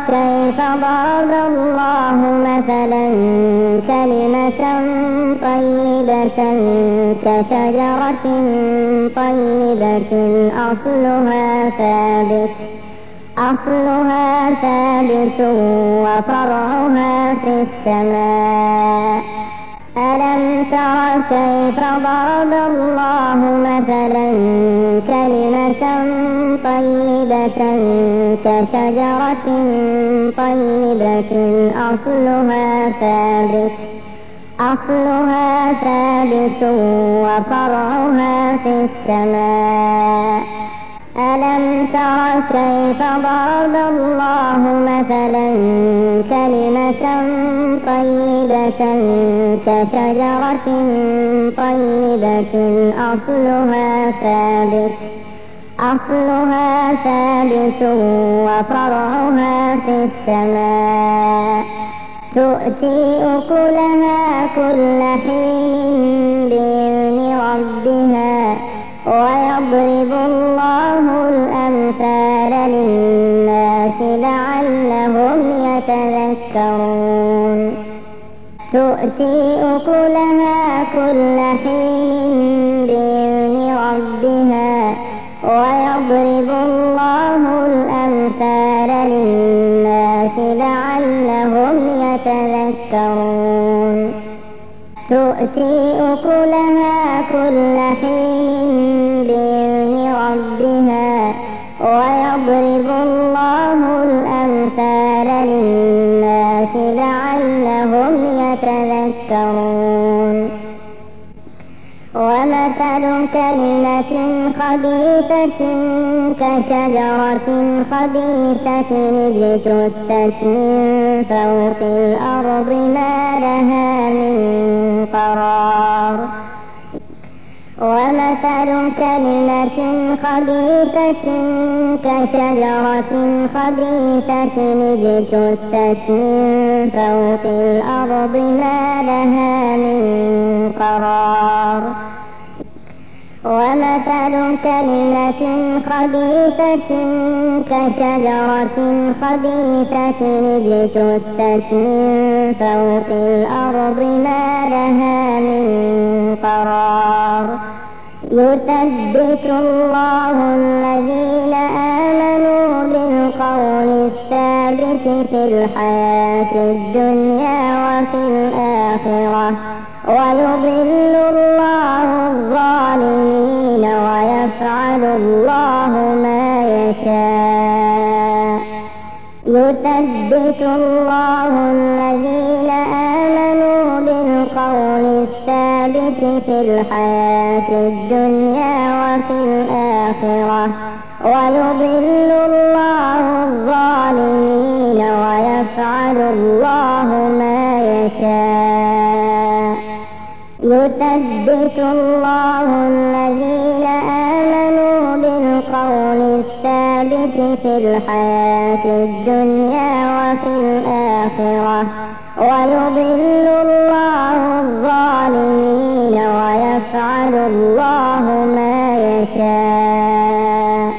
Speaker 1: كيف ضرب الله مثلا كلمة طيبة كشجرة طيبة أصلها ثابت وفرعها في السماء. ألم تر كيف ضرب الله مثلا كلمة طيبة كشجرة طيبة أصلها ثابت وفرعها في السماء. ألم تر كيف ضرب الله مثلا كلمة طيبة كشجرة طيبة أصلها ثابت وفرعها في السماء. تؤتي أكلها كل حين بإذن ربها ويضرب الله الأمثال للناس لعلهم يتذكرون. تؤتي أكلها كل حين بإذن ربها ويضرب الله الأمثال للناس لعلهم يتذكرون. تؤتي أكلها كل حين بإذن ربها ويضرب الله الأمثال للناس لعلهم يتذكرون. ومثل كلمة خبيثة كشجرة خبيثة اجتثت من فوق الأرض ما لها من قرار. ومثل كلمة خبيثة كشجرة خبيثة اجتثت من فوق الأرض ما لها من قرار. ومثل كلمة خبيثة كشجرة خبيثة اجتثت من فوق الأرض ما لها من قرار. يثبت الله الذين آمنوا بالقول الثابت في الحياة الدنيا وفي الآخرة ويضل الله الظالمين ويفعل الله ما يشاء. يثبت الله الذين آمنوا بالقول الثابت في الحياة الدنيا وفي الآخرة ويضل الله الظالمين ويفعل الله ما يشاء. يثبت الله الذين آمنوا بالقول الثابت في الحياة الدنيا وفي الآخرة ويضل الله الظالمين ويفعل الله ما يشاء.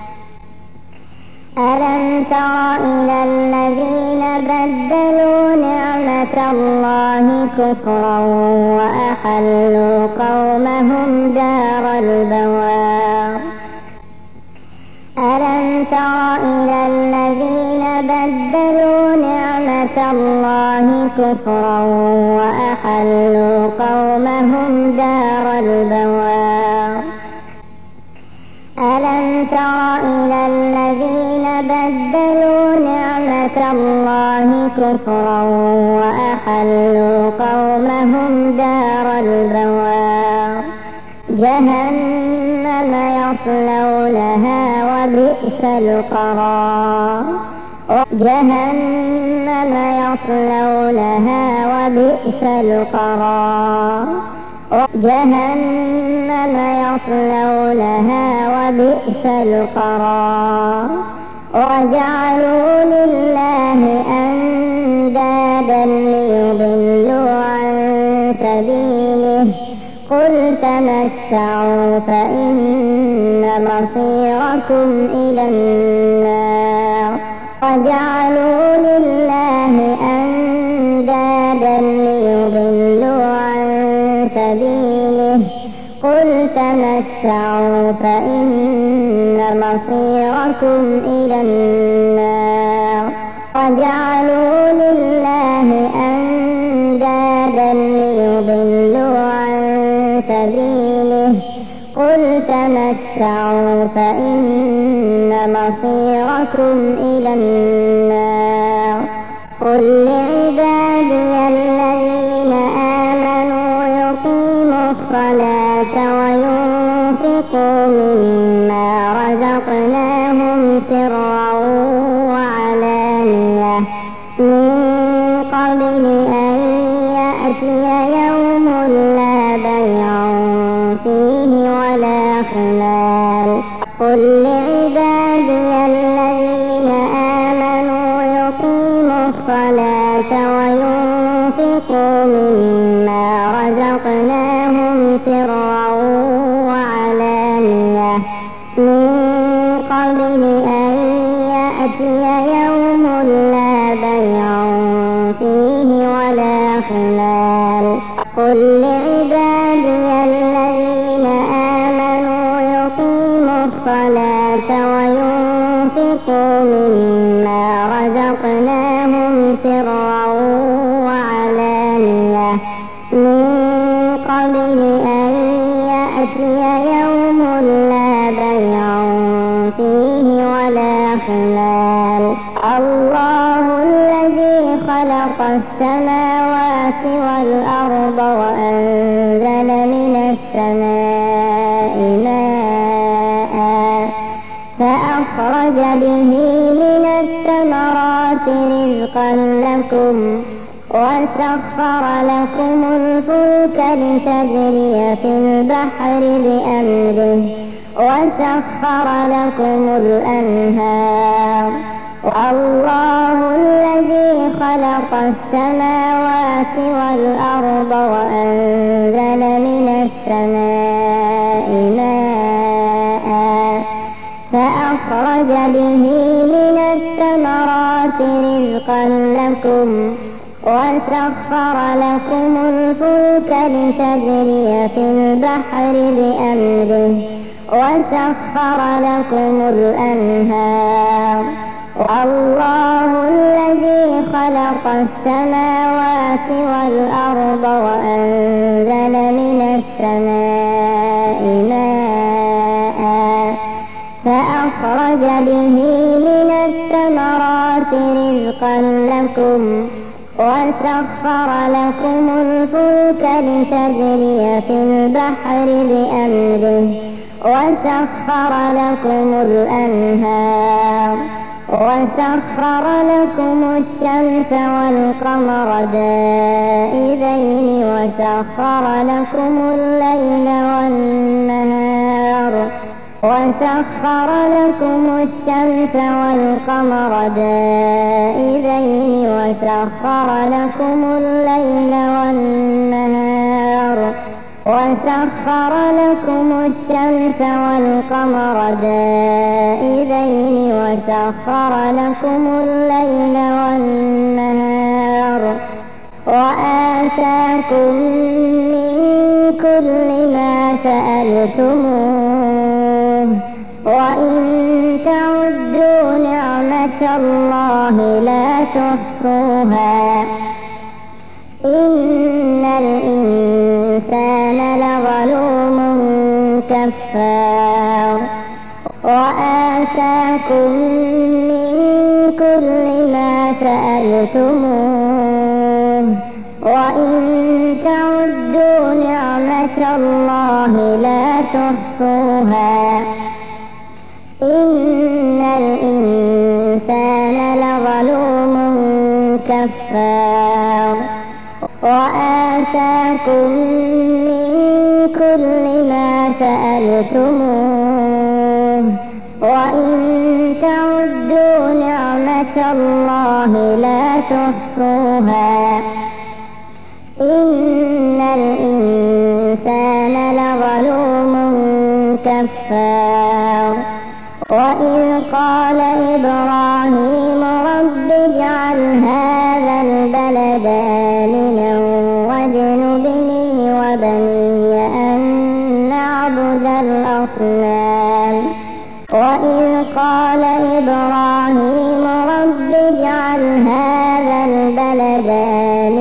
Speaker 1: ألم تر إلى الذين بدلوا نعمة الله كفرا وأحلوا قومهم دار البوار. ألم تر إلى الذين بدلوا نعمة الله كفرا وأحلوا قومهم دار البوار. ألم تر إلى الذين بدلوا نعمة الله كفرا وأحلوا قومهم دار البوار. جهنم يصلونها وبئس القرار. جهنم يصلونها وبئس القرار. جهنم يصلونها وبئس القرار. وجعلوا لله أندادا ليضلوا عن سبيله قل تمتعوا فإن مصيركم إلى النار. وجعلوا تمتعوا فإن مصيركم إلى النار وجعلوا لله أندادا ليضلوا عن سبيله قل تمتعوا فإن مصيركم إلى النار قل لعبادي الذين آمنوا يقيموا الصلاة وينفقوا مما رزقناهم سرا وعلانية من قبل أن يأتي يوم لا بيع فيه ولا خلال قل لعبادي الذين آمنوا يقيموا الصلاة وينفقوا مما رزقناهم سرا وعلانية من قبل أن يأتي يوم لا بيع فيه ولا خلال قل لعبادي الذين آمنوا يقيموا الصلاة وينفقوا مما رزقناهم سرا وعلانية من قبل أن يأتي يوم لا بيع فيه ولا خلال الله الذي خلق السماوات والأرض وأنزل من السماء ماء فأخرج به من الثمرات رزقا لكم وسخر لكم الفلك لتجري في البحر بأمره وسخر لكم الأنهار الله الذي خلق السماوات والأرض وأنزل من السماء ماء فأخرج به من الثمرات رزقا لكم وسخر لكم الفلك لتجري في البحر بأمره وسخر لكم الأنهار الله الذي خلق السماوات والأرض وأنزل من السماء ماء فأخرج به من الثمرات رزقا لكم وسخر لكم الفلك لتجري في البحر بأمره وسخر لكم الأنهار وسخر لكم الشمس والقمر دائبين وسخر لكم الليل والنهار وسخر لكم الشمس والقمر دائبين وسخر لكم الليل والنهار وسخر لكم الشمس والقمر دائبين وسخر لكم الليل والنهار وآتاكم من كل ما سألتموه وإن تعدوا نعمة الله لا تحصوها إن الإنسان لظلوم كفار وآتاكم من كل ما سألتموه وإن تعدوا نعمة الله لا تحصوها إن الإنسان لظلوم كفار وآتاكم من كل ما سألتموه وإن تعدوا نعمة الله لا تحصوها إن الإنسان لظلوم كفار وإذ قال إبراهيم رب اجعل هذا البلد آمنا واجنبني وبني أن نعبد الأصنام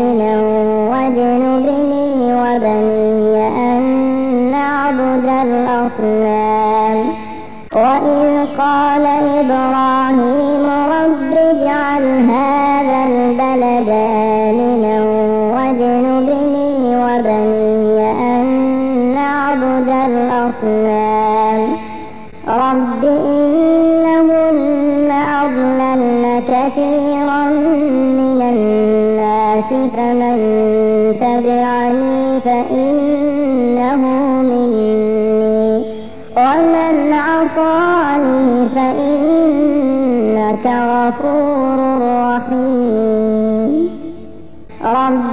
Speaker 1: آمنا واجنبني وبني أن نعبد الأصنام. وإذ قال إبراهيم رب اجعل هذا البلد آمنا واجنبني وبني أن نعبد الأصنام. رب إنهن أضللن كثيرا من الناس فمن تبعني فإنه مني ومن عصاني فإنك غفور رحيم. رب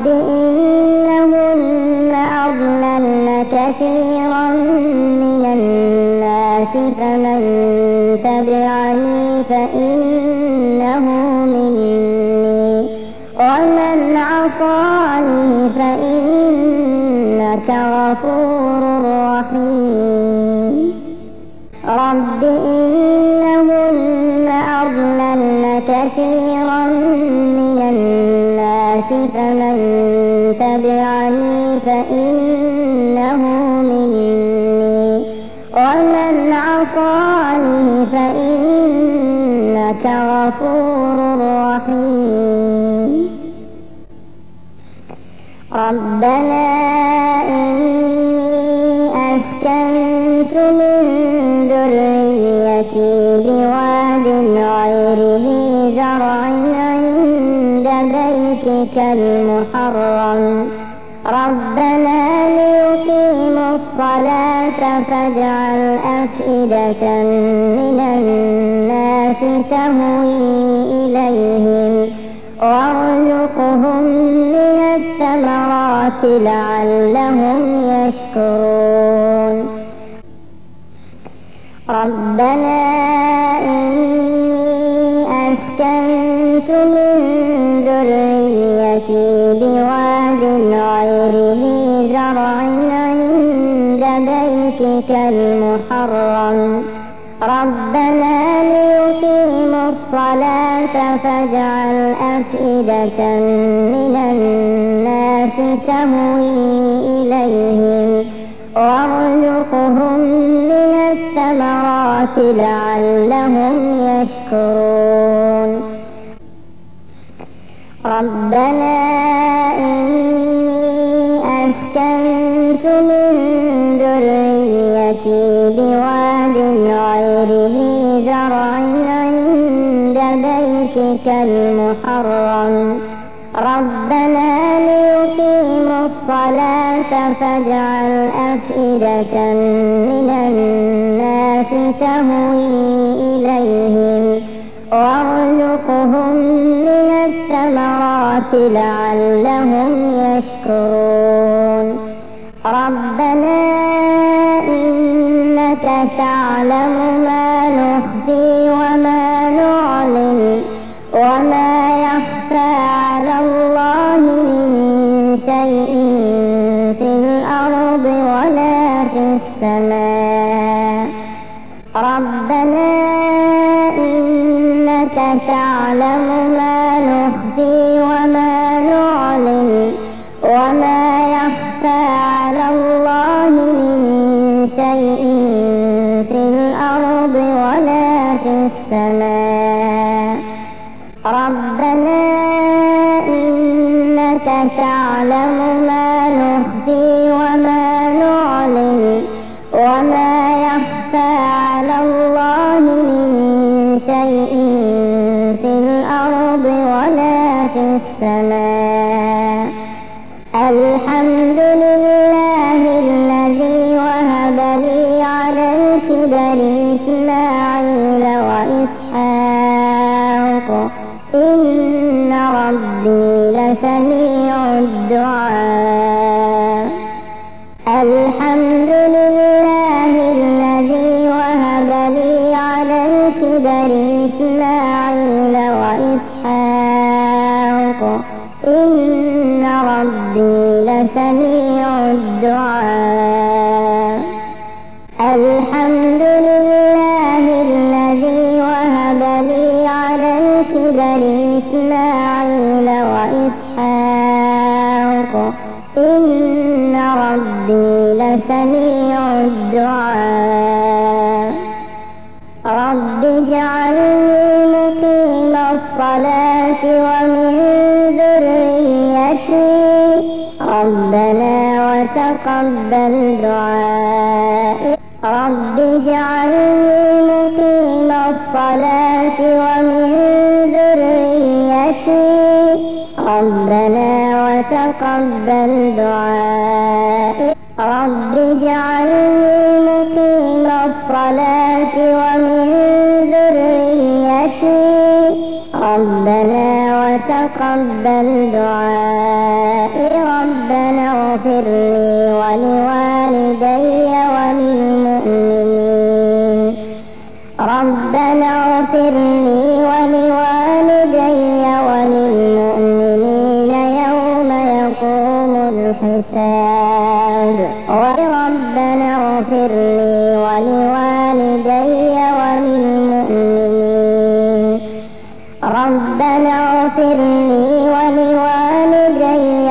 Speaker 1: إنهن أضللن كثيرا من الناس فمن تبعني فإنه مني ومن عصاني فإنك غفور رحيم. رب إنهن أضللن كثيرا من الناس فمن تبعني فإنه مني ومن عصاني فإنك غفور رحيم. ربنا إني أسكنت من ذريتي بواد غير ذي زرع عند بيتك المحرم ربنا ليقيموا الصلاة فاجعل أفئدة من الناس تهوي إليهم وارزقهم من الثمرات لعلهم يشكرون. ربنا إني أسكنت من ذريتي بواد غير ذي زرع عند بيتك المحرم ربنا ليقيموا الصلاة فاجعل أفئدة من الناس تهوي إليهم وارزقهم من الثمرات لعلهم يشكرون. ربنا إني أسكنت من ذريتي بواد غير ذي زرع عند بيتك المحرم ربنا ليقيموا الصلاة فاجعل أفئدة من الناس تهوي إليهم وارزقهم من الثمرات لعلهم يشكرون. ربنا إنك تعلم ما نخفي وما نعلن وما يخفى على الله من شيء في الأرض ولا في السماء. ربنا إنك تعلم ما نخفي وما نعلن وما يخفى على الله من شيء في الأرض ولا في السماء. ربنا إنك تعلم ما نخفي وما نعلن وما يخفى على الله من شيء في الأرض ولا في السماء. الحمد لله الذي وهب لي على الكبر إسماعيل وإسحاق إن ربي لسميع الدعاء. الحمد لله الذي وهب لي على الكبر إسماعيل وإسحاق إن ربي لسميع الدعاء. الحمد لله الذي وهب لي على الكبر إسماعيل وإسحاق الحق إن ربي لسميع الدعاء رب اجعلني مقيم الصلاة ومن ذريتي ربنا وتقبل دعائي رب اجعلني مقيم الصلاة ومن ذريتي ربنا وتقبل دعائي رب اجعلني مقيم الصلاة ومن ذريتي ربنا وتقبل دعائي ربنا اغفر لي ولوالدي وللمؤمنين ربنا اغفر لي ولوالدي وللمؤمنين يوم يقوم الحساب ربنا اغفر لي ولوالدي وللمؤمنين ربنا اغفر لي ولوالدي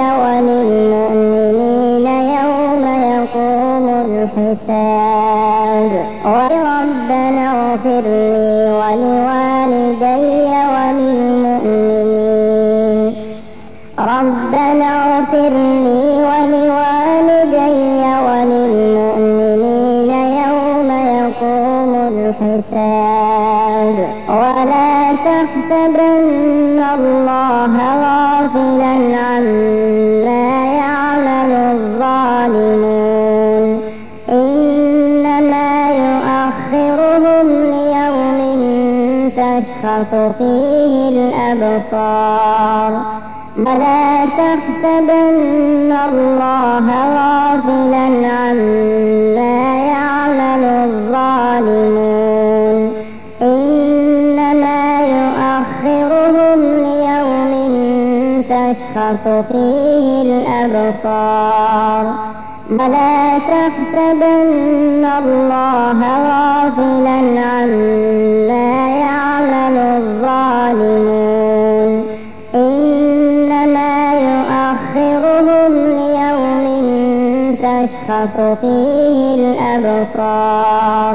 Speaker 1: وللمؤمنين يوم يقوم الحساب ربنا اغفر لي ولوالدي وللمؤمنين ربنا اغفر لي ولوالدي وللمؤمنين يوم يقوم الحساب ولا تحسبن الله غافلا عما يعمل الظالمون إنما يؤخرهم ليوم تشخص فيه الأبصار ولا تحسبن الله غافلا عما يعمل الظالمون إنما يؤخرهم ليوم تشخص فيه الأبصار ولا تحسبن الله غافلا عما يعمل الظالمون إنما يؤخرهم ليوم تشخص فيه الأبصار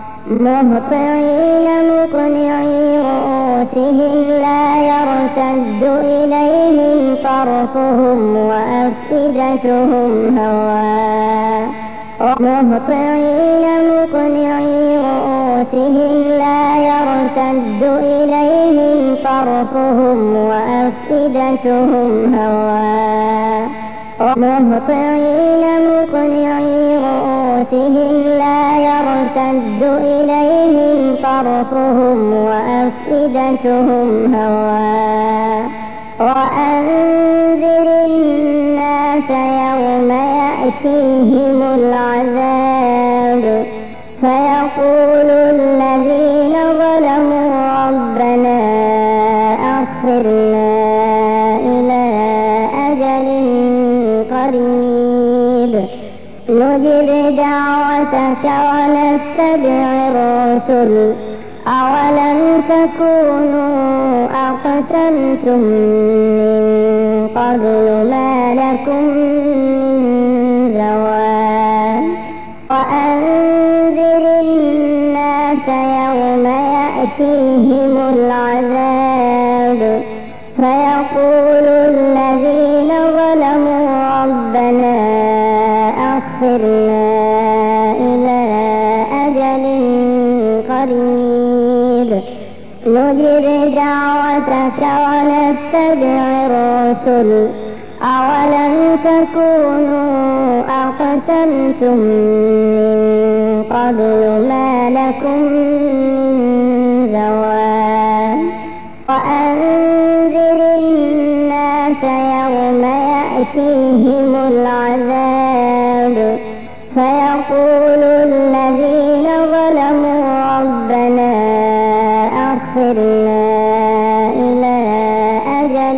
Speaker 1: مهطعين مقنعي رؤوسهم لا يرتد إليهم طرفهم وأفئدتهم هواء مهطعين مقنعي رؤوسهم لا يرتد إليهم طرفهم وأفئدتهم هواء مهطعين مقنعي رؤوسهم لا يرتد إليهم طرفهم وأفئدتهم هواء وأنذر الناس يوم يأتيهم العذاب فيقول الذين ظلموا ربنا أخرنا إلى أجل قريب نجب دعوتك ونتبع الرسل أولم تكونوا أقسمتم من قبل ما لكم من زوال وأنذر الناس يوم يأتيهم العذاب فيقول الذين ظلموا ربنا أخرنا إلى أجل قريب نجب دعوتك ونتبع الرسل أولم تكونوا أقسمتم من قبل ما لكم من زوال وأنذر الناس يوم يأتيهم العذاب فيقول الذين ظلموا ربنا أخرنا إلى أجل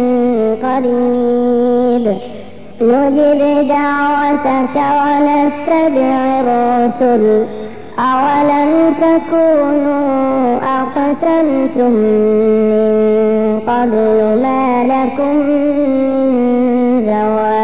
Speaker 1: قريب نجب دعوتك ونتبع الرسل أولم تكونوا أقسمتم من قبل ما لكم من زوال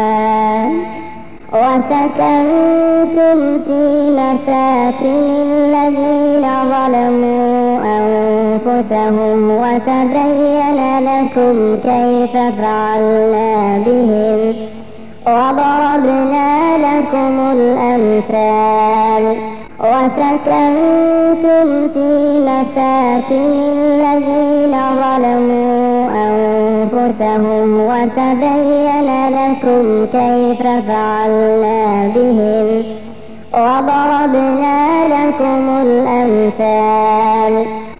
Speaker 1: وسكنتم في مساكن الذين ظلموا أنفسهم وتبين لكم كيف فعلنا بهم وضربنا لكم الأمثال وسكنتم في مساكن الذين ظلموا أنفسهم وتبين لكم كيف فعلنا بهم وضربنا لكم الأمثال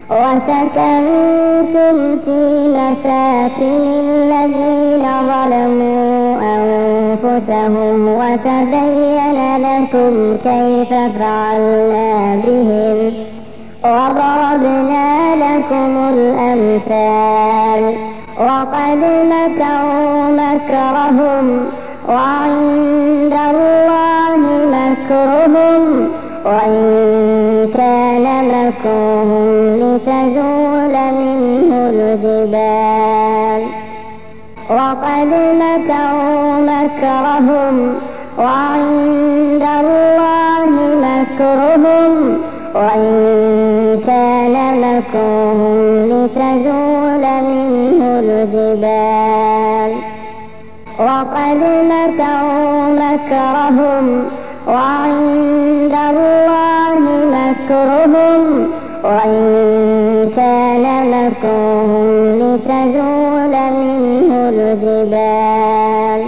Speaker 1: وسكنتم في مساكن الذين ظلموا أنفسهم وتبين لكم كيف فعلنا بهم وضربنا لكم الأمثال وقد مكروا مكرهم وعند الله مكرهم وإن كان مكرهم لتزول منه الجبال وقد مكروا مكرهم وعند الله مكرهم وإن كان مكرهم لتزول منه الجبال وقد مكروا مكرهم وعند الله مكرهم وإن كان مكرهم لتزول منه الجبال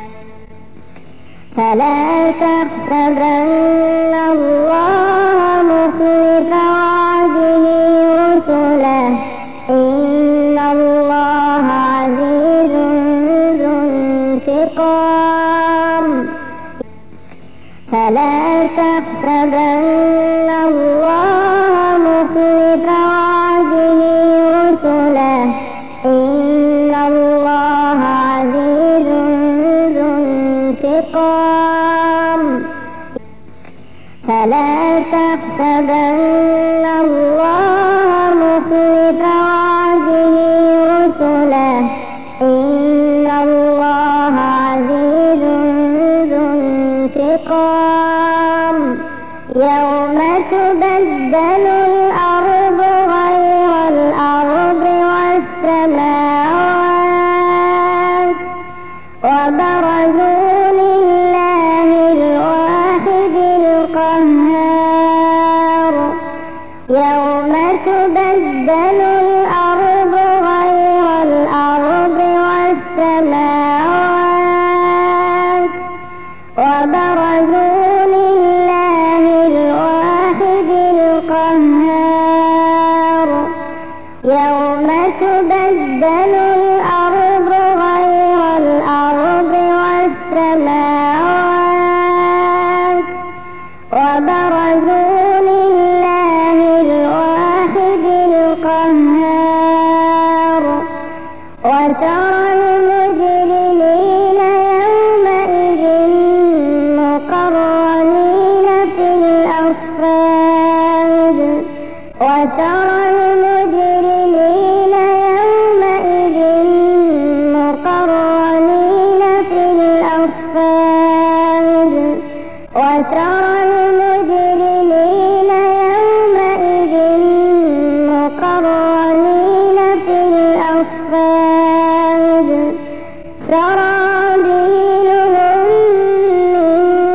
Speaker 1: فلا تحسبن الله مخلف وعده رسله إن الله عزيز ذو انتقام فلا تحسبن الله مخلف وعده رسله إن الله عزيز ذو انتقام فلا تحسبن الله مخلف وعده رسله إن الله عزيز ذو انتقام يوم تبدل الأرض غير الأرض والسماوات وبرزوا لله الواحد القهار يوم تبدل الأرض غير الأرض والسماوات وبرزوا لله الواحد القهار يوم تبدل الأرض غير الأرض والسماوات وبرزوا لله الواحد القهار وترى المجرمين يومئذ مقرنين في الأصفاد وترى المجرمين يومئذ مقرنين في الأصفاد وترى المجرمين يومئذ مقرنين في الأصفاد سرابيلهم من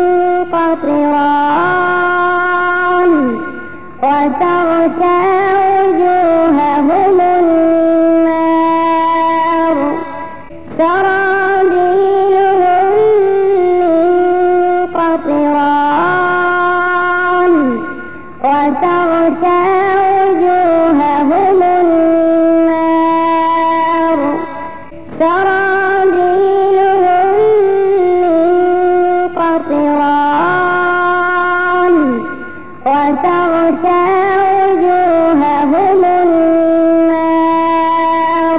Speaker 1: قطران وتغشى وجوههم النار سرابيلهم من قطران وتغشى وجوههم النار سرابيلهم من قطران وتغشى وجوههم النار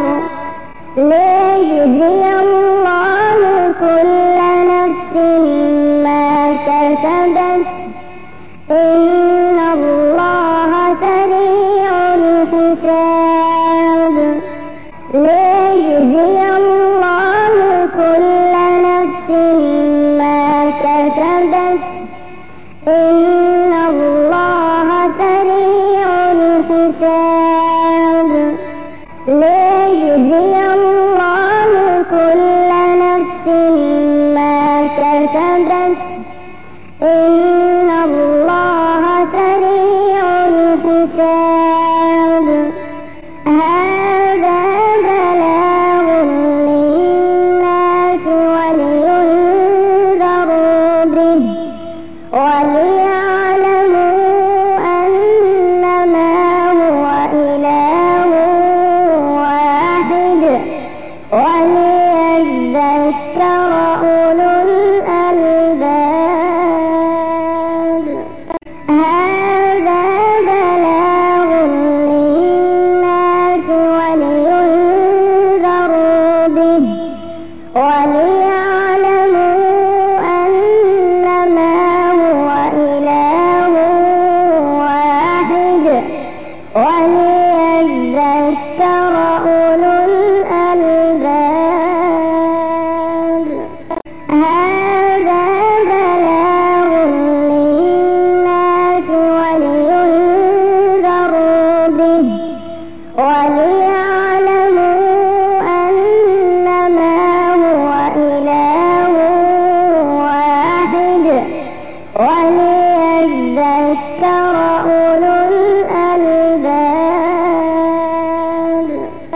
Speaker 1: ليجزي الله كل نفس ما كسبت إن الله سريع الحساب ليجزي الله كل نفس ما كسبت كسبت إن الله سريع الحساب. هذا بلاغ للناس ولينذروا به وليعلموا أنما هو إله واحد وليذكر أولو الألباب. هذا بلاغ للناس ولينذروا به وليعلموا أنما هو إله واحد وليذكر أولو الألباب. هذا بلاغ للناس ولينذروا به وليعلموا أنما هو إله واحد وليذكر